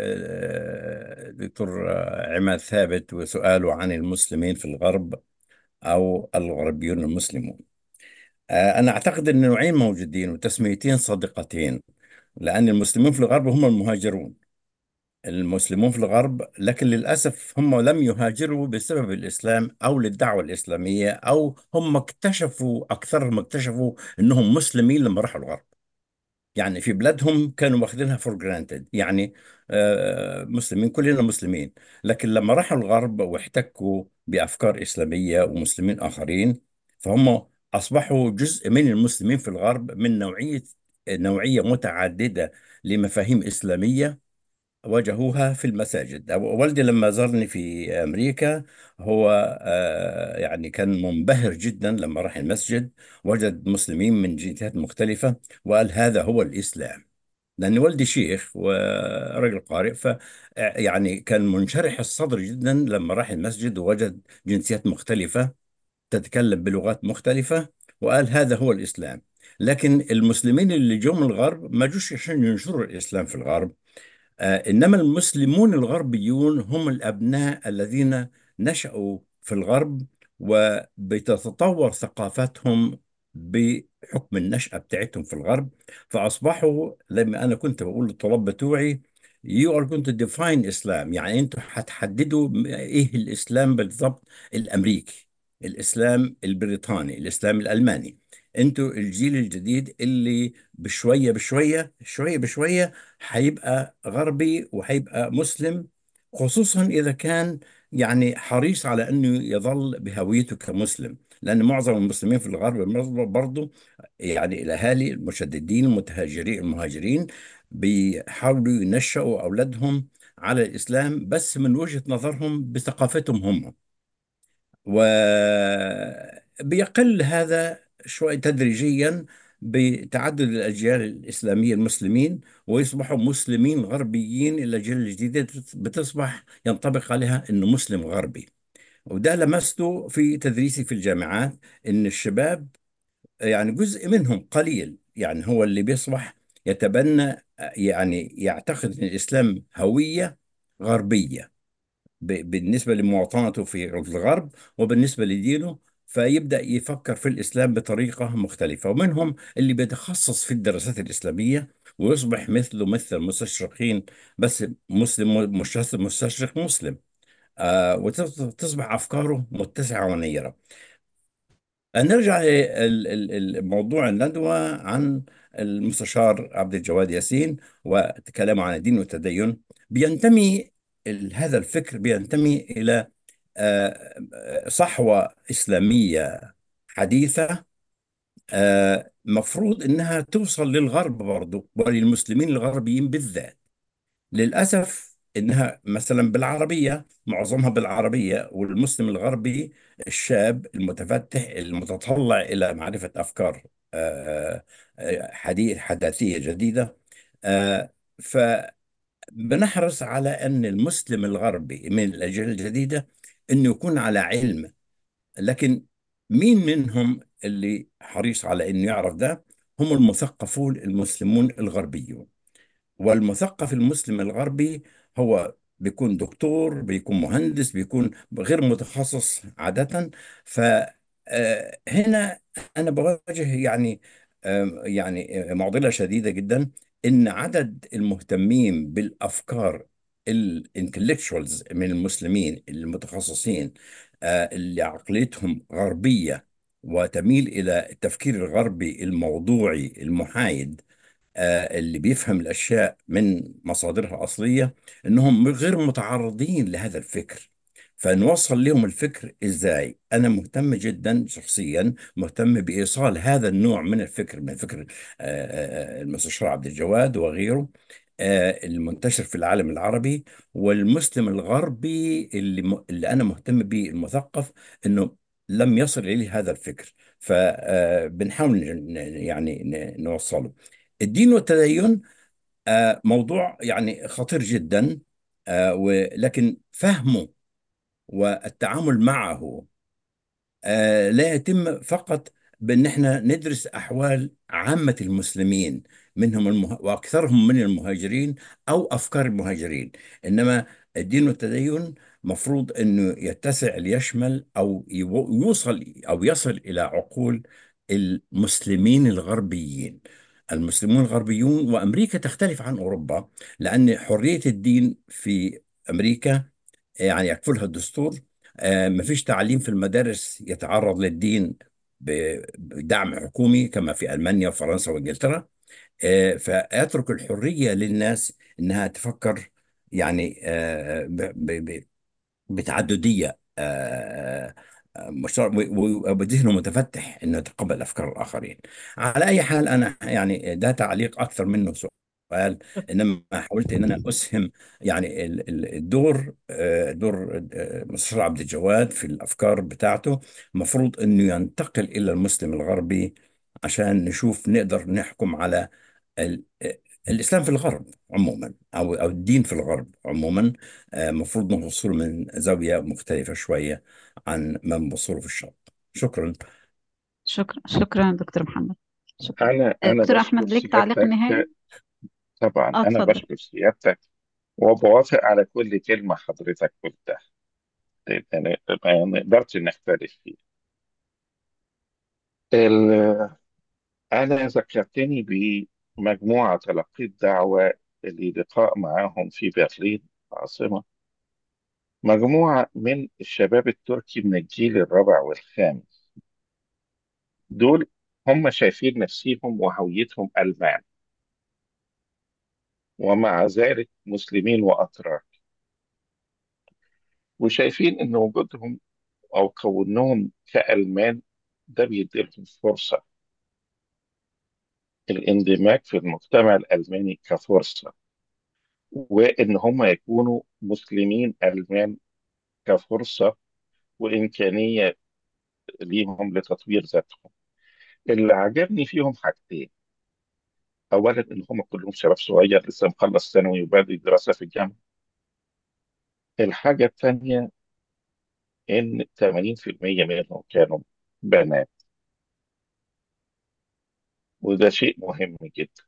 لدكتور عماد ثابت وسؤاله عن المسلمين في الغرب أو الغربيون المسلمون. آه، أنا أعتقد أن نوعين موجودين وتسميتين صادقتين، لأن المسلمون في الغرب هم المهاجرون. المسلمون في الغرب، لكن للأسف هم لم يهاجروا بسبب الإسلام أو للدعوة الإسلامية، أو هم اكتشفوا، أكثرهم اكتشفوا أنهم مسلمين لما راحوا الغرب. يعني في بلادهم كانوا واخدينها فور جرانتد، يعني آه، مسلمين، كلنا مسلمين. لكن لما راحوا الغرب واحتكوا بأفكار إسلامية ومسلمين آخرين، فهم أصبحوا جزء من المسلمين في الغرب، من نوعية نوعية متعددة لمفاهيم إسلامية واجهوها في المساجد. والدي لما زارني في أمريكا، هو آه، يعني كان منبهر جدا لما راح المسجد، وجد مسلمين من جنسيات مختلفة، وقال هذا هو الإسلام. لأن والدي شيخ ورجل قارئ، ف يعني كان منشرح الصدر جدا لما راح المسجد ووجد جنسيات مختلفة تتكلم بلغات مختلفة، وقال هذا هو الإسلام. لكن المسلمين اللي جو من الغرب ما جوش عشان ينشروا الإسلام في الغرب. آه، إنما المسلمون الغربيون هم الأبناء الذين نشأوا في الغرب، وبتتطور ثقافتهم بحكم النشأة بتاعتهم في الغرب. فأصبحوا، لما أنا كنت بقول للطلاب بتوعي you are going to define Islam، يعني أنتوا هتحددوا إيه الإسلام بالضبط. الأمريكي، الإسلام البريطاني، الإسلام الألماني. أنتوا الجيل الجديد اللي بشوية بشوية شوية بشوية هيبقى غربي وهيبقى مسلم، خصوصا إذا كان يعني حريص على أنه يظل بهويته كمسلم. لأن معظم المسلمين في الغرب برضو، يعني الأهالي المشددين المتهاجرين المهاجرين بيحاولوا ينشأوا أولادهم على الإسلام، بس من وجهة نظرهم بثقافتهم هم. وبيقل هذا شوي تدريجيا بتعدد الأجيال الإسلامية المسلمين، ويصبحوا مسلمين غربيين. الأجيال الجديدة بتصبح ينطبق عليها أنه مسلم غربي. وده لمسته في تدريسي في الجامعات، أن الشباب يعني جزء منهم قليل يعني هو اللي بيصبح يتبنى، يعني يعتقد أن الإسلام هوية غربية ب- بالنسبة لمواطنته في الغرب وبالنسبة لدينه، فيبدأ يفكر في الإسلام بطريقة مختلفة. ومنهم اللي بيتخصص في الدراسات الإسلامية ويصبح مثله مثل المستشرقين، بس مسلم، مش مستشرق مسلم. آه وتصبح أفكاره متسعة ونيرة. نرجع لموضوع الندوة عن المستشار عبد الجواد ياسين وكلامه عن الدين والتدين. بينتمي ال- هذا الفكر بينتمي إلى آه، صحوة إسلامية حديثة، آه، مفروض إنها توصل للغرب برضو وللمسلمين الغربيين بالذات. للأسف إنها مثلا بالعربية، معظمها بالعربية، والمسلم الغربي الشاب المتفتح المتطلع إلى معرفة أفكار آه، آه، حديث حداثية جديدة. آه، فبنحرص على أن المسلم الغربي من الأجيال الجديدة أنه يكون على علم. لكن مين منهم اللي حريص على أنه يعرف ده؟ هم المثقفون المسلمون الغربيون. والمثقف المسلم الغربي هو بيكون دكتور، بيكون مهندس، بيكون غير متخصص عادة. فهنا أنا بواجه يعني آه، يعني معضلة شديدة جدا، إن عدد المهتمين بالأفكار الانتلكشوالز من المسلمين المتخصصين، آه، اللي عقليتهم غربية وتميل إلى التفكير الغربي الموضوعي المحايد، آه، اللي بيفهم الأشياء من مصادرها الأصلية، إنهم غير متعرضين لهذا الفكر. فنوصل لهم الفكر إزاي؟ أنا مهتم جدا شخصيا، مهتم بإيصال هذا النوع من الفكر، من فكر آه، آه، المستشار عبد الجواد وغيره، آه، المنتشر في العالم العربي، والمسلم الغربي اللي م- اللي انا مهتم به المثقف، انه لم يصل اليه هذا الفكر. فبنحاول يعني ن- نوصله. الدين والتدين آه، موضوع يعني خطير جدا، آه، ولكن فهمه والتعامل معه آه، لا يتم فقط بأن احنا ندرس أحوال عامة المسلمين، منهم المه... وأكثرهم من المهاجرين أو أفكار المهاجرين. إنما الدين والتدين مفروض أنه يتسع ليشمل أو يو- يوصل أو يصل إلى عقول المسلمين الغربيين. المسلمون الغربيون، وأمريكا تختلف عن أوروبا، لأن حرية الدين في أمريكا يعني يكفلها الدستور. آه، مفيش تعليم في المدارس يتعرض للدين ب- بدعم حكومي كما في ألمانيا وفرنسا وإنجلترا. آه، فيترك الحرية للناس إنها تفكر يعني آه، ب- ب- بتعددية، آه، آه، مشترك، و- و- وذهنه متفتح انه يتقبل افكار الاخرين. على اي حال، انا يعني ده تعليق اكثر منه سؤال، انما حاولت ان انا اسهم يعني ال- ال- الدور آه، دور آه، مستشار عبد الجواد في الافكار بتاعته المفروض انه ينتقل الى المسلم الغربي، عشان نشوف نقدر نحكم على ال- الإسلام في الغرب عموما، أو أو الدين في الغرب عموما. آه، المفروض نبص له من زاوية مختلفة شوية عن ما نبص له في الشرق. شكرا. شكرا شكرا دكتور محمد. شكرا. أنا آه، أنا دكتور بشكر أحمد ليك تعليق سيادتك. نهائي؟ طبعا اه أنا اتفضل. بشكر سيادتك وبوافق على كل كلمة حضرتك قلتها. يعني ما نقدرش نختلف فيها. ال- أنا ذكرتني بمجموعة تلقيت دعوة للقاء معاهم في برلين العاصمة، مجموعة من الشباب التركي من الجيل الرابع والخامس. دول هم شايفين نفسيهم وهويتهم ألمان، ومع ذلك مسلمين وأتراك، وشايفين إن وجودهم أو كونهم كألمان ده بيديلهم فرصة الاندماج في المجتمع الألماني كفرصة، وإن هم يكونوا مسلمين ألمان كفرصة وإمكانية ليهم لتطوير ذاتهم. اللي عجبني فيهم حاجتين: أولا إن هم كلهم شباب صغير لسه مخلص ثانوي وبادئ دراسة في الجامعة. الحاجة الثانية إن ثمانين في المية منهم كانوا بنات، وده شيء مهم جدا،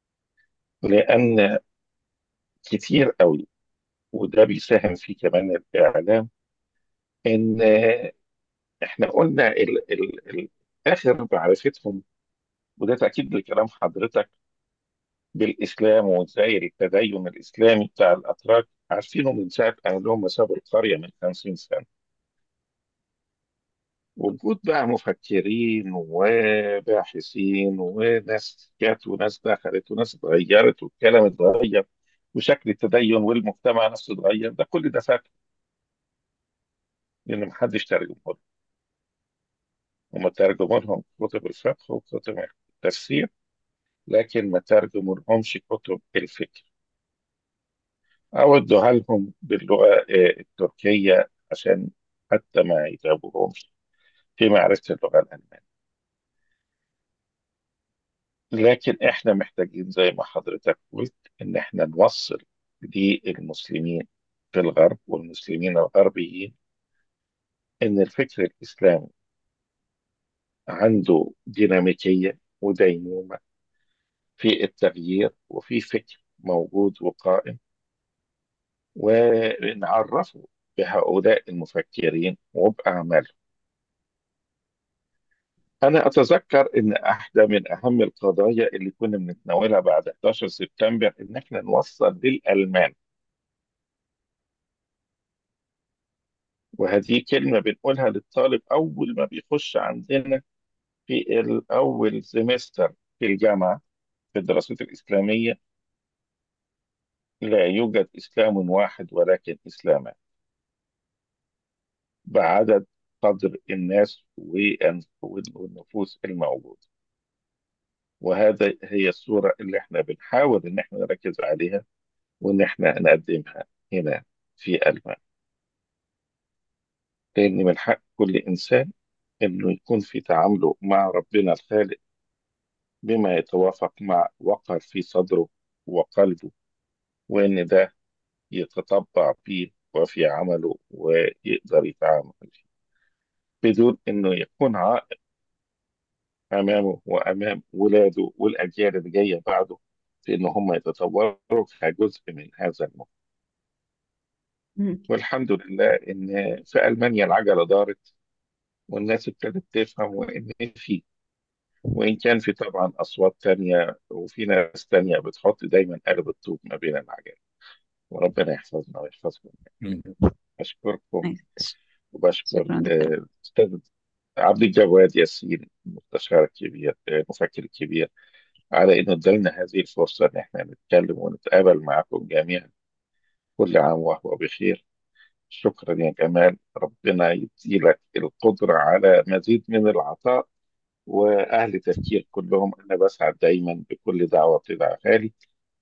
لأن كتير قوي، وده بيساهم فيه كمان الإعلام، إن إحنا قلنا ال ال ال آخر معرفتهم، وده تأكيد لكلام حضرتك، بالإسلام وإزاي التدين الإسلامي بتاع الأتراك عارفينه من ساعة أهلهم ما سابوا القرية من خمسين سنة. وجود بقى مفكرين وباحثين وناس جت وناس دخلت وناس اتغيرت والكلام اتغير وشكل التدين والمجتمع نفسه اتغير، ده كل ده فات لأن محدش ترجمه لهم. هم ترجموا لهم كتب الفقه وكتب التفسير، لكن ما ترجموا لهمش كتب الفكر، أو ادوها لهم باللغة آه، التركية عشان حتى ما يتعبوهمش في معرفة اللغة الألمانية. لكن احنا محتاجين زي ما حضرتك قلت ان احنا نوصل للمسلمين في الغرب والمسلمين الغربيين ان الفكر الاسلامي عنده ديناميكية وديمومة في التغيير، وفي فكر موجود وقائم، ونعرفه بهؤلاء المفكرين وبأعمالهم. أنا أتذكر إن أحدى من أهم القضايا اللي كنا بنتناولها بعد حداشر سبتمبر إن إحنا نوصل للألمان، وهذه كلمة بنقولها للطالب أول ما بيخش عندنا في الأول سمستر في الجامعة في الدراسات الإسلامية: لا يوجد إسلام واحد ولكن إسلامان، بعدد قدر الناس والنفوس الموجودة. وهذا هي الصورة اللي احنا بنحاول ان احنا نركز عليها وان احنا نقدمها هنا في ألمانيا. لأن من حق كل إنسان إنه يكون في تعامله مع ربنا الخالق بما يتوافق مع وقر في صدره وقلبه، وإن ده يتطبع فيه وفي عمله ويقدر يتعامل فيه بدون إنه يكون عائق أمامه وأمام ولاده والأجيال اللي جاية بعده في إن هم يتطوروا كجزء من هذا المجتمع. مم. والحمد لله إن في ألمانيا العجلة دارت والناس ابتدت تفهم وإن في، وإن كان في طبعا أصوات تانية وفي ناس تانية بتحط دايما قلب الطوب ما بين العجال. وربنا يحفظنا ويحفظكم. أشكركم أيوة. وبشكر شكرا دكتور. آه، أستاذ عبد الجواد ياسين المستشار الكبير، آه، المفكر الكبير، على إنه ادالنا هذه الفرصة إن إحنا نتكلم ونتقابل معكم جميعا. كل عام وهو بخير. شكرا يا جمال، ربنا يديلك القدرة على مزيد من العطاء. وأهل تفكير كلهم أنا بسعد دايما بكل دعوة تدعى لي،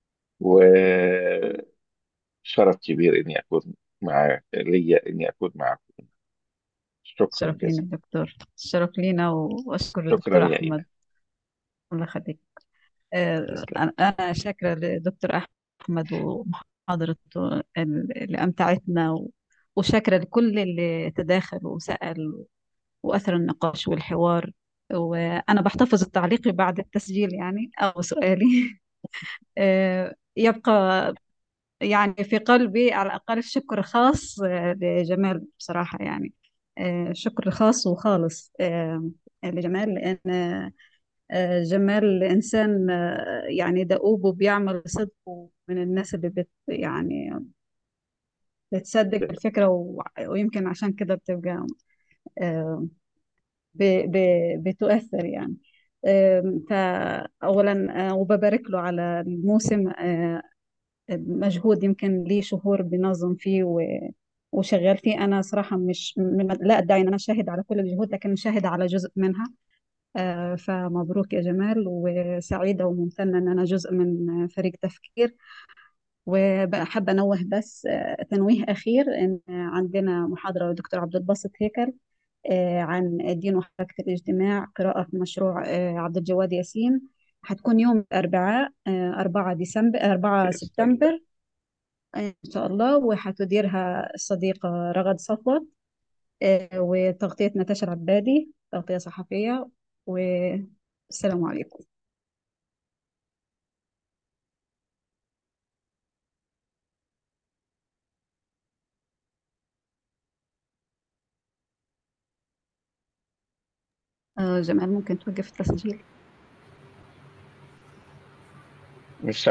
وشرف كبير إني أكون مع ليا إني أكون معكم. شكرا شرف لينا جزيلا. الدكتور، الشرف لينا، وأشكر شكرا الدكتور يا إيمان. أحمد. الله يخليك. آه، تسلم. أنا أنا شاكرة للدكتور أحمد ومحاضرته اللي أمتعتنا، و- وشاكرة لكل اللي تداخل وسأل وأثر النقاش والحوار. وأنا بحتفظ التعليق بعد التسجيل يعني أو سؤالي. آه، يبقى يعني في قلبي على الأقل شكر خاص آه، لجمال بصراحة يعني. آه، شكر خاص وخالص آه، لجمال، لأن آه، جمال إنسان آه، يعني دؤوب وبيعمل صدق، ومن الناس اللي بت يعني بتصدق الفكرة، و- ويمكن عشان كده بتبقى آه، ب- ب- بتؤثر يعني. آم، فأولا آه، وببارك له على الموسم، آه، مجهود يمكن لي شهور بنظم فيه و- وشغال فيه. أنا صراحة مش م- لا أدعي أن أنا شاهد على كل الجهود، لكن شاهد على جزء منها. آه، فمبروك يا جمال، وسعيدة وممتنة أن أنا جزء من فريق تفكير. وحابة أنوه بس آه، تنويه أخير، إن عندنا محاضرة للدكتور عبد الباسط هيكل آه، عن الدين وحركة الاجتماع، قراءة في مشروع آه، عبد الجواد ياسين. هتكون يوم الأربعاء آه، أربعة ديسمبر أربعة سبتمبر إن شاء الله، وهتديرها الصديقة رغد صفوت، آه، وتغطية نتاشا العبادي، تغطية صحفية. والسلام عليكم. آه، جمال ممكن توقف التسجيل؟ مش